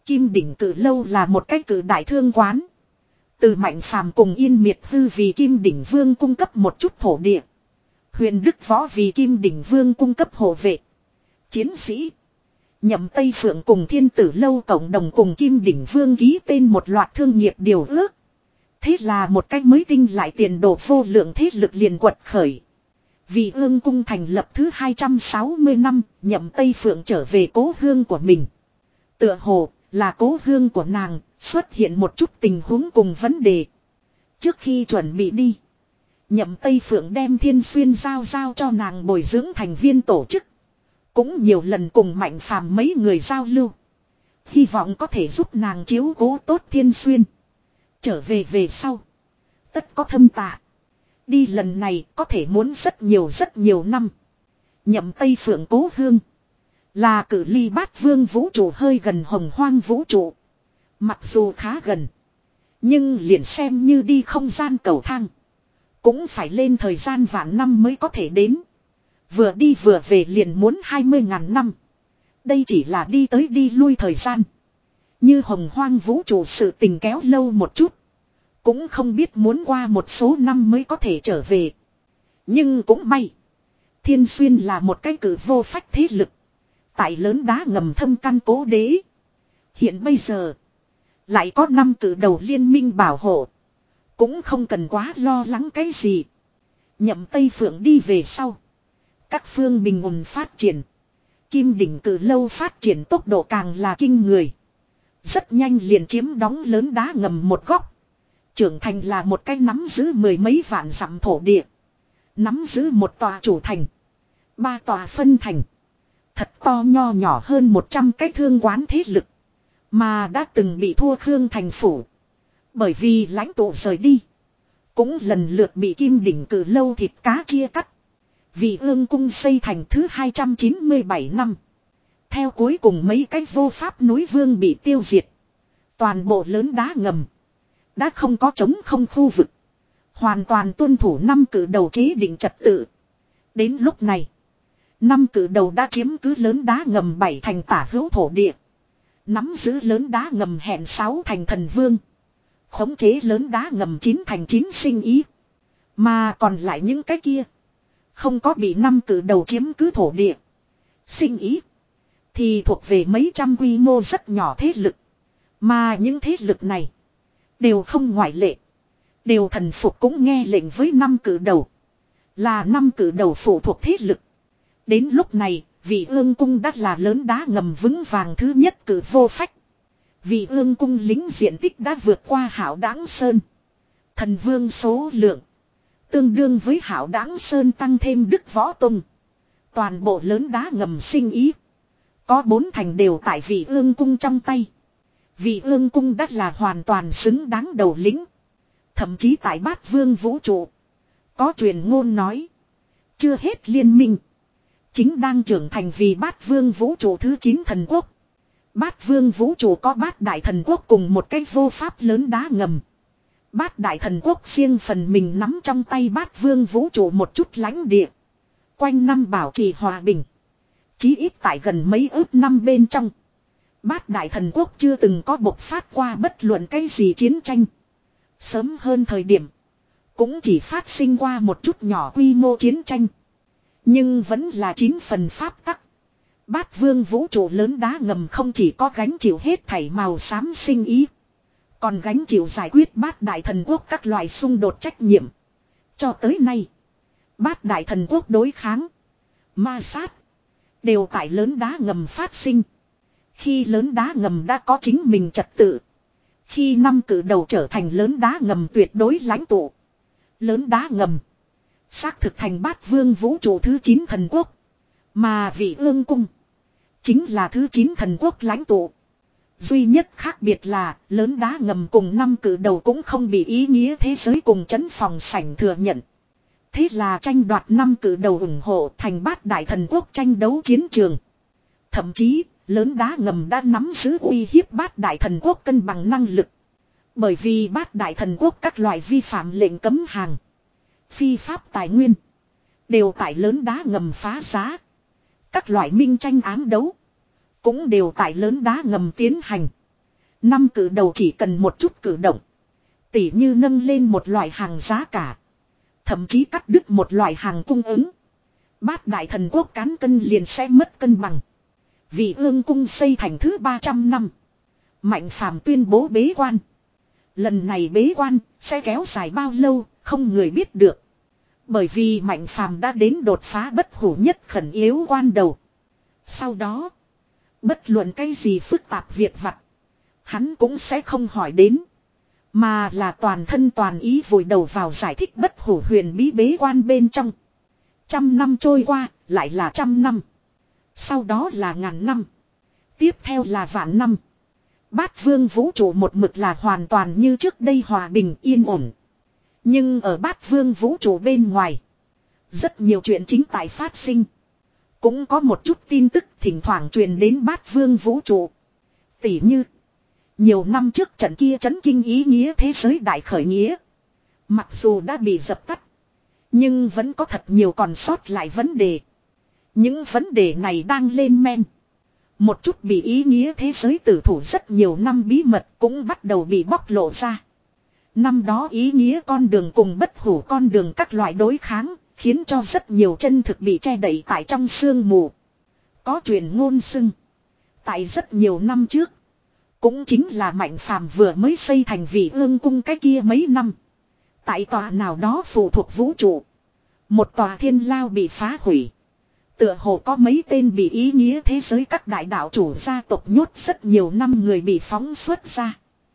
Kim đỉnh cử lâu là một cái cử đại thương quán. Từ Mạnh Phàm cùng Yên Miệt Hư vì Kim đỉnh vương cung cấp một chút thổ địa. Huyền Đức Võ vì Kim đỉnh vương cung cấp hộ vệ. Chiến sĩ. Nhậm Tây Phượng cùng Thiên Tử Lâu cộng đồng cùng Kim đỉnh vương ký tên một loạt thương nghiệp điều ước. Thế là một cách mới tinh lại tiền đồ vô lượng thế lực liền quật khởi. Vì Ương cung thành lập thứ hai trăm sáu mươi năm, Nhậm Tây Phượng trở về cố hương của mình. Tựa hồ là cố hương của nàng xuất hiện một chút tình huống cùng vấn đề. Trước khi chuẩn bị đi, Nhậm Tây Phượng đem Thiên Xuyên giao giao cho nàng bồi dưỡng thành viên tổ chức. Cũng nhiều lần cùng Mạnh Phàm mấy người giao lưu. Hy vọng có thể giúp nàng chiếu cố tốt Thiên Xuyên. Trở về về sau, tất có thâm tạ. Đi lần này có thể muốn rất nhiều rất nhiều năm. Nhậm Tây Phượng cố hương là cự ly Bát Vương vũ trụ hơi gần Hồng Hoang vũ trụ. Mặc dù khá gần, nhưng liền xem như đi không gian cầu thang, cũng phải lên thời gian vạn năm mới có thể đến. Vừa đi vừa về liền muốn hai mươi ngàn năm. Đây chỉ là đi tới đi lui thời gian. Như Hồng Hoang vũ trụ sự tình kéo lâu một chút, cũng không biết muốn qua một số năm mới có thể trở về. Nhưng cũng may, Thiên Xuyên là một cái cử vô phách thế lực. Tại lớn đá ngầm thâm căn cố đế. Hiện bây giờ, lại có năm cử đầu liên minh bảo hộ. Cũng không cần quá lo lắng cái gì. Nhậm Tây Phượng đi về sau, các phương bình ổn phát triển. Kim đỉnh cử lâu phát triển tốc độ càng là kinh người. Rất nhanh liền chiếm đóng lớn đá ngầm một góc. Trưởng thành là một cái nắm giữ mười mấy vạn dặm thổ địa. Nắm giữ một tòa chủ thành, ba tòa phân thành. Thật to nho nhỏ hơn một trăm cái thương quán thế lực. Mà đã từng bị thua Khương thành phủ. Bởi vì lãnh tụ rời đi, cũng lần lượt bị Kim đỉnh cử lâu thịt cá chia cắt. Vì Ương cung xây thành thứ hai trăm chín mươi bảy năm. Theo cuối cùng mấy cái vô pháp núi vương bị tiêu diệt, toàn bộ lớn đá ngầm đã không có trống không khu vực. Hoàn toàn tuân thủ năm cử đầu chế định trật tự. Đến lúc này, năm cử đầu đã chiếm cứ lớn đá ngầm bảy thành tả hữu thổ địa. Nắm giữ lớn đá ngầm hẹn sáu thành thần vương. Khống chế lớn đá ngầm chín thành chín sinh ý. Mà còn lại những cái kia, không có bị năm cử đầu chiếm cứ thổ địa, sinh ý, thì thuộc về mấy trăm quy mô rất nhỏ thế lực. Mà những thế lực này, đều không ngoại lệ, đều thần phục cũng nghe lệnh với năm cử đầu. Là năm cử đầu phụ thuộc thế lực. Đến lúc này, Vị Ương cung đã là lớn đá ngầm vững vàng thứ nhất cử vô phách. Vị Ương cung lính diện tích đã vượt qua Hảo Đãng Sơn. Thần vương số lượng tương đương với Hảo Đãng Sơn tăng thêm Đức Võ Tông. Toàn bộ lớn đá ngầm sinh ý, có bốn thành đều tại Vị Ương cung trong tay. Vị Ương cung đã là hoàn toàn xứng đáng đầu lĩnh. Thậm chí tại Bát Vương vũ trụ, có truyền ngôn nói, chưa hết liên minh, chính đang trưởng thành vì Bát Vương vũ trụ thứ chín thần quốc. Bát Vương vũ trụ có bát đại thần quốc cùng một cái vô pháp lớn đá ngầm. Bát đại thần quốc riêng phần mình nắm trong tay Bát Vương vũ trụ một chút lãnh địa. Quanh năm bảo trì hòa bình. Chí ít tại gần mấy ước năm bên trong, bát đại thần quốc chưa từng có bộc phát qua bất luận cái gì chiến tranh. Sớm hơn thời điểm, cũng chỉ phát sinh qua một chút nhỏ quy mô chiến tranh. Nhưng vẫn là chín phần pháp tắc. Bát Vương vũ trụ lớn đá ngầm không chỉ có gánh chịu hết thảy màu xám sinh ý, còn gánh chịu giải quyết bát đại thần quốc các loại xung đột trách nhiệm. Cho tới nay, bát đại thần quốc đối kháng, ma sát, đều tại lớn đá ngầm phát sinh. Khi lớn đá ngầm đã có chính mình trật tự, khi năm cử đầu trở thành lớn đá ngầm tuyệt đối lãnh tụ, lớn đá ngầm xác thực thành Bát Vương vũ trụ thứ chín thần quốc. Mà Vị Ương cung chính là thứ chín thần quốc lãnh tụ. Duy nhất khác biệt là lớn đá ngầm cùng năm cử đầu cũng không bị ý nghĩa thế giới cùng chấn phòng sảnh thừa nhận. Thế là tranh đoạt năm cử đầu ủng hộ thành bát đại thần quốc tranh đấu chiến trường. Thậm chí, lớn đá ngầm đã nắm giữ uy hiếp bát đại thần quốc cân bằng năng lực. Bởi vì bát đại thần quốc các loại vi phạm lệnh cấm hàng, phi pháp tài nguyên, đều tại lớn đá ngầm phá giá. Các loại minh tranh ám đấu, cũng đều tại lớn đá ngầm tiến hành. Năm cử đầu chỉ cần một chút cử động. Tỉ như nâng lên một loại hàng giá cả. Thậm chí cắt đứt một loại hàng cung ứng. Bát đại thần quốc cán cân liền sẽ mất cân bằng. Vì ương cung xây thành thứ ba trăm năm. Mạnh Phàm tuyên bố bế quan. Lần này bế quan sẽ kéo dài bao lâu không người biết được. Bởi vì Mạnh Phàm đã đến đột phá bất hủ nhất khẩn yếu quan đầu. Sau đó, bất luận cái gì phức tạp việc vặt, hắn cũng sẽ không hỏi đến. Mà là toàn thân toàn ý vùi đầu vào giải thích bất hủ huyền bí bế quan bên trong. Trăm năm trôi qua, lại là trăm năm. Sau đó là ngàn năm. Tiếp theo là vạn năm. Bát vương vũ trụ một mực là hoàn toàn như trước đây hòa bình yên ổn. Nhưng ở bát vương vũ trụ bên ngoài, rất nhiều chuyện chính tại phát sinh. Cũng có một chút tin tức thỉnh thoảng truyền đến bát vương vũ trụ. Tỉ như, nhiều năm trước trận kia chấn kinh ý nghĩa thế giới đại khởi nghĩa. Mặc dù đã bị dập tắt, nhưng vẫn có thật nhiều còn sót lại vấn đề. Những vấn đề này đang lên men. Một chút bị ý nghĩa thế giới tử thủ rất nhiều năm bí mật cũng bắt đầu bị bóc lộ ra. Năm đó ý nghĩa con đường cùng bất hủ con đường các loại đối kháng, khiến cho rất nhiều chân thực bị che đậy tại trong sương mù. Có truyền ngôn xưng, tại rất nhiều năm trước, cũng chính là Mạnh Phàm vừa mới xây thành Vị Ương cung cái kia mấy năm. Tại tòa nào đó phụ thuộc vũ trụ, một tòa thiên lao bị phá hủy. Tựa hồ có mấy tên bị ý nghĩa thế giới các đại đạo chủ gia tộc nhốt rất nhiều năm người bị phóng xuất ra.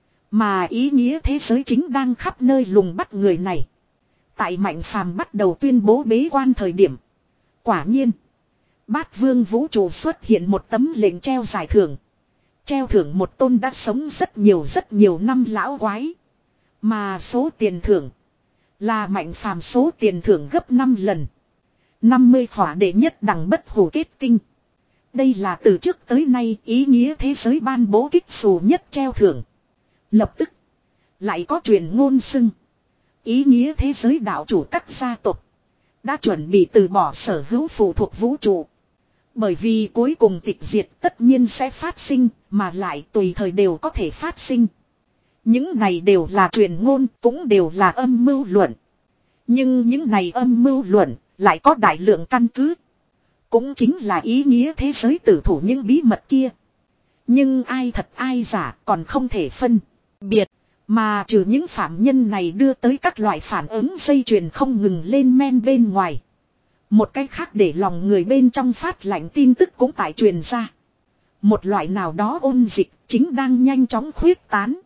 Mà ý nghĩa thế giới chính đang khắp nơi lùng bắt người này. Tại Mạnh Phàm bắt đầu tuyên bố bế quan thời điểm, quả nhiên, Bát vương vũ trụ xuất hiện một tấm lệnh treo giải thưởng. Treo thưởng một tôn đã sống rất nhiều rất nhiều năm lão quái. Mà số tiền thưởng là Mạnh Phàm số tiền thưởng gấp năm lần. năm mươi khỏa đệ nhất đẳng bất hủ kết tinh. Đây là từ trước tới nay ý nghĩa thế giới ban bố kích xù nhất treo thưởng. Lập tức, lại có truyền ngôn xưng, ý nghĩa thế giới đạo chủ các gia tộc đã chuẩn bị từ bỏ sở hữu phụ thuộc vũ trụ. Bởi vì cuối cùng tịch diệt tất nhiên sẽ phát sinh, mà lại tùy thời đều có thể phát sinh. Những này đều là truyền ngôn, cũng đều là âm mưu luận. Nhưng những này âm mưu luận lại có đại lượng căn cứ. Cũng chính là ý nghĩa thế giới tử thủ những bí mật kia. Nhưng ai thật ai giả còn không thể phân biệt. Mà trừ những phạm nhân này đưa tới các loại phản ứng dây chuyền không ngừng lên men bên ngoài. Một cách khác để lòng người bên trong phát lạnh tin tức cũng tại truyền ra. Một loại nào đó ôn dịch chính đang nhanh chóng khuyết tán.